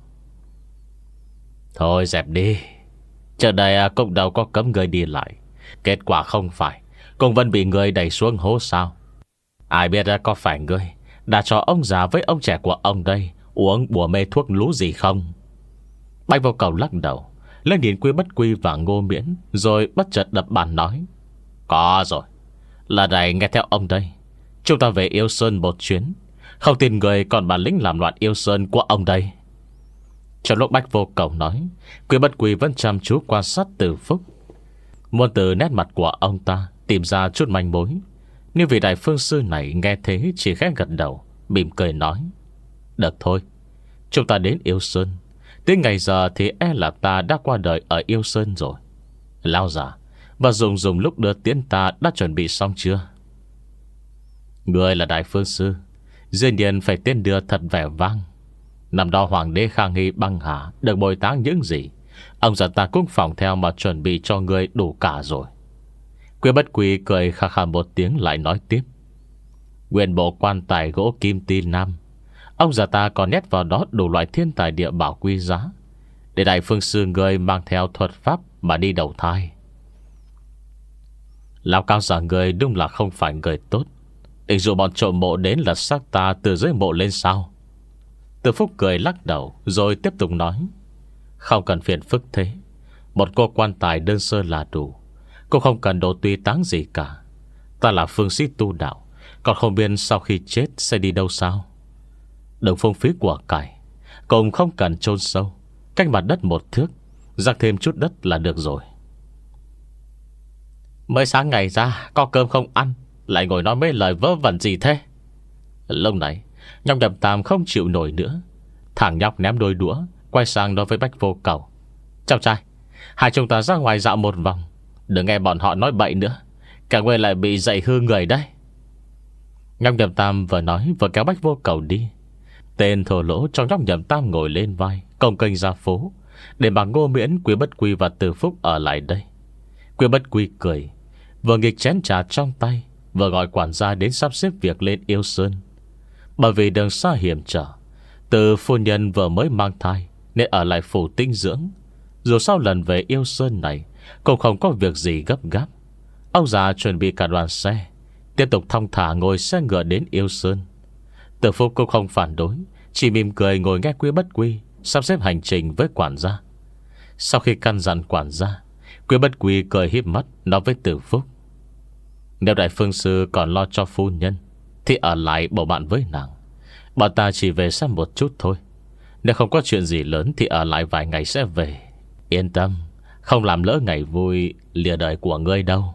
Thôi dẹp đi, trước đây cũng đâu có cấm người đi lại. Kết quả không phải cũng vẫn bị người đẩy xuống hố sao? Ai biết có phải ngươi đã cho ông già với ông trẻ của ông đây uống bùa mê thuốc lú gì không? Bạch Vô Cầu lắc đầu, lên nhìn Quy Bất Quy và Ngô Miễn, rồi bất chợt đập bàn nói: có rồi, lần này nghe theo ông đây, chúng ta về Yêu Sơn một chuyến. Không tin người còn bản lĩnh làm loạn Yêu Sơn của ông đây. Trong lúc Bạch Vô Cầu nói, Quy Bất Quy vẫn chăm chú quan sát Tử Phúc, muốn từ nét mặt của ông ta tìm ra chút manh mối. Nhưng vị đại phương sư này nghe thế chỉ khẽ gật đầu, mỉm cười nói: được thôi, chúng ta đến Yêu Sơn. Đến ngày giờ thì e là ta đã qua đời ở Yêu Sơn rồi. Lão già và Dùng Dùng lúc đưa tiễn ta đã chuẩn bị xong chưa? Người là đại phương sư, dĩ nhiên phải tên đưa thật vẻ vang. Năm đó hoàng đế Khang Hy băng hà được bồi táng những gì, ông già ta cũng phòng theo mà chuẩn bị cho người đủ cả rồi. Quy Bất Quy cười khà khà một tiếng lại nói tiếp: nguyên bộ quan tài gỗ kim ti nam, ông già ta còn nhét vào đó đủ loại thiên tài địa bảo quý giá, để đại phương sư người mang theo thuật pháp mà đi đầu thai. Lão cao giả người đúng là không phải người tốt, định dụ bọn trộm mộ đến lật xác ta từ dưới mộ lên sao? Từ Phúc cười lắc đầu, rồi tiếp tục nói: không cần phiền phức thế, một cô quan tài đơn sơ là đủ, cũng không cần đồ tùy táng gì cả. Ta là phương sĩ tu đạo, còn không biết sau khi chết sẽ đi đâu sao? Đừng phung phí của cải, cũng không cần chôn sâu, cách mặt đất một thước, rắc thêm chút đất là được rồi. Mới sáng ngày ra có cơm không ăn, lại ngồi nói mấy lời vớ vẩn gì thế? Lúc này nhóc Nhậm Tam không chịu nổi nữa, thằng nhóc ném đôi đũa, quay sang nói với Bạch Vô Cầu: cháu trai, hai chúng ta ra ngoài dạo một vòng, đừng nghe bọn họ nói bậy nữa, cả người lại bị dạy hư người đấy. Nhóc Nhậm Tam vừa nói vừa kéo Bách Vô Cầu đi. Tên thổ lỗ trong nhóc Nhậm Tam ngồi lên vai, cồng kênh ra phố, để bà Ngô Miễn, Quý Bất Quy và Từ Phúc ở lại đây. Quý Bất Quy cười, vừa nghịch chén trà trong tay, vừa gọi quản gia đến sắp xếp việc lên Yêu Sơn. Bởi vì đường xa hiểm trở, Từ phu nhân vừa mới mang thai nên ở lại phủ tinh dưỡng. Dù sau lần về Yêu Sơn này cũng không có việc gì gấp gáp. Ông già chuẩn bị cả đoàn xe, tiếp tục thong thả ngồi xe ngựa đến Yêu Sơn. Từ Phúc cũng không phản đối, chỉ mỉm cười ngồi nghe Quý Bất Quy sắp xếp hành trình với quản gia. Sau khi căn dặn quản gia, Quý Bất Quy cười híp mắt nói với Từ Phúc: nếu đại phương sư còn lo cho phu nhân thì ở lại bầu bạn với nàng. Bọn ta chỉ về xem một chút thôi. Nếu không có chuyện gì lớn thì ở lại vài ngày sẽ về. Yên tâm, không làm lỡ ngày vui lìa đời của ngươi đâu.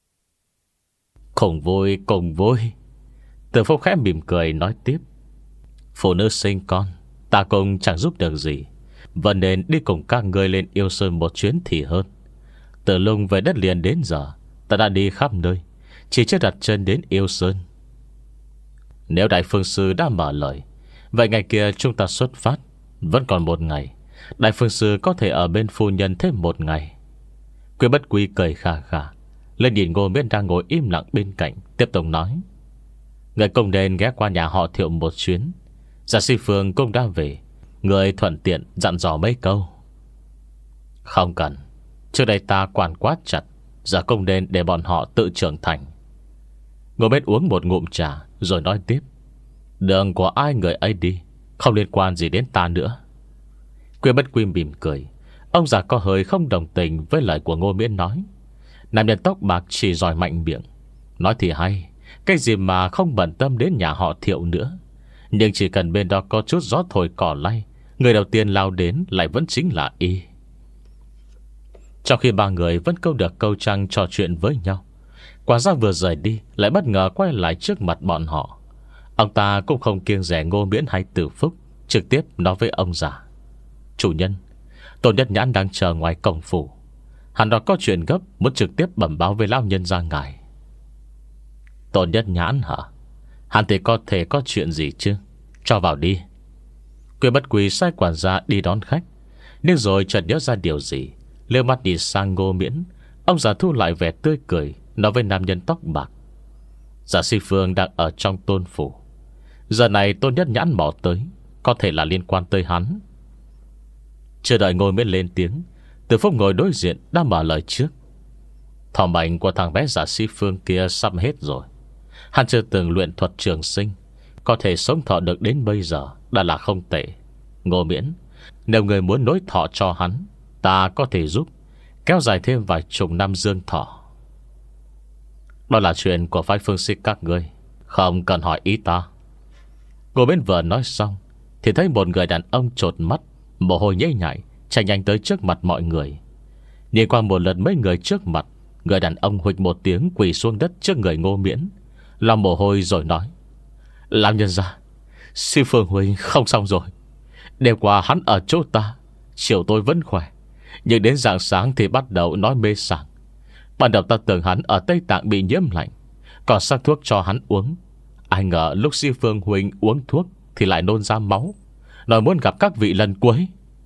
Cùng vui, cùng vui. Từ Phúc khẽ mỉm cười nói tiếp: phụ nữ sinh con, ta cũng chẳng giúp được gì, vẫn nên đi cùng các ngươi lên Yêu Sơn một chuyến thì hơn. Từ lúc về đất liền đến giờ, ta đã đi khắp nơi, chỉ chưa đặt chân đến Yêu Sơn. Nếu đại phương sư đã mở lời, vậy ngày kia chúng ta xuất phát. Vẫn còn một ngày, đại phương sư có thể ở bên phu nhân thêm một ngày. Quý Bất Quy cười khà khà lên nhìn Ngô Miễn đang ngồi im lặng bên cạnh, tiếp tục nói: người cũng nên ghé qua nhà họ Thiệu một chuyến. Giả Si Phương cũng đã về, người thuận tiện dặn dò mấy câu. Không cần, trước đây ta quản quá chặt, giờ cũng nên để bọn họ tự trưởng thành. Ngô Miễn uống một ngụm trà rồi nói tiếp: đường của ai người ấy đi, không liên quan gì đến ta nữa. Quý Bất Quy mỉm cười. Ông già có hơi không đồng tình với lời của Ngô Miễn nói. Nam nhân tóc bạc chỉ giỏi mạnh miệng. Nói thì hay, cái gì mà không bận tâm đến nhà họ Thiệu nữa. Nhưng chỉ cần bên đó có chút gió thổi cỏ lay, người đầu tiên lao đến lại vẫn chính là y. Trong khi ba người vẫn câu được câu trăng trò chuyện với nhau, quản gia vừa rời đi lại bất ngờ quay lại trước mặt bọn họ. Ông ta cũng không kiêng dè Ngô Miễn hay Từ Phúc, trực tiếp nói với ông già: chủ nhân, Tôn Nhất Nhãn đang chờ ngoài cổng phủ. Hắn đó có chuyện gấp, muốn trực tiếp bẩm báo với lão nhân gia ngài. Tôn Nhất Nhãn hả? Hắn thì có thể có chuyện gì chứ? Cho vào đi. Quý Bất Quy sai quản gia đi đón khách, nhưng rồi chợt nhớ ra điều gì, liếc mắt đi sang Ngô Miễn. Ông già thu lại vẻ tươi cười, nói với nam nhân tóc bạc: Giả Si Phương đang ở trong Tôn phủ. Giờ này Tôn Nhất Nhãn mò tới, có thể là liên quan tới hắn. Chưa đợi Ngô Miễn lên tiếng, Từ Phúc ngồi đối diện đã mở lời trước: thọ mệnh của thằng bé Giả Si Phương kia sắp hết rồi. Hắn chưa từng luyện thuật trường sinh, có thể sống thọ được đến bây giờ đã là không tệ. Ngô Miễn, nếu người muốn nối thọ cho hắn, ta có thể giúp kéo dài thêm vài chục năm dương thọ. Đó là chuyện của phái Phương Xích các ngươi, không cần hỏi ý ta. Ngô Miễn vừa nói xong thì thấy một người đàn ông chột mắt, mồ hôi nhễ nhại chạy nhanh tới trước mặt mọi người. Nhìn qua một lần mấy người trước mặt, người đàn ông huỵch một tiếng quỳ xuống đất trước người Ngô Miễn, lòng mồ hôi rồi nói: làm nhân ra, Si Phương huynh không xong rồi. Đêm qua hắn ở chỗ ta, chiều tôi vẫn khỏe, nhưng đến rạng sáng thì bắt đầu nói mê sảng. Ban đầu ta tưởng hắn ở Tây Tạng bị nhiễm lạnh, còn sắc thuốc cho hắn uống. Ai ngờ lúc Si Phương huynh uống thuốc thì lại nôn ra máu, nói muốn gặp các vị lần cuối.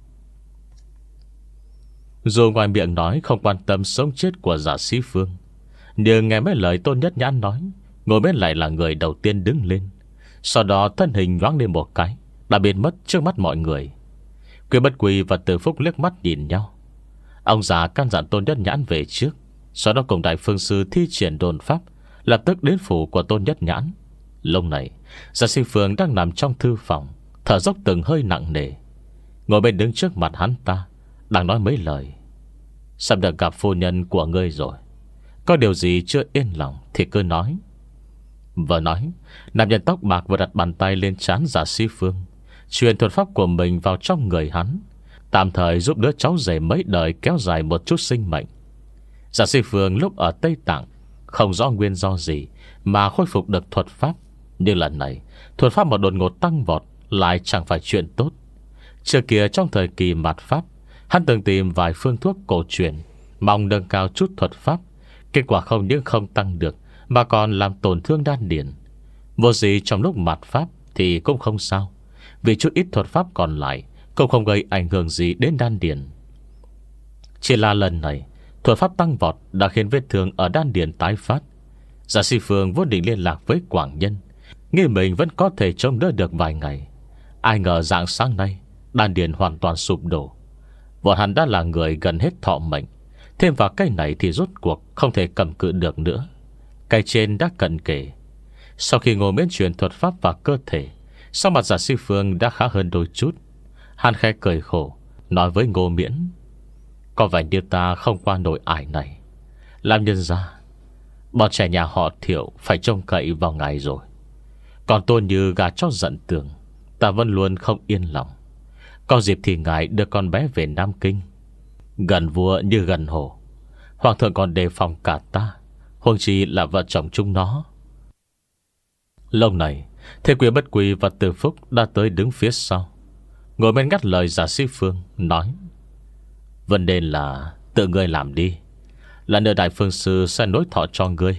Dù ngoài miệng nói không quan tâm sống chết của Giả Si Phương, nhưng nghe mấy lời Tôn Nhất Nhãn nói, Ngồi bên lại là người đầu tiên đứng lên. Sau đó thân hình nhoáng lên một cái, đã biến mất trước mắt mọi người. Quý Bất Quy và Từ Phúc liếc mắt nhìn nhau. Ông già căn dặn Tôn Nhất Nhãn về trước, sau đó cùng đại phương sư thi triển đồn pháp, lập tức đến phủ của Tôn Nhất Nhãn. Lúc này Giả Si Phương đang nằm trong thư phòng, thở dốc từng hơi nặng nề. Ngồi bên đứng trước mặt hắn ta, đang nói mấy lời. Sắp được gặp phu nhân của ngươi rồi, có điều gì chưa yên lòng thì cứ nói. Vừa nói, nam nhân tóc bạc vừa đặt bàn tay lên trán Giả Si Phương, truyền thuật pháp của mình vào trong người hắn, tạm thời giúp đứa cháu rể mấy đời kéo dài một chút sinh mệnh. Giả Si Phương lúc ở Tây Tạng không rõ nguyên do gì mà khôi phục được thuật pháp, nhưng lần này thuật pháp một đột ngột tăng vọt lại chẳng phải chuyện tốt. Trước kia trong thời kỳ mạt pháp, hắn từng tìm vài phương thuốc cổ truyền mong nâng cao chút thuật pháp. Kết quả không những không tăng được mà còn làm tổn thương đan điền. Vô gì trong lúc mạt pháp thì cũng không sao, vì chút ít thuật pháp còn lại cũng không gây ảnh hưởng gì đến đan điền. Chỉ là lần này thuật pháp tăng vọt đã khiến vết thương ở đan điền tái phát. Giả Si Phương vốn định liên lạc với Quảng Nhân, nghĩ mình vẫn có thể chống đỡ được vài ngày. Ai ngờ rạng sáng nay đan điền hoàn toàn sụp đổ. Bọn hắn đã là người gần hết thọ mệnh, thêm vào cái này thì rốt cuộc không thể cầm cự được nữa. Cái trên đã cận kề. Sau khi Ngô Miễn truyền thuật pháp vào cơ thể, sắc mặt Giả Si Phương đã khá hơn đôi chút. Hắn khẽ cười khổ, nói với Ngô Miễn: có vẻ như ta không qua nổi ải này. Làm nhân ra, bọn trẻ nhà họ Thiệu phải trông cậy vào ngài rồi. Còn tôi như gà chó giận tường, ta vẫn luôn không yên lòng. Có dịp thì ngài đưa con bé về Nam Kinh, gần vua như gần hổ. Hoàng thượng còn đề phòng cả ta, huống chi là vợ chồng chúng nó. Lâu này Thế Quý Bất Quý và Từ Phúc đã tới đứng phía sau, ngồi bên ngắt lời Giả Si Phương, nói: vấn đề là tự ngươi làm đi, là nơi Đại Phương Sư sẽ nối thọ cho ngươi.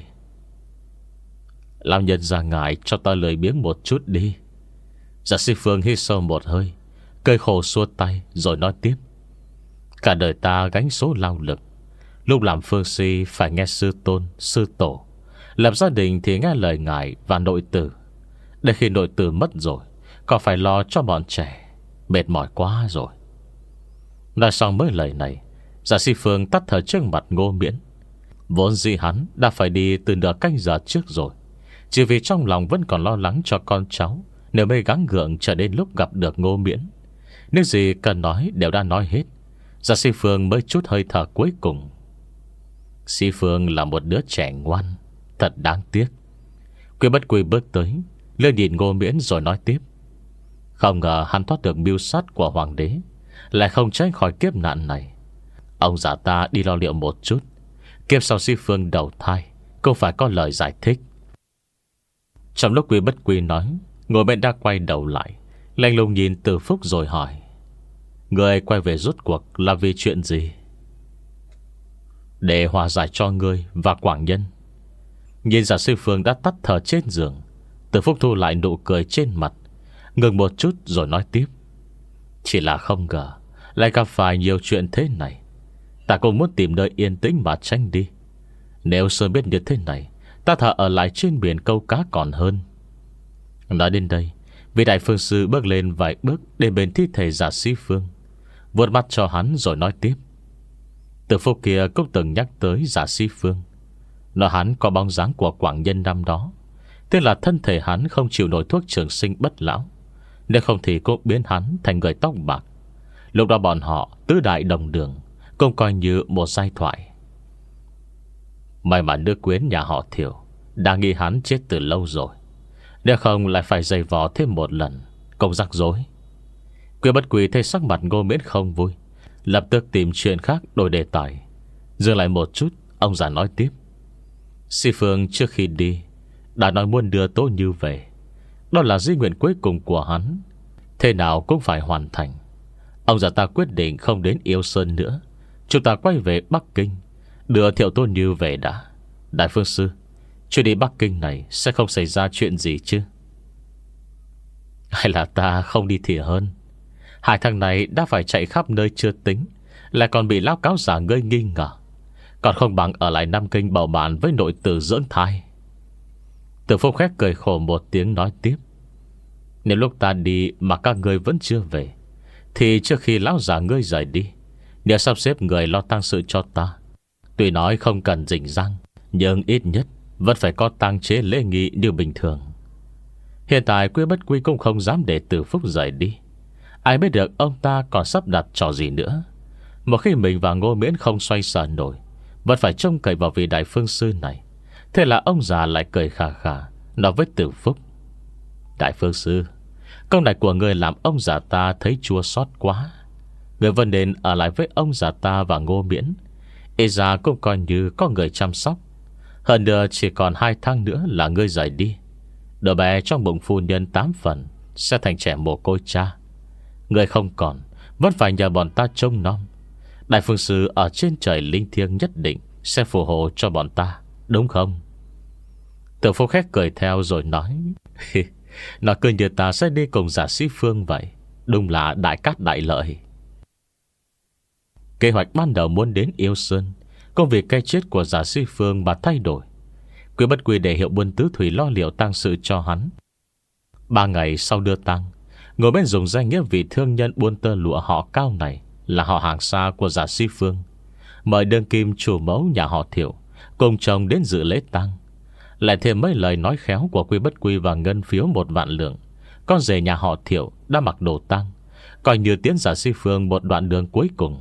Lão nhân ra ngài cho ta lười biếng một chút đi. Giả Si Phương hít sâu một hơi, cười khổ xua tay rồi nói tiếp: cả đời ta gánh số lao lực, lúc làm phương si phải nghe sư tôn, sư tổ, lập gia đình thì nghe lời ngài và nội tử. Để khi nội tử mất rồi, còn phải lo cho bọn trẻ, mệt mỏi quá rồi. Nói xong mấy lời này, Giả Si Phương tắt thở trước mặt Ngô Miễn. Vốn dĩ hắn đã phải đi từ nửa canh giờ trước rồi, chỉ vì trong lòng vẫn còn lo lắng cho con cháu, nếu mới gắng gượng chờ đến lúc gặp được Ngô Miễn. Nếu gì cần nói đều đã nói hết, Giả Si Phương mới chút hơi thở cuối cùng. Si Phương là một đứa trẻ ngoan, thật đáng tiếc. Quý Bất Quý bước tới, lên nhìn Ngô Miễn rồi nói tiếp: không ngờ hắn thoát được mưu sát của hoàng đế, lại không tránh khỏi kiếp nạn này. Ông già ta đi lo liệu một chút, kiếp sau Si Phương đầu thai cũng phải có lời giải thích. Trong lúc Quý Bất Quý nói, Ngô Miễn đã quay đầu lại, lạnh lùng nhìn Từ Phúc rồi hỏi: người quay về rốt cuộc là vì chuyện gì? Để hòa giải cho ngươi và Quảng Nhân. Nhìn Giả Si Phương đã tắt thở trên giường, Từ Phúc thu lại nụ cười trên mặt, ngừng một chút rồi nói tiếp: chỉ là không ngờ lại gặp phải nhiều chuyện thế này. Ta cũng muốn tìm nơi yên tĩnh mà tránh đi. Nếu sớm biết như thế này, ta thà ở lại trên biển câu cá còn hơn. Nói đến đây, vị Đại Phương Sư bước lên vài bước đến bên thi thể Giả Si Phương, vuốt mắt cho hắn rồi nói tiếp: Từ Phúc kia cũng từng nhắc tới Giả Si Phương, nói hắn có bóng dáng của Quảng Nhân năm đó, tức là thân thể hắn không chịu nổi thuốc trường sinh bất lão, nếu không thì cũng biến hắn thành người tóc bạc. Lúc đó bọn họ tứ đại đồng đường, cũng coi như một giai thoại. May mà nữ quyến nhà họ Thiệu đã nghĩ hắn chết từ lâu rồi, nếu không lại phải giày vò thêm một lần, cũng rắc rối. Quý Bất Quý thấy sắc mặt Ngô Miễn không vui, lập tức tìm chuyện khác đổi đề tài. Dừng lại một chút, ông già nói tiếp: Si Phương trước khi đi đã nói muốn đưa Tố Như về, đó là di nguyện cuối cùng của hắn, thế nào cũng phải hoàn thành. Ông già ta quyết định không đến Yêu Sơn nữa, chúng ta quay về Bắc Kinh, đưa Thiệu Tố Như về đã. Đại Phương Sư, chuyện đi Bắc Kinh này sẽ không xảy ra chuyện gì chứ? Hay là ta không đi thì hơn. Hai thằng này đã phải chạy khắp nơi chưa tính, lại còn bị lão cáo giả ngươi nghi ngờ, còn không bằng ở lại Nam Kinh bầu bạn với nội tử dưỡng thai. Từ Phúc khét cười khổ một tiếng nói tiếp: nếu lúc ta đi mà các ngươi vẫn chưa về, thì trước khi lão già ngươi rời đi, nếu sắp xếp người lo tang sự cho ta, tuy nói không cần rình rang, nhưng ít nhất vẫn phải có tang chế lễ nghi như bình thường. Hiện tại Quý Bất Quý cũng không dám để Từ Phúc rời đi. Ai biết được ông ta còn sắp đặt trò gì nữa. Một khi mình và Ngô Miễn không xoay sở nổi, vẫn phải trông cậy vào vị Đại Phương Sư này. Thế là ông già lại cười khà khà, nói với Từ Phúc: Đại Phương Sư, công này của người làm ông già ta thấy chua xót quá. Người vẫn nên ở lại với ông già ta và Ngô Miễn, ít ra cũng coi như có người chăm sóc. Hơn nữa chỉ còn hai tháng nữa là ngươi rời đi, đứa bé trong bụng phu nhân tám phần sẽ thành trẻ mồ côi cha. Người không còn, vẫn phải nhờ bọn ta trông nom. Đại Phương Sư ở trên trời linh thiêng nhất định sẽ phù hộ cho bọn ta, đúng không? Tưởng Phúc khét cười theo rồi nói: Nó cứ như ta sẽ đi cùng Giả Sĩ Phương vậy. Đúng là đại cát đại lợi. Kế hoạch ban đầu muốn đến Yêu Sơn, công việc cái chết của Giả Sĩ Phương mà thay đổi. Quý Bất Quy để Hiệu Buôn Tứ Thủy lo liệu tang sự cho hắn. Ba ngày sau đưa tang, ngồi bên dùng danh nghĩa vị thương nhân buôn tơ lụa họ Cao này là họ hàng xa của Giả Sĩ Phương, mời đương kim chủ mẫu nhà họ Thiệu cùng chồng đến dự lễ tang. Lại thêm mấy lời nói khéo của Quý Bất Quy và ngân phiếu một vạn lượng. Con rể nhà họ Thiệu đã mặc đồ tang, coi như tiến Giả Sĩ Phương một đoạn đường cuối cùng.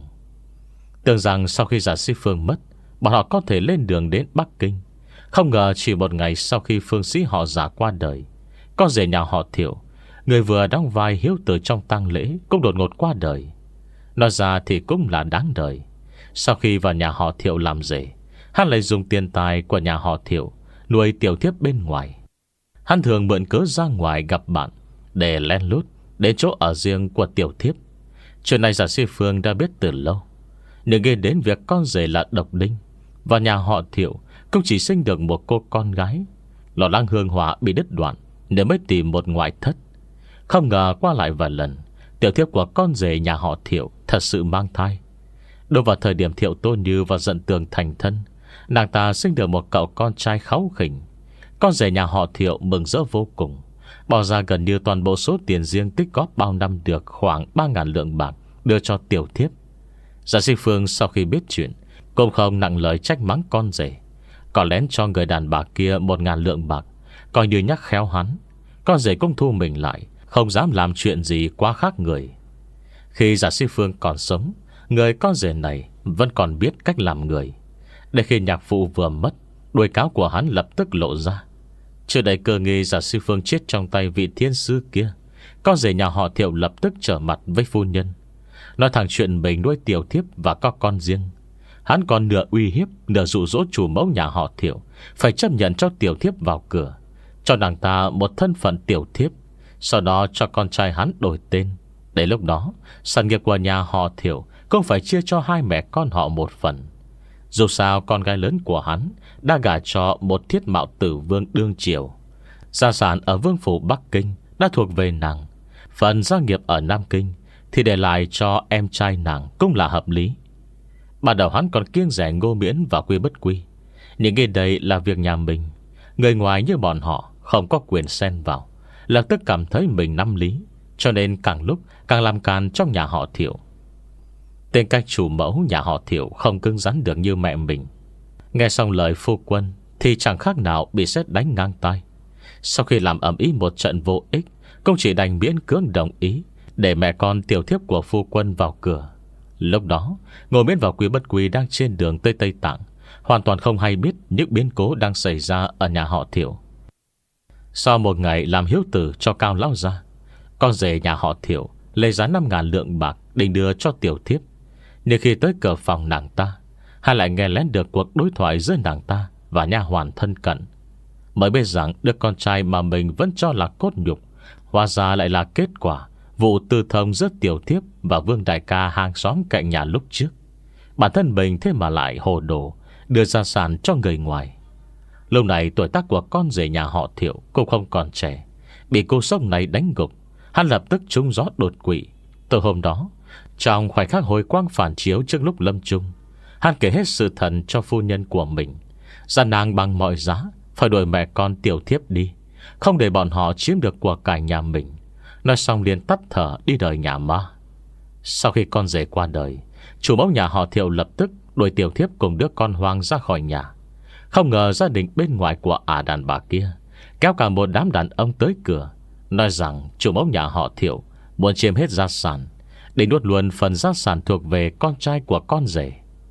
Tưởng rằng sau khi Giả Sĩ Phương mất, bọn họ có thể lên đường đến Bắc Kinh. Không ngờ chỉ một ngày sau khi phương sĩ họ Giả qua đời, con rể nhà họ Thiệu, người vừa đóng vai hiếu tử trong tang lễ, cũng đột ngột qua đời. Nói ra thì cũng là đáng đời. Sau khi vào nhà họ Thiệu làm rể, hắn lại dùng tiền tài của nhà họ Thiệu nuôi tiểu thiếp bên ngoài. Hắn thường mượn cớ ra ngoài gặp bạn để len lút đến chỗ ở riêng của tiểu thiếp. Chuyện này Giả Sĩ Phương đã biết từ lâu. Nhưng nghe đến việc con rể là độc đinh, và nhà họ Thiệu cũng chỉ sinh được một cô con gái, lo lắng hương hỏa bị đứt đoạn, nên mới tìm một ngoại thất. Không ngờ qua lại vài lần, tiểu thiếp của con rể nhà họ Thiệu thật sự mang thai. Đối vào thời điểm Thiệu Tô Như và Dận Tường thành thân, nàng ta sinh được một cậu con trai kháu khỉnh. Con rể nhà họ Thiệu mừng rỡ vô cùng, bỏ ra gần như toàn bộ số tiền riêng tích góp bao năm được khoảng ba ngàn lượng bạc đưa cho tiểu thiếp. Giả Sĩ Phương sau khi biết chuyện cũng không nặng lời trách mắng con rể, còn lén cho người đàn bà kia một ngàn lượng bạc, coi như nhắc khéo hắn. Con rể cũng thu mình lại, không dám làm chuyện gì quá khác người. Khi Giả Sĩ Phương còn sống, người con rể này vẫn còn biết cách làm người. Để khi nhạc phụ vừa mất, đuôi cáo của hắn lập tức lộ ra. Chưa đầy cơ nghi Giả Sĩ Phương chết trong tay vị thiên sư kia, con rể nhà họ Thiệu lập tức trở mặt với phu nhân, nói thẳng chuyện mình nuôi tiểu thiếp và có con riêng. Hắn còn nửa uy hiếp, nửa dụ dỗ chủ mẫu nhà họ Thiệu phải chấp nhận cho tiểu thiếp vào cửa, cho nàng ta một thân phận tiểu thiếp, sau đó cho con trai hắn đổi tên. Để lúc đó sản nghiệp của nhà họ Thiệu cũng phải chia cho hai mẹ con họ một phần. Dù sao con gái lớn của hắn đã gả cho một thiết mạo tử vương đương triều. Gia sản ở vương phủ Bắc Kinh đã thuộc về nàng, phần gia nghiệp ở Nam Kinh thì để lại cho em trai nàng cũng là hợp lý. Ban đầu hắn còn kiêng rẻ Ngô Miễn và Quy Bất Quy, những cái đây là việc nhà mình, người ngoài như bọn họ không có quyền xen vào, lập tức cảm thấy mình nắm lý, cho nên càng lúc càng làm càn trong nhà họ Thiệu. Tên cách chủ mẫu nhà họ Thiệu không cứng rắn được như mẹ mình. Nghe xong lời phu quân thì chẳng khác nào bị sét đánh ngang tai. Sau khi làm ầm ĩ một trận vô ích, cũng chỉ đành miễn cưỡng đồng ý để mẹ con tiểu thiếp của phu quân vào cửa. Lúc đó Ngô Miễn và Quý Bất Quy đang trên đường tới Tây Tạng, hoàn toàn không hay biết những biến cố đang xảy ra ở nhà họ Thiệu. Sau một ngày làm hiếu tử cho Cao lão gia, con rể nhà họ Thiệu lấy giá năm ngàn lượng bạc định đưa cho tiểu thiếp. Nhưng khi tới cửa phòng nàng ta, hắn lại nghe lén được cuộc đối thoại giữa nàng ta và nha hoàn thân cận, mới biết rằng đứa con trai mà mình vẫn cho là cốt nhục, hóa ra lại là kết quả vụ tư thông giữa tiểu thiếp và Vương đại ca hàng xóm cạnh nhà lúc trước. Bản thân mình thế mà lại hồ đồ đưa gia sản cho người ngoài. Lúc này tuổi tác của con rể nhà họ Thiệu cũng không còn trẻ, bị cô sốc này đánh gục, hắn lập tức trúng gió đột quỵ. Từ hôm đó, trong khoảnh khắc hồi quang phản chiếu trước lúc lâm chung, hắn kể hết sự thật cho phu nhân của mình, ra nàng bằng mọi giá phải đuổi mẹ con tiểu thiếp đi, không để bọn họ chiếm được của cải nhà mình. Nói xong liền tắt thở đi đời nhà ma. Sau khi con rể qua đời, chủ mẫu nhà họ Thiệu lập tức đuổi tiểu thiếp cùng đứa con hoang ra khỏi nhà. Không ngờ gia đình bên ngoài của ả đàn bà kia kéo cả một đám đàn ông tới cửa, nói rằng chủ mẫu nhà họ Thiệu muốn chiếm hết gia sản, để nuốt luôn phần gia sản thuộc về con trai của con rể.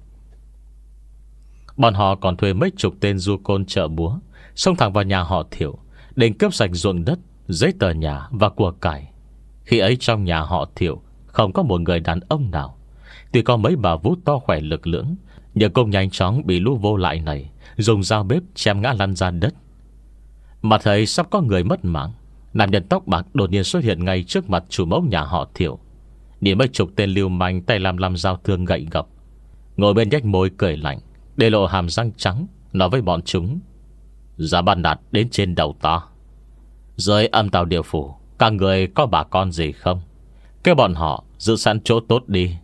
Bọn họ còn thuê mấy chục tên du côn chợ búa xông thẳng vào nhà họ Thiệu, định cướp sạch ruộng đất, giấy tờ nhà và của cải. Khi ấy trong nhà họ Thiệu không có một người đàn ông nào. Tuy có mấy bà vú to khỏe lực lưỡng, nhưng cũng nhanh chóng bị lũ vô lại này dùng dao bếp chém ngã lăn ra đất. Mà thấy sắp có người mất mạng, nam nhân tóc bạc đột nhiên xuất hiện ngay trước mặt chủ mẫu nhà họ Thiệu. Nhìn mấy chục tên lưu manh tay làm làm dao thương gậy gộc, ngồi bên nhếch môi cười lạnh, để lộ hàm răng trắng, nói với bọn chúng: Dám ban nạt đến trên đầu ta. Dưới âm tào địa phủ, các người có bà con gì không? Kêu bọn họ giữ sẵn chỗ tốt đi.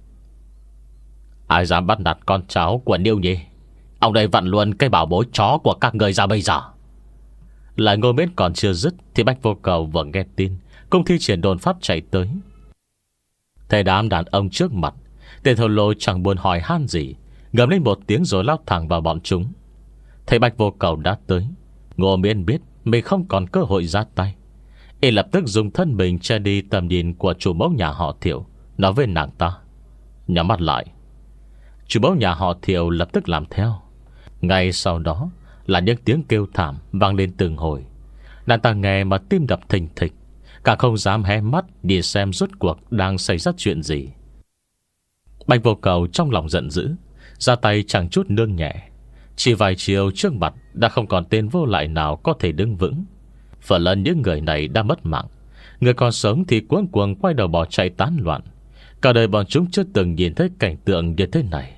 Ai dám bắt nạt con cháu của Niêu Nhi, ông đây vặn luôn cái bảo bối chó của các người ra bây giờ. Lại Ngô Miễn còn chưa dứt thì Bách Vô Cầu vừa nghe tin cũng thi triển đồn pháp chạy tới. Thấy đám đàn ông trước mặt, tên thổ lôi chẳng buồn hỏi han gì, gầm lên một tiếng rồi lao thẳng vào bọn chúng. Thấy Bách Vô Cầu đã tới, Ngô Miễn biết mình không còn cơ hội ra tay. Y lập tức dùng thân mình che đi tầm nhìn của chủ mẫu nhà họ Thiệu, nói với nàng ta. Nhắm mắt lại. Chủ mẫu nhà họ Thiệu lập tức làm theo. Ngay sau đó là những tiếng kêu thảm vang lên từng hồi. Nàng ta nghe mà tim đập thình thịch, cả không dám hé mắt đi xem rốt cuộc đang xảy ra chuyện gì. Bạch Vô Cầu trong lòng giận dữ, ra tay chẳng chút nương nhẹ. Chỉ vài chiều trước mặt đã không còn tên vô lại nào có thể đứng vững. Phần lớn những người này đã mất mạng, người còn sống thì cuống cuồng quay đầu bỏ chạy tán loạn. Cả đời bọn chúng chưa từng nhìn thấy cảnh tượng như thế này.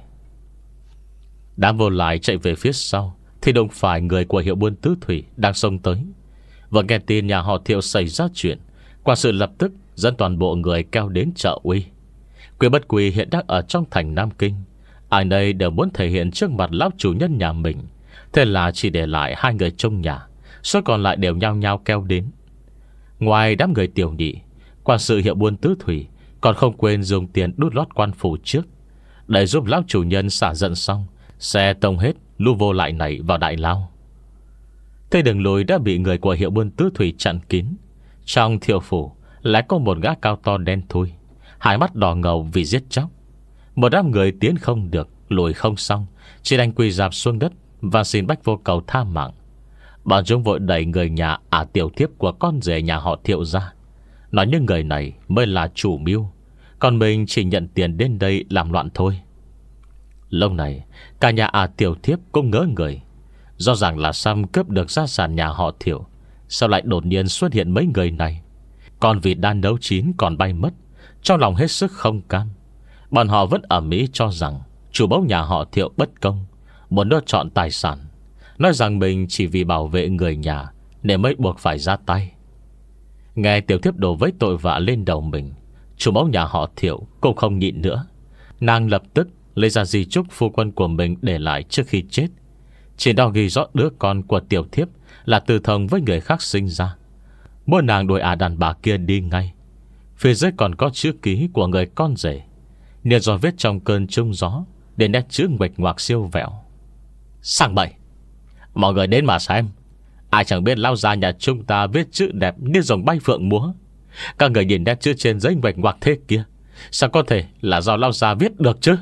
Đám vô lại chạy về phía sau thì đụng phải người của hiệu buôn tứ thủy đang xông tới. Vừa nghe tin nhà họ Thiệu xảy ra chuyện, quản sự lập tức dẫn toàn bộ người kéo đến chợ uy. Quyền Bất Quỳ hiện đang ở trong thành Nam Kinh, ai nấy đều muốn thể hiện trước mặt lão chủ nhân nhà mình. Thế là chỉ để lại hai người trong nhà, số còn lại đều nhao nhao kéo đến. Ngoài đám người tiểu nhị, quản sự hiệu buôn tứ thủy còn không quên dùng tiền đút lót quan phủ trước, để giúp lão chủ nhân xả giận xong sẽ tông hết lũ vô lại này vào đại lao. Thế đường lùi đã bị người của hiệu buôn tứ thủy chặn kín. Trong Thiệu phủ lại có một gã cao to đen thui, hai mắt đỏ ngầu vì giết chóc. Một đám người tiến không được, lùi không xong, chỉ đành quỳ rạp xuống đất và xin Bách Vô Cầu tha mạng. Bọn chúng vội đẩy người nhà ả tiểu thiếp của con rể nhà họ Thiệu ra, nói những người này mới là chủ mưu, còn mình chỉ nhận tiền đến đây làm loạn thôi. Lúc này cả nhà ả tiểu thiếp cũng ngỡ người. Rõ ràng là Sam cướp được gia sản nhà họ Thiệu, sao lại đột nhiên xuất hiện mấy người này? Còn vì đan đấu chín còn bay mất, trong lòng hết sức không cam. Bọn họ vẫn ở Mỹ cho rằng chủ mẫu nhà họ Thiệu bất công, muốn đưa chọn tài sản, nói rằng mình chỉ vì bảo vệ người nhà nên mới buộc phải ra tay. Nghe tiểu thiếp đổ với tội vạ lên đầu mình, chủ mẫu nhà họ Thiệu cũng không nhịn nữa. Nàng lập tức lấy ra di chúc phu quân của mình để lại trước khi chết. Chỉ đó ghi rõ đứa con của tiểu thiếp là từ thông với người khác sinh ra. Muốn nàng đuổi ả đàn bà kia đi ngay. Phía dưới còn có chữ ký của người con rể, nên do viết trong cơn trông gió, để nét chữ nguệch ngoạc siêu vẹo. Sang bậy, mọi người đến mà xem. Ai chẳng biết lao ra nhà chúng ta viết chữ đẹp như dòng bay phượng múa. Các người nhìn nét chữ trên giấy nguệch ngoạc thế kia, sao có thể là do lao ra viết được chứ?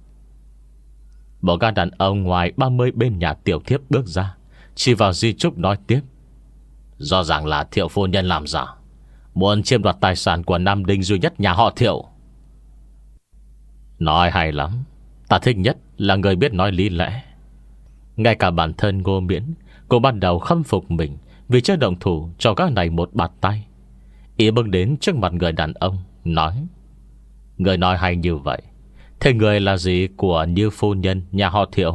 Một gã đàn ông ngoài ba mươi bên nhà tiểu thiếp bước ra, chỉ vào di chúc nói tiếp. Rõ ràng là Thiệu phu nhân làm giả, muốn chiếm đoạt tài sản của nam đinh duy nhất nhà họ Thiệu. Nói hay lắm. Ta thích nhất là người biết nói lý lẽ. Ngay cả bản thân Ngô Miễn cũng bắt đầu khâm phục mình vì chưa động thủ cho các này một bạt tay. Ý bước đến trước mặt người đàn ông, nói: Người nói hay như vậy, thế người là gì của Như phu nhân nhà họ Thiệu?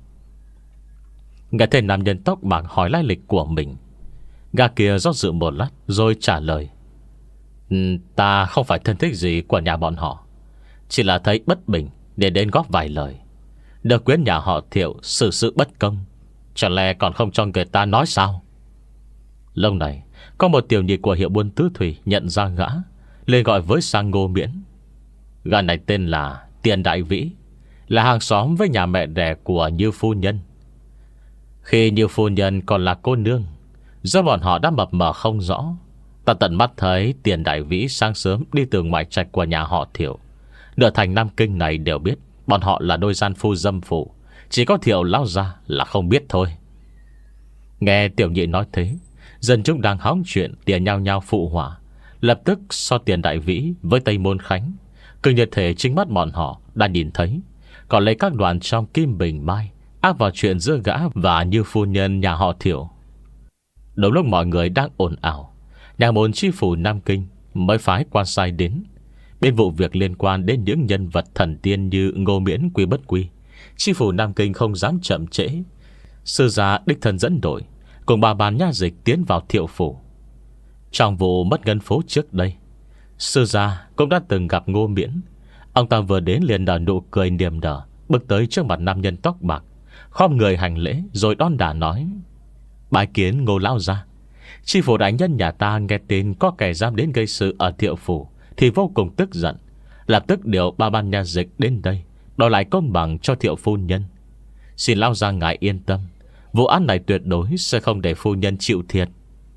Nghe thấy nam nhân tóc bạc hỏi lai lịch của mình, gã kia do dự một lát rồi trả lời: Ta không phải thân thích gì của nhà bọn họ, chỉ là thấy bất bình để đến góp vài lời. Được quyến nhà họ Thiệu xử sự bất công, chẳng lẽ còn không cho người ta nói sao? Lâu này có một tiểu nhị của hiệu buôn tứ thủy nhận ra gã, lên gọi với sang Ngô Miễn. Gã này tên là Tiền Đại Vĩ, là hàng xóm với nhà mẹ đẻ của Như phu nhân. Khi Như phu nhân còn là cô nương, do bọn họ đã mập mờ không rõ, ta tận mắt thấy Tiền Đại Vĩ sáng sớm đi từ ngoại trạch của nhà họ Thiệu. Nửa thành Nam Kinh này đều biết bọn họ là đôi gian phu dâm phụ, chỉ có Thiệu lão gia là không biết thôi. Nghe tiểu nhị nói thế, dân chúng đang hóng chuyện tiền nhau nhau phụ hỏa, lập tức so Tiền Đại Vĩ với Tây Môn Khánh, cứ như thể chính mắt bọn họ đã nhìn thấy, còn lấy các đoạn trong Kim Bình Mai áp vào chuyện giữa gã và Như phu nhân nhà họ Thiệu. Đúng lúc mọi người đang ồn ào, nhà môn chi phủ Nam Kinh mới phái quan sai đến. Bên vụ việc liên quan đến những nhân vật thần tiên như Ngô Miễn, Quý Bất Quy, chi phủ Nam Kinh không dám chậm trễ, Sư gia đích thân dẫn đội cùng bà bàn nha dịch tiến vào Thiệu phủ. Trong vụ mất ngân phố trước đây, sư gia cũng đã từng gặp Ngô Miễn. Ông ta vừa đến liền nở nụ cười niềm nở, bước tới trước mặt nam nhân tóc bạc, khom người hành lễ rồi đon đả nói: bái kiến Ngô lão gia. Chi phủ đại nhân nhà ta nghe tin có kẻ dám đến gây sự ở Thiệu phủ thì vô cùng tức giận, lập tức điều ba ban nha dịch đến đây đòi lại công bằng cho Thiệu phu nhân. Xin lão gia ngài yên tâm, vụ án này tuyệt đối sẽ không để phu nhân chịu thiệt.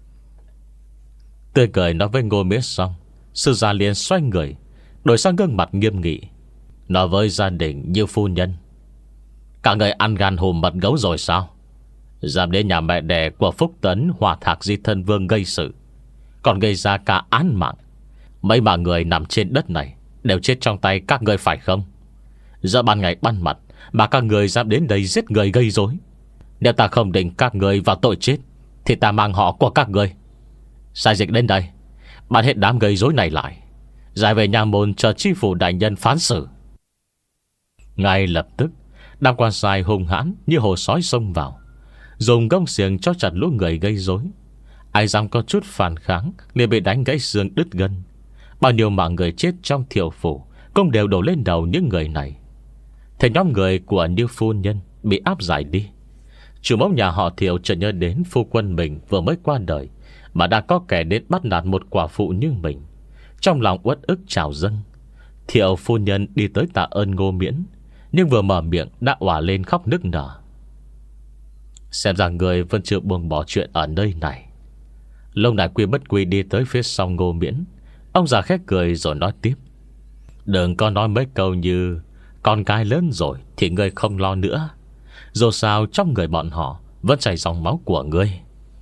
Tươi cười nói với Ngô Miễn xong, sư gia liền xoay người đổi sang gương mặt nghiêm nghị, nói với gia đình như phu nhân: cả người ăn gan hùm mật gấu rồi sao? Dám đến nhà mẹ đẻ của Phúc Tấn Hòa Thạc Di Thân Vương gây sự, còn gây ra cả án mạng. Mấy mà người nằm trên đất này đều chết trong tay các người phải không? Giờ ban ngày ban mặt mà các người dám đến đây giết người gây rối. Nếu ta không định các người vào tội chết thì ta mang họ của các người. Sai dịch đến đây, bắt hết đám gây rối này lại, giải về nhà môn chờ chi phủ đại nhân phán xử. Ngay lập tức, đám quan sai hung hãn như hồ sói xông vào, dùng gông xiềng cho chặt lũ người gây rối. Ai dám có chút phản kháng liền bị đánh gãy xương đứt gân. Bao nhiêu mạng người chết trong Thiệu phủ cũng đều đổ lên đầu những người này. Thế nhóm người của Như phu nhân bị áp giải đi. Chủ mẫu nhà họ Thiệu chợt nhớ đến phu quân mình vừa mới qua đời, mà đã có kẻ đến bắt nạt một quả phụ như mình. Trong lòng uất ức trào dâng. Thiệu phu nhân đi tới tạ ơn Ngô Miễn, nhưng vừa mở miệng đã òa lên khóc nức nở. Xem ra người vẫn chưa buông bỏ chuyện ở nơi này. Lông Đại Quy Bất Quy đi tới phía sau Ngô Miễn. Ông già khét cười rồi nói tiếp: đừng có nói mấy câu như con cái lớn rồi thì ngươi không lo nữa. Dù sao trong người bọn họ vẫn chảy dòng máu của ngươi.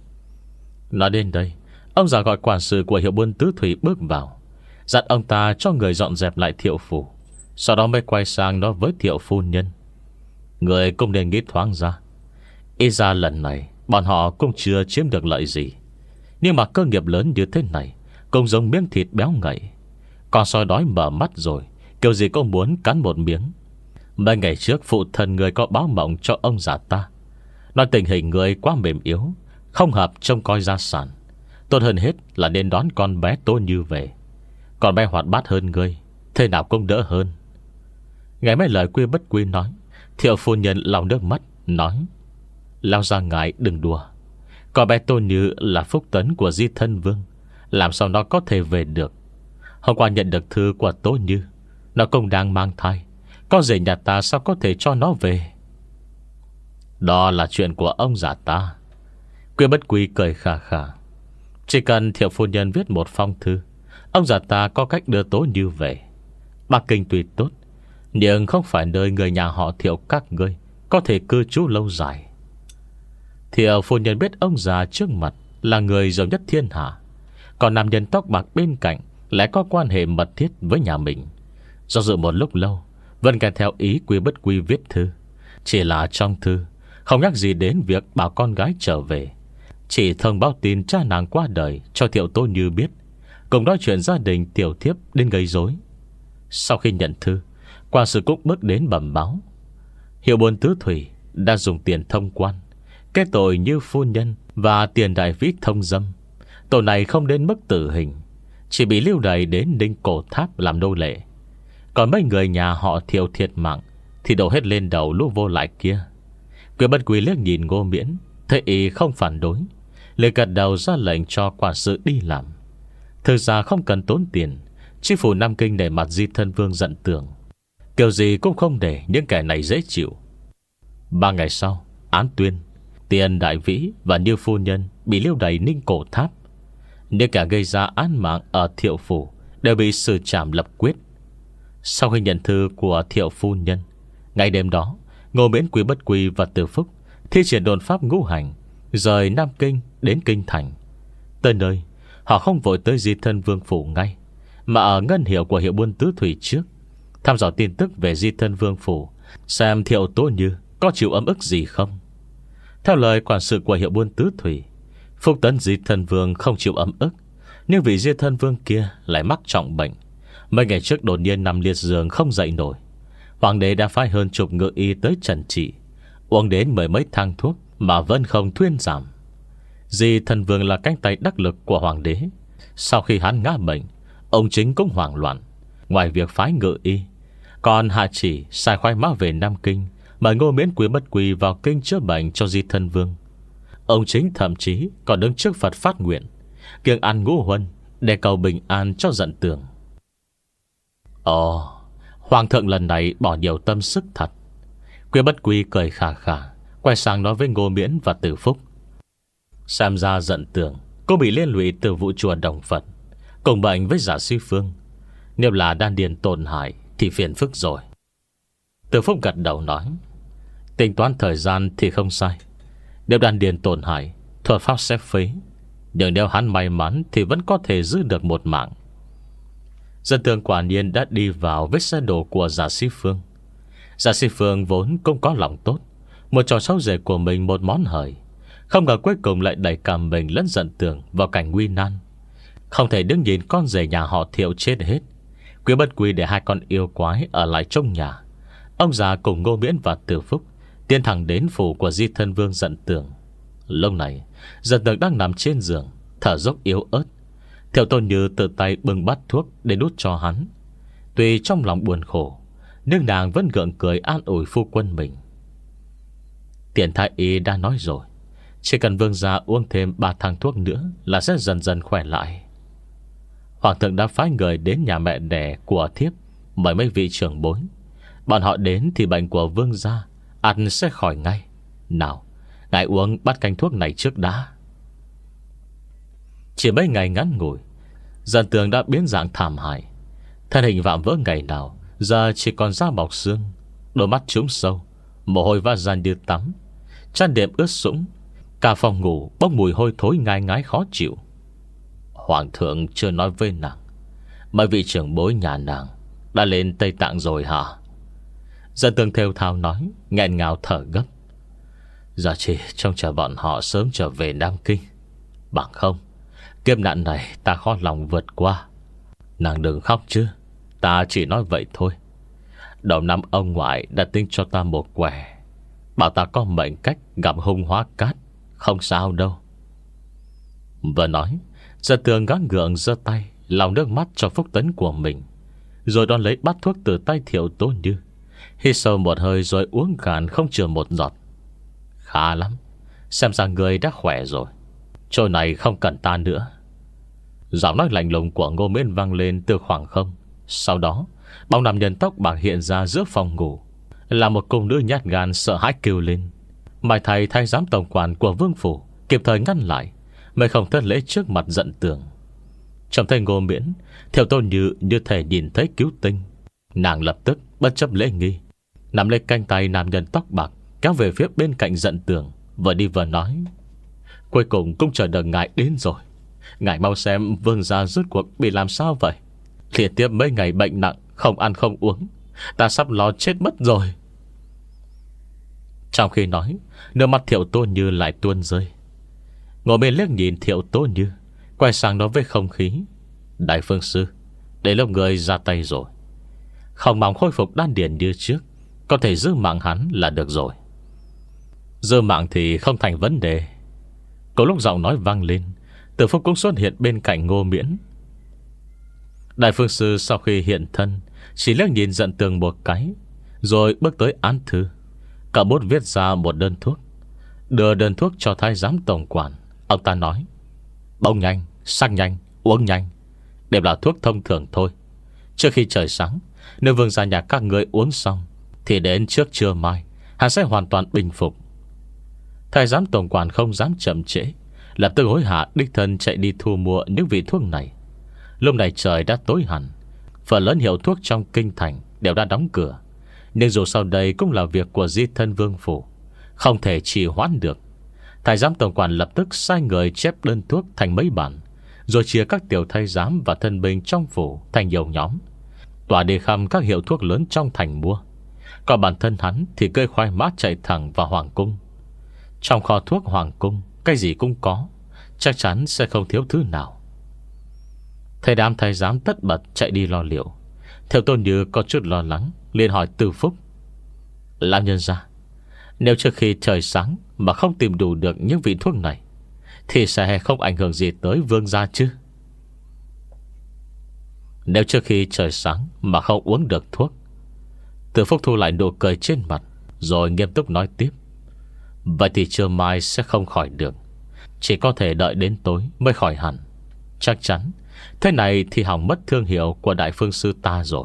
Nói đến đây, ông già gọi quản sự của hiệu buôn Tứ Thủy bước vào, dặn ông ta cho người dọn dẹp lại Thiệu phủ. Sau đó mới quay sang nói với Thiệu phu nhân: người cũng nên nghĩ thoáng ra. Ý ra lần này bọn họ cũng chưa chiếm được lợi gì, nhưng mà cơ nghiệp lớn như thế này cũng giống miếng thịt béo ngậy. Con sói đói mở mắt rồi, kiểu gì cũng muốn cắn một miếng. Mấy ngày trước phụ thân người có báo mộng cho ông già ta, nói tình hình người quá mềm yếu, không hợp trông coi gia sản. Tốt hơn hết là nên đón con bé Tô Như về. Con bé hoạt bát hơn ngươi, thế nào cũng đỡ hơn. Nghe mấy lời Quy Bất Quy nói, Thiệu phu nhân lau nước mắt nói: lao ra ngài đừng đùa. Con bé Tô Như là phúc tấn của Di Thân Vương, làm sao nó có thể về được? Hôm qua nhận được thư của Tô Như, nó cũng đang mang thai. Con rể nhà ta sao có thể cho nó về? Đó là chuyện của ông già ta. Quy Bất Quy cười khà khà. Chỉ cần Thiệu phu nhân viết một phong thư, ông già ta có cách đưa Tố Như về. Bắc Kinh tuy tốt, nhưng không phải nơi người nhà họ Thiệu các ngươi có thể cư trú lâu dài. Thiệu phu nhân biết ông già trước mặt là người giàu nhất thiên hạ, còn nam nhân tóc bạc bên cạnh lại có quan hệ mật thiết với nhà mình. Do dự một lúc lâu, vẫn nghe theo ý Quy Bất Quy viết thư. Chỉ là trong thư không nhắc gì đến việc bảo con gái trở về, chỉ thông báo tin cha nàng qua đời cho Thiệu Tố Như biết, cùng nói chuyện gia đình tiểu thiếp đến gây rối. Sau khi nhận thư, quan sự cũng bước đến bẩm báo: hiệu buôn Tứ Thủy đã dùng tiền thông quan, kết tội Như phu nhân và tiền đại vĩ thông dâm. Tội này không đến mức tử hình, chỉ bị lưu đày đến Ninh Cổ Tháp làm nô lệ. Còn mấy người nhà họ Thiệu thiệt mạng thì đổ hết lên đầu lũ vô lại kia. Quy Bất Quy liếc nhìn Ngô Miễn, thấy ý không phản đối, liền gật đầu ra lệnh cho quản sự đi làm. Thực ra không cần tốn tiền, chi phủ Nam Kinh để mặt Di Thân Vương giận tưởng, kiểu gì cũng không để những kẻ này dễ chịu. Ba ngày sau, án tuyên. Tiền đại vĩ và Như phu nhân bị lưu đày Ninh Cổ Tháp. Những kẻ gây ra án mạng ở Thiệu phủ đều bị xử trảm lập quyết. Sau khi nhận thư của Thiệu phu nhân, ngày đêm đó, Ngô Miễn, Quy Bất Quy và Từ Phúc thi triển đồn pháp ngũ hành, rời Nam Kinh đến Kinh Thành. Tới nơi, họ không vội tới Di Thân Vương phủ ngay, mà ở ngân hiệu của hiệu buôn Tứ Thủy trước, thăm dò tin tức về Di Thân Vương phủ, xem Thiệu Tố Như có chịu ấm ức gì không. Theo lời quản sự của hiệu buôn Tứ Thủy, Phúc tấn Di Thân Vương không chịu ấm ức, nhưng vị Di Thân Vương kia lại mắc trọng bệnh. Mấy ngày trước đột nhiên nằm liệt giường không dậy nổi. Hoàng đế đã phái hơn chục ngự y tới trần trị, uống đến mười mấy thang thuốc mà vẫn không thuyên giảm. Di Thân Vương là cánh tay đắc lực của hoàng đế. Sau khi hắn ngã bệnh, ông chính cũng hoảng loạn. Ngoài việc phái ngự y, còn hạ chỉ sai khoái mã về Nam Kinh, mời Ngô Miễn Quý Bất Quỳ vào kinh chữa bệnh cho Di Thân Vương. Ông chính thậm chí còn đứng trước Phật phát nguyện kiêng ăn ngũ huân để cầu bình an cho Dận Tường. Ồ, hoàng thượng lần này bỏ nhiều tâm sức thật. Quý Bất Quỳ cười khà khà, quay sang nói với Ngô Miễn và Từ Phúc: xem ra Dận Tường cô bị liên lụy từ vụ chùa Đồng Phật, cùng bệnh với Giả Sư Phương. Nếu là đan điền tổn hại thì phiền phức rồi. Từ Phúc gật đầu nói: tính toán thời gian thì không sai. Nếu đan điền tổn hại, thuật pháp sẽ phế. Nhưng nếu hắn may mắn thì vẫn có thể giữ được một mạng. Dận Tường quả nhiên đã đi vào vết xe đổ của Giả Sư Phương. Giả Sư Phương vốn cũng có lòng tốt, một trò cháu rể của mình một món hời, không ngờ cuối cùng lại đẩy cả mình lẫn Dận Tường vào cảnh nguy nan. Không thể đứng nhìn con rể nhà họ Thiệu chết hết. Quý Bất Quỳ để hai con yêu quái ở lại trong nhà. Ông già cùng Ngô Miễn và Từ Phúc tiến thẳng đến phủ của Di Thân Vương Dận Tường. Lúc này Dận Tường đang nằm trên giường, thở dốc yếu ớt. Thiệu Tôn Như tự tay bưng bát thuốc để đút cho hắn. Tuy trong lòng buồn khổ, nhưng nàng vẫn gượng cười an ủi phu quân mình. Tiền thái y đã nói rồi, chỉ cần vương gia uống thêm ba thang thuốc nữa là sẽ dần dần khỏe lại. Hoàng thượng đã phái người đến nhà mẹ đẻ của thiếp mời mấy vị trưởng bối. Bọn họ đến thì bệnh của vương gia ăn sẽ khỏi ngay. Nào, ngài uống bát canh thuốc này trước đã. Chỉ mấy ngày ngắn ngủi, Dận Tường đã biến dạng thảm hại. Thân hình vạm vỡ ngày nào giờ chỉ còn da bọc xương, đôi mắt trũng sâu, mồ hôi vã ra như tắm, chăn đệm ướt sũng, cả phòng ngủ bốc mùi hôi thối ngai ngái khó chịu. Hoàng thượng chưa nói với nàng, mấy vị trưởng bối nhà nàng đã lên Tây Tạng rồi hả? Dận Tường thều thào nói, nghẹn ngào thở gấp. Giờ chỉ trông chờ bọn họ sớm trở về Nam Kinh, bằng không kiếp nạn này ta khó lòng vượt qua. Nàng đừng khóc chứ, ta chỉ nói vậy thôi. Đầu năm ông ngoại đã tính cho ta một quẻ, bảo ta có mệnh cách gặp hung hóa cát, không sao đâu. Vừa nói, Dận Tường gắng gượng giơ tay lau nước mắt cho phúc tấn của mình, rồi đón lấy bát thuốc từ tay Thiệu Tôn Như, hít sâu một hơi rồi uống cạn không chừa một giọt. Khá lắm, xem ra người đã khỏe rồi, chỗ này không cần ta nữa. Giọng nói lạnh lùng của Ngô Miễn vang lên từ khoảng không. Sau đó bóng nam nhân tóc bạc hiện ra giữa phòng ngủ, là một cung nữ nhát gan sợ hãi kêu lên. Mai thầy thái giám tổng quản của vương phủ kịp thời ngăn lại, mới không thất lễ trước mặt Dận Tường. Trông thấy Ngô Miễn, Thiệu Tôn Như như thể nhìn thấy cứu tinh. Nàng lập tức bất chấp lễ nghi, nắm lấy cánh tay nam nhân tóc bạc, kéo về phía bên cạnh Dận Tường, vừa đi vừa nói: cuối cùng cũng chờ đợi ngài đến rồi. Ngài mau xem vương gia rốt cuộc bị làm sao vậy. Liên tiếp mấy ngày bệnh nặng, không ăn không uống, ta sắp lo chết mất rồi. Trong khi nói, nước mắt Thiệu Tôn Như lại tuôn rơi. Ngồi bên liếc nhìn Thiệu Tôn Như, quay sang nói với không khí: đại phương sư, để lúc người ra tay rồi. Không mong khôi phục đan điền như trước, có thể giữ mạng hắn là được rồi. Giữ mạng thì không thành vấn đề. Có lúc giọng nói vang lên, Từ Phúc cũng xuất hiện bên cạnh Ngô Miễn. Đại phương sư sau khi hiện thân chỉ liếc nhìn Dận Tường một cái, rồi bước tới án thư, cả bút viết ra một đơn thuốc, đưa đơn thuốc cho thái giám tổng quản. Ông ta nói: bông nhanh, sắc nhanh, uống nhanh, đều là thuốc thông thường thôi. Trước khi trời sáng, nếu vương gia nhà các người uống xong thì đến trước trưa mai hắn sẽ hoàn toàn bình phục. Thái giám tổng quản không dám chậm trễ, lập tức hối hả đích thân chạy đi thu mua những vị thuốc này. Lúc này trời đã tối hẳn, phần lớn hiệu thuốc trong kinh thành đều đã đóng cửa. Nhưng dù sau đây cũng là việc của Di Thân Vương phủ, không thể trì hoãn được. Thái giám tổng quản lập tức sai người chép đơn thuốc thành mấy bản, rồi chia các tiểu thái giám và thân binh trong phủ thành nhiều nhóm, tỏa đi khắp các hiệu thuốc lớn trong thành mua. Còn bản thân hắn thì cơi khoai mã chạy thẳng vào hoàng cung. Trong kho thuốc hoàng cung, cái gì cũng có, chắc chắn sẽ không thiếu thứ nào. Thầy đám thái giám tất bật chạy đi lo liệu. Thiệu Tôn Như có chút lo lắng, liền hỏi Từ Phúc: làm nhân gia, Nếu trước khi trời sáng mà không tìm đủ được những vị thuốc này thì sẽ không ảnh hưởng gì tới vương gia chứ? Nếu trước khi trời sáng mà không uống được thuốc. Từ Phúc thu lại nụ cười trên mặt, rồi nghiêm túc nói tiếp: vậy thì trưa mai sẽ không khỏi được, chỉ có thể đợi đến tối mới khỏi hẳn. Chắc chắn thế này thì hỏng mất thương hiệu của Đại Phương Sư ta rồi.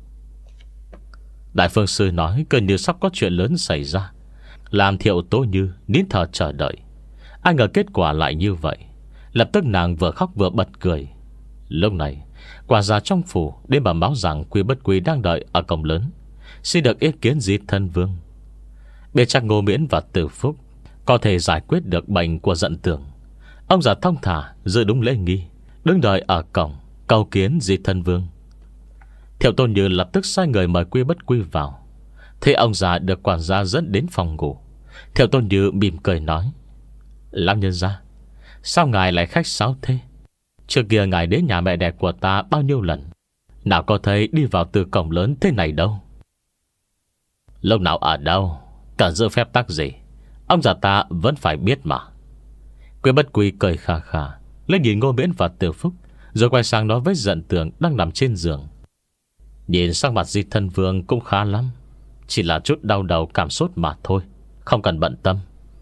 Đại Phương Sư nói gần như sắp có chuyện lớn xảy ra, làm Thiệu Tố Như nín thở chờ đợi. Ai ngờ kết quả lại như vậy. Lập tức nàng vừa khóc vừa bật cười. Lúc này quả già trong phủ đến bẩm báo rằng Quy Bất Quy đang đợi ở cổng lớn, xin được ý kiến Di Thân Vương. Biết chắc Ngô Miễn và Từ Phúc có thể giải quyết được bệnh của Dận Tưởng. Ông già thong thả giữ đúng lễ nghi, đứng đợi ở cổng cầu kiến Di Thân Vương. Thiệu Tôn Như lập tức sai người mời Quy Bất Quy vào. Thế ông già được quản gia dẫn đến phòng ngủ. Thiệu Tôn Như mỉm cười nói: lão nhân gia, sao ngài lại khách sáo thế? Trước kia ngài đến nhà mẹ đẻ của ta bao nhiêu lần, nào có thấy đi vào từ cổng lớn thế này đâu. Lúc nào ở đâu, cần giữ phép tắc gì, ông già ta vẫn phải biết mà. Quy Bất Quy cười khà khà, lên nhìn Ngô Miễn và Từ Phúc, rồi quay sang nói với Dận Tưởng đang nằm trên giường: nhìn sang mặt Di Thân Vương cũng khá lắm, chỉ là chút đau đầu cảm sốt mà thôi, không cần bận tâm.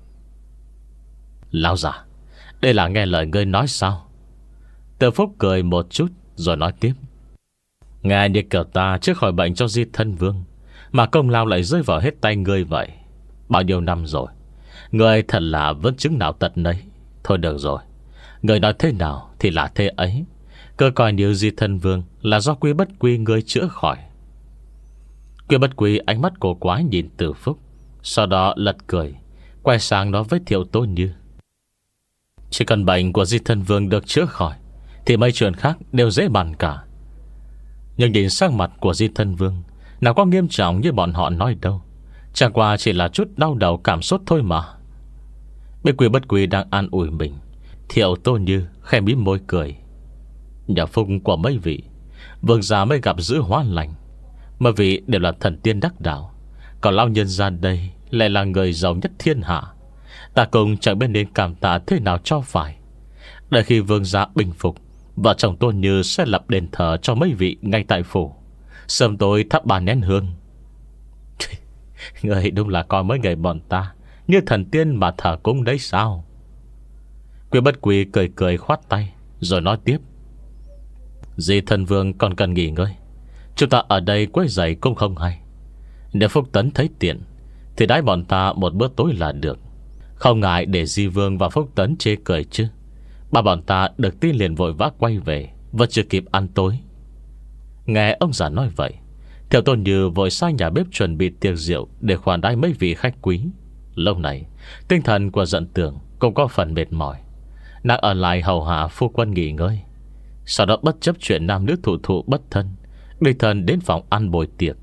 Lão già, đây là nghe lời ngươi nói sao? Từ Phúc cười một chút rồi nói tiếp: ngài như kiểu ta trước khỏi bệnh cho Di Thân Vương, mà công lao lại rơi vào hết tay ngươi vậy. Bao nhiêu năm rồi, ngươi thật là vẫn chứng nào tật nấy. Thôi được rồi, ngươi nói thế nào thì là thế ấy, cứ coi như Di Thân Vương là do Quy Bất Quy ngươi chữa khỏi. Quy Bất Quy ánh mắt cổ quái nhìn Từ Phúc, sau đó lật cười, quay sang nói với Thiệu Tố Như: chỉ cần bệnh của Di Thân Vương được chữa khỏi thì mấy chuyện khác đều dễ bàn cả. Nhưng nhìn sang mặt của Di Thân Vương, nào có nghiêm trọng như bọn họ nói đâu, chẳng qua chỉ là chút đau đầu cảm sốt thôi mà. Bên Quy Bất Quy đang an ủi mình, Thiệu Tố Như khẽ mím môi cười: nhờ phúc của mấy vị, vương gia mới gặp giữ hóa lành. Mà vị đều là thần tiên đắc đạo, còn lão nhân gia đây lại là người giàu nhất thiên hạ. Ta cùng chẳng biết nên cảm tạ thế nào cho phải. Đợi khi vương gia bình phục, vợ chồng Tôn Như sẽ lập đền thờ cho mấy vị ngay tại phủ, sớm tối thắp ba nén hương. Người đúng là coi mấy người bọn ta như thần tiên mà thờ cúng đấy sao? Quy Bất Quy cười cười khoát tay, rồi nói tiếp: Di Thân Vương còn cần nghỉ ngơi, chúng ta ở đây quấy rầy cũng không hay. Nếu Phúc Tấn thấy tiện thì đãi bọn ta một bữa tối là được, không ngại để Di Vương và Phúc Tấn chê cười chứ. Ba bọn ta được tin liền vội vã quay về, vẫn chưa kịp ăn tối. Nghe ông già nói vậy, Thiệu Tôn Như vội sang nhà bếp chuẩn bị tiệc rượu để khoản đãi mấy vị khách quý. Lâu này tinh thần của Dận Tưởng cũng có phần mệt mỏi, nàng ở lại hầu hạ phu quân nghỉ ngơi. Sau đó bất chấp chuyện nam nữ thụ thụ bất thân, đi thần đến phòng ăn bồi tiệc.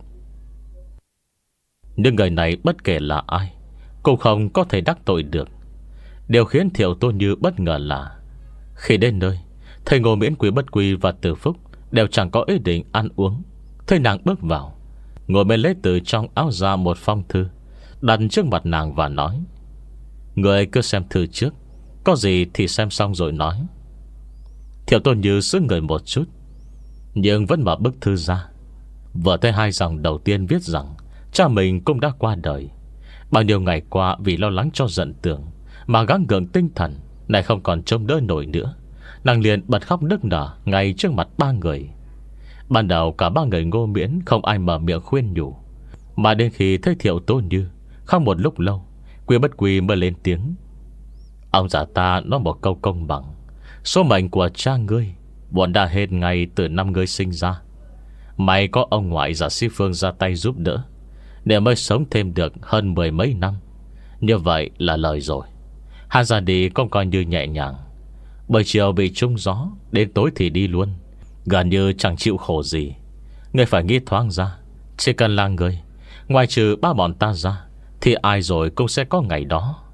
Nhưng người này bất kể là ai cũng không có thể đắc tội được. Điều khiến Thiệu Tôn Như bất ngờ là khi đến nơi, thầy Ngô Miễn, Quy Bất Quy và Từ Phúc đều chẳng có ý định ăn uống. Thấy nàng bước vào, Ngô Miễn lấy từ trong áo ra một phong thư, đặt trước mặt nàng và nói: người cứ xem thư trước, có gì thì xem xong rồi nói. Thiệu Tôn Như sững người một chút, nhưng vẫn mở bức thư ra. Vừa thấy hai dòng đầu tiên viết rằng cha mình cũng đã qua đời. Bao nhiêu ngày qua vì lo lắng cho Dận Tưởng mà gắng gượng tinh thần, này không còn trông đỡ nổi nữa. Nàng liền bật khóc nức nở ngay trước mặt ba người. Ban đầu cả ba người Ngô Miễn không ai mở miệng khuyên nhủ, mà đến khi thấy Thiệu Tôn Như khóc một lúc lâu, Quy Bất Quy mới lên tiếng: ông già ta nói một câu công bằng. Số mệnh của cha ngươi bọn đã hết ngay từ năm ngươi sinh ra. Mày có ông ngoại Giả Sĩ Phương ra tay giúp đỡ, để mới sống thêm được hơn mười mấy năm. Như vậy là lời rồi. Hắn ra đi cũng coi như nhẹ nhàng. Buổi chiều bị trúng gió, đến tối thì đi luôn, gần như chẳng chịu khổ gì. Ngươi phải nghĩ thoáng ra, chỉ cần là người, ngoài trừ ba bọn ta ra, thì ai rồi cũng sẽ có ngày đó.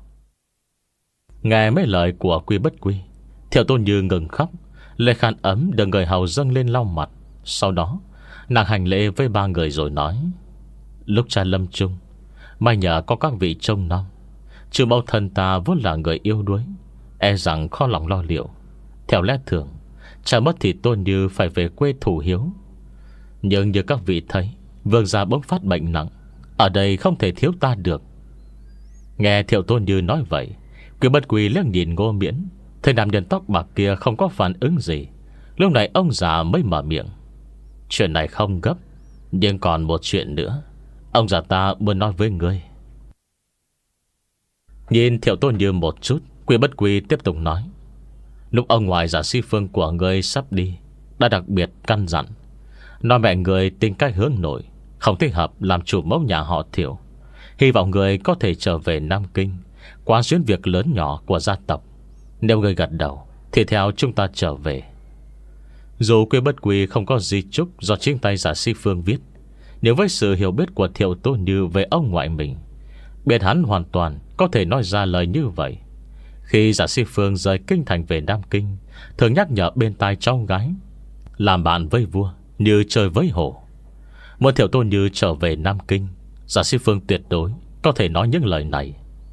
Nghe mấy lời của Quy Bất Quy, Thiệu Tôn Như ngừng khóc, lấy khăn ấm được người hầu dâng lên lau mặt. Sau đó nàng hành lễ với ba người rồi nói: lúc cha lâm chung, May nhờ có các vị trông nom, chứ mẫu thân ta vốn là người yêu đuối, e rằng khó lòng lo liệu. Theo lẽ thường, cha mất thì Tôn Như phải về quê thủ hiếu. Nhưng như các vị thấy, vương gia bỗng phát bệnh nặng, ở đây không thể thiếu ta được. Nghe Thiệu Tôn Như nói vậy, Quý Bất Quy liếc nhìn Ngô Miễn, thấy nam nhân tóc bạc kia không có phản ứng gì. Lúc này ông già mới mở miệng: chuyện này không gấp, nhưng còn một chuyện nữa ông già ta muốn nói với ngươi. Nhìn Thiệu Tôn Như một chút, Quý Bất Quy tiếp tục nói: lúc ông ngoại Giả Si Phương của ngươi sắp đi, đã đặc biệt căn dặn, nói mẹ người tính cách hướng nội, không thích hợp làm chủ mẫu nhà họ Thiệu. Hy vọng người có thể trở về Nam Kinh, quán xuyến việc lớn nhỏ của gia tộc. Nếu người gật đầu thì theo chúng ta trở về. Dù Quý Bất Quy không có di chúc do chính tay Giả Si Phương viết, nếu với sự hiểu biết của Thiệu Tôn Như về ông ngoại mình, biết hắn hoàn toàn có thể nói ra lời như vậy. Khi Giả Si Phương rời kinh thành về Nam Kinh, thường nhắc nhở bên tai cháu gái, làm bạn với vua như chơi với hổ. Muốn Thiệu Tôn Như trở về Nam Kinh, Giả Si Phương tuyệt đối có thể nói những lời này.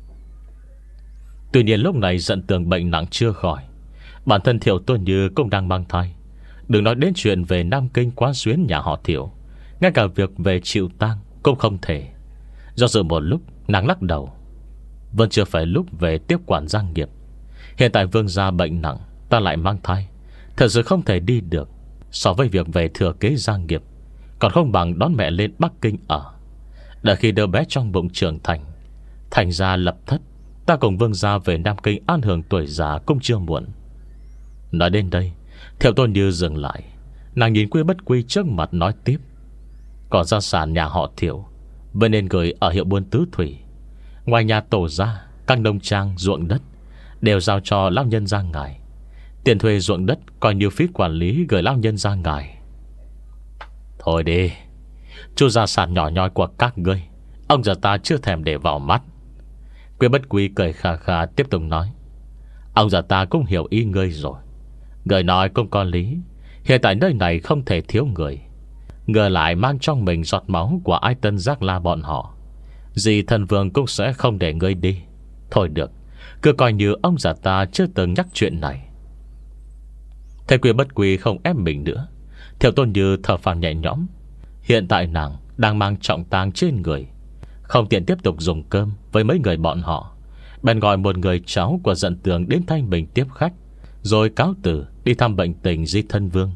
Tuy nhiên lúc này Dận Tường bệnh nặng chưa khỏi, bản thân Thiệu Tôn Như cũng đang mang thai. Đừng nói đến chuyện về Nam Kinh quán xuyến nhà họ Thiệu, ngay cả việc về chịu tang cũng không thể. Do dự một lúc, nàng lắc đầu: vẫn chưa phải lúc về tiếp quản gia nghiệp. Hiện tại vương gia bệnh nặng, ta lại mang thai, thật sự không thể đi được. So với việc về thừa kế gia nghiệp, còn không bằng đón mẹ lên Bắc Kinh ở. Đợi khi đứa bé trong bụng trưởng thành, thành ra lập thất, ta cùng vương gia về Nam Kinh an hưởng tuổi già cũng chưa muộn. Nói đến đây, Thiệu Tôn Như dừng lại. Nàng nhìn Quý Bất Quy trước mặt nói tiếp: còn gia sản nhà họ Thiệu vẫn nên gửi ở hiệu buôn tứ thủy. Ngoài nhà tổ gia, các nông trang, ruộng đất đều giao cho lão nhân gia ngài. Tiền thuê ruộng đất coi như phí quản lý gửi lão nhân gia ngài. Thôi đi, chú gia sản nhỏ nhoi của các ngươi, ông già ta chưa thèm để vào mắt. Quý Bất Quy cười khà khà tiếp tục nói: ông già ta cũng hiểu ý ngươi rồi. Người nói cũng có lý. Hiện tại nơi này không thể thiếu người. Ngờ lại mang trong mình giọt máu của Ai Tân Giác La bọn họ, dì thần vương cũng sẽ không để ngươi đi. Thôi được, cứ coi như ông già ta chưa từng nhắc chuyện này. Thầy Quý Bất Quy không ép mình nữa. Thiệu Tôn Như thở phào nhẹ nhõm. Hiện tại nàng đang mang trọng tang trên người, không tiện tiếp tục dùng cơm với mấy người bọn họ, bèn gọi một người cháu của Dận Tường đến thay mình tiếp khách, rồi cáo từ đi thăm bệnh tình Di Thân Vương.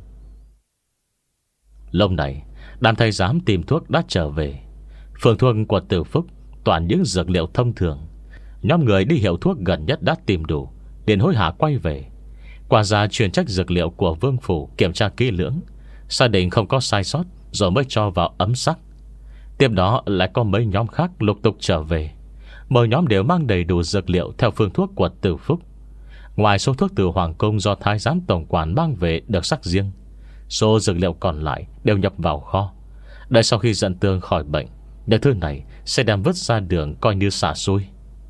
Lúc này đám thầy giám tìm thuốc đã trở về. Phường thuốc của Từ Phúc toàn những dược liệu thông thường. Nhóm người đi hiệu thuốc gần nhất đã tìm đủ, liền hối hả quay về. Quả ra chuyên trách dược liệu của Vương Phủ kiểm tra kỹ lưỡng, xác định không có sai sót, rồi mới cho vào ấm sắc. Tiếp đó lại có mấy nhóm khác lục tục trở về. Mỗi nhóm đều mang đầy đủ dược liệu theo phương thuốc của Từ Phúc. Ngoài số thuốc từ Hoàng Cung do Thái giám tổng quản mang về được sắc riêng, số dược liệu còn lại đều nhập vào kho. Đợi sau khi Dận Tường khỏi bệnh, những thứ này sẽ đem vứt ra đường coi như xả xui.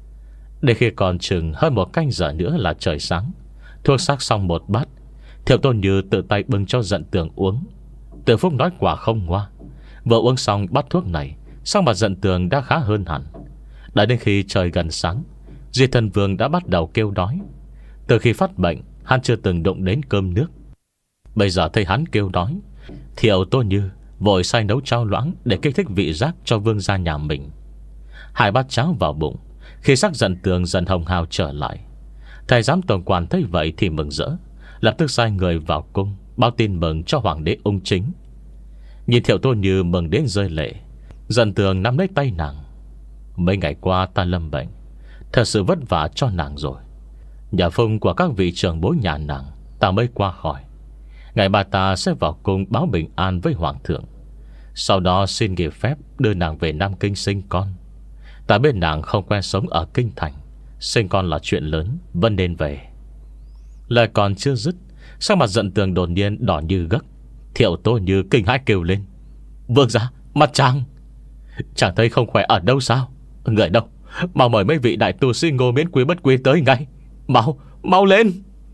Để khi còn chừng hơn một canh giờ nữa là trời sáng, thuốc sắc xong một bát, Thiệu Tôn Như tự tay bưng cho Dận Tường uống. Từ Phúc nói quả không ngoa. Vừa uống xong bát thuốc này, sắc mặt Dận Tường đã khá hơn hẳn. Đợi đến khi trời gần sáng, Di Thân Vương đã bắt đầu kêu đói. Từ khi phát bệnh, hắn chưa từng đụng đến cơm nước. Bây giờ thấy hắn kêu đói, Thiệu Tôn Như vội sai nấu cháo loãng để kích thích vị giác cho vương gia nhà mình. Hai bát cháo vào bụng, khi sắc Dận Tường dần hồng hào trở lại, thầy giám tổng quản thấy vậy thì mừng rỡ, lập tức sai người vào cung báo tin mừng cho hoàng đế ung chính. Nhìn Thiệu Tôn Như mừng đến rơi lệ, Dận Tường nắm lấy tay nàng: mấy ngày qua ta lâm bệnh, thật sự vất vả cho nàng rồi. Nhờ phung của các vị trưởng bối nhà nàng, ta mới qua khỏi. Ngày bà ta sẽ vào cung báo bình an với hoàng thượng, sau đó xin nghỉ phép đưa nàng về Nam Kinh sinh con. Ta biết nàng không quen sống ở kinh thành, sinh con là chuyện lớn, vẫn nên về. Lời còn chưa dứt, sắc mặt Dận Tường đột nhiên đỏ như gấc. Thiệu Tôn Như kinh hãi kêu lên: vương gia, mặt chàng chẳng thấy không khỏe ở đâu sao? Người đâu? Mau mời mấy vị đại tu sĩ Ngô Miễn, Quý Bất Quy tới ngay. Mau, mau lên.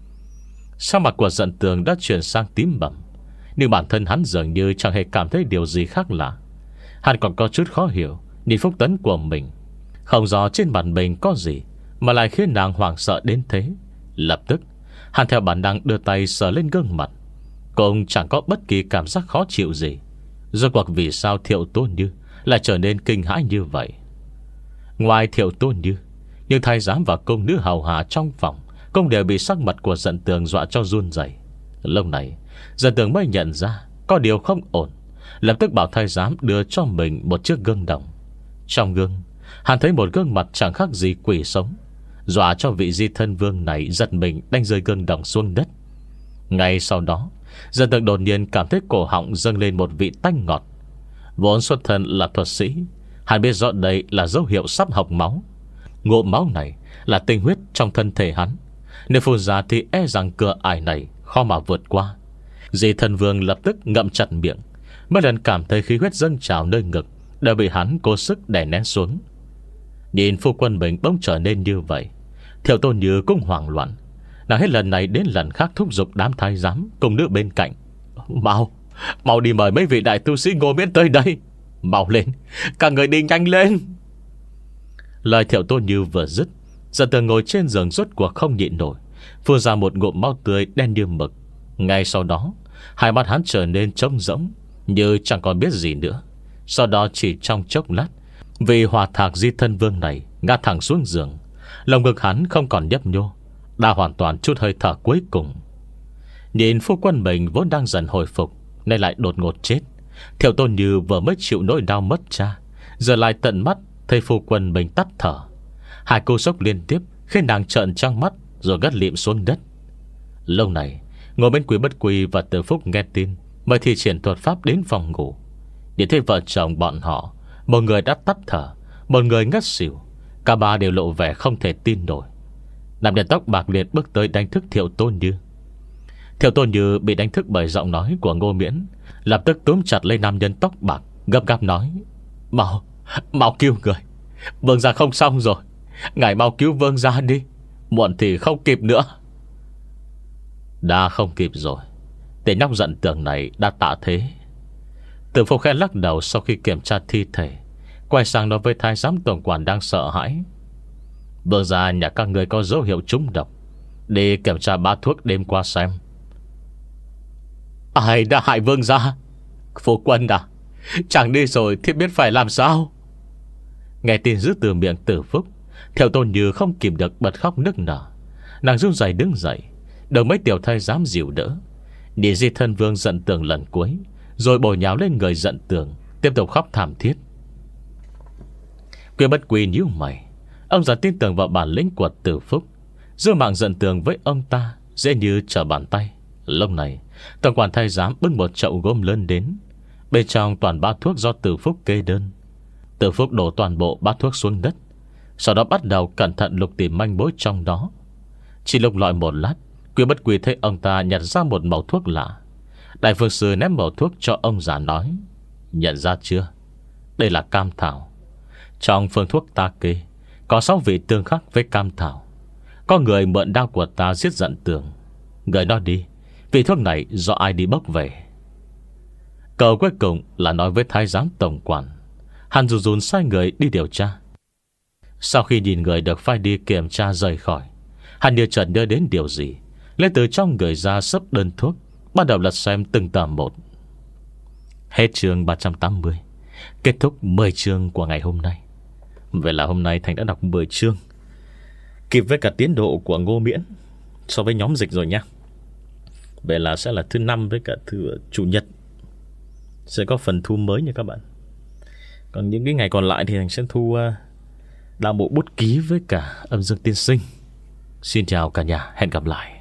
Sắc mặt của Dận Tường đã chuyển sang tím bầm, nhưng bản thân hắn dường như chẳng hề cảm thấy điều gì khác lạ. Hắn còn có chút khó hiểu nhìn Phúc Tấn của mình. Không rõ trên mặt mình có gì mà lại khiến nàng hoảng sợ đến thế. Lập tức hắn theo bản năng đưa tay sờ lên gương mặt, cũng chẳng có bất kỳ cảm giác khó chịu gì. Rốt cuộc vì sao Thiệu Tôn Như lại trở nên kinh hãi như vậy? Ngoài Thiệu Tôn Như, nhưng thái giám và công nữ hầu hạ trong phòng cũng đều bị sắc mặt của Dận Tường dọa cho run rẩy. Lúc này Dận Tường mới nhận ra có điều không ổn, lập tức bảo thái giám đưa cho mình một chiếc gương đồng. Trong gương, hắn thấy một gương mặt chẳng khác gì quỷ sống, dọa cho vị di thân vương này giật mình đánh rơi gương đồng xuống đất. Ngay sau đó, Dận Tường đột nhiên cảm thấy cổ họng dâng lên một vị tanh ngọt. Vốn xuất thân là thuật sĩ, hắn biết rõ đây là dấu hiệu sắp học máu. Ngụm máu này là tinh huyết trong thân thể hắn, nếu phun ra thì e rằng cửa ải này khó mà vượt qua. Di thân vương lập tức ngậm chặt miệng, mấy lần cảm thấy khí huyết dâng trào nơi ngực đều bị hắn cố sức đè nén xuống. Nhìn phu quân mình bỗng trở nên như vậy, Thiệu Tôn Như cũng hoảng loạn. Nàng hết lần này đến lần khác thúc giục đám thái giám cùng nữ bên cạnh: Mau, mau đi mời mấy vị đại tu sĩ Ngô Miễn tới đây. Mau lên, cả người đi nhanh lên. Lời Thiệu Tôn Như vừa dứt, Dận Tường ngồi trên giường rốt cuộc không nhịn nổi, phun ra một ngụm máu tươi đen như mực. Ngay sau đó, hai mắt hắn trở nên trống rỗng, như chẳng còn biết gì nữa. Sau đó chỉ trong chốc lát, vì hòa thạc di thân vương này ngã thẳng xuống giường. Lồng ngực hắn không còn nhấp nhô, đã hoàn toàn chút hơi thở cuối cùng. Nhìn phu quân mình vốn đang dần hồi phục, nay lại đột ngột chết. Thiệu Tôn Như vừa mới chịu nỗi đau mất cha, giờ lại tận mắt thấy phu quân mình tắt thở. Hai cú sốc liên tiếp khiến nàng trợn trăng mắt, rồi gắt lịm xuống đất. Lâu này, ngồi bên Quý Bất Quy và Từ Phúc nghe tin, mới thi triển thuật pháp đến phòng ngủ. Để thấy vợ chồng bọn họ, một người đã tắt thở, một người ngất xỉu. Cả ba đều lộ vẻ không thể tin nổi. Nam nhân tóc bạc liền bước tới đánh thức Thiệu Tôn Như. Thiệu Tôn Như bị đánh thức bởi giọng nói của Ngô Miễn, lập tức túm chặt lấy nam nhân tóc bạc, gấp gáp nói: Mau, mau cứu người, vương gia không xong rồi. Ngài mau cứu vương gia đi, muộn thì không kịp nữa. Đã không kịp rồi, tên nhóc Dận Tường này đã tạ thế. Từ Phúc khẽ lắc đầu sau khi kiểm tra thi thể, quay sang nói với thái giám tổng quản đang sợ hãi: Vương gia nhà các người có dấu hiệu trúng độc, đi kiểm tra bá thuốc đêm qua xem. Ai đã hại vương gia? Phu quân à, chẳng đi rồi thì biết phải làm sao? Nghe tin dữ từ miệng Từ Phúc, Thiệu Tôn Như không kìm được bật khóc nức nở. Nàng run rẩy đứng dậy, được mấy tiểu thái giám dìu đỡ, nhìn di thân vương Dận Tường lần cuối, rồi bổ nhào lên người Dận Tường, tiếp tục khóc thảm thiết. Quý Bất Quy nhíu mày. Ông già tin tưởng vào bản lĩnh của Từ Phúc, giữ mạng Dận Tường với ông ta dễ như trở bàn tay. Lúc này, tổng quản thái giám bưng một chậu gốm lớn đến, bên trong toàn bát thuốc do Từ Phúc kê đơn. Từ Phúc đổ toàn bộ bát thuốc xuống đất, sau đó bắt đầu cẩn thận lục tìm manh mối trong đó. Chỉ lục lọi một lát, Quý Bất Quy thấy ông ta nhặt ra một mẩu thuốc lạ. Đại phương sư ném mẩu thuốc cho ông già nói: Nhận ra chưa? Đây là cam thảo. Trong phương thuốc ta kê có sáu vị tương khắc với cam thảo. Có người mượn đao của ta giết Dận Tường. Người nói đi, vị thuốc này do ai đi bốc về? Câu cuối cùng là nói với thái giám tổng quản. Hắn run run sai người đi điều tra. Sau khi nhìn người được phái đi kiểm tra rời khỏi, hắn như chợt nhớ đến điều gì, lấy từ trong người ra sấp đơn thuốc, bắt đầu lật xem từng tờ một. Hết chương ba trăm tám mươi. Kết thúc mười chương của ngày hôm nay. Vậy là hôm nay Thành đã đọc mười chương, kịp với cả tiến độ của Ngô Miễn so với nhóm dịch rồi nha. Vậy là sẽ là thứ năm với cả thứ chủ nhật sẽ có phần thu mới nha các bạn. Còn những cái ngày còn lại thì Thành sẽ thu uh, đạo bộ bút ký với cả âm dương tiên sinh. Xin chào cả nhà, hẹn gặp lại.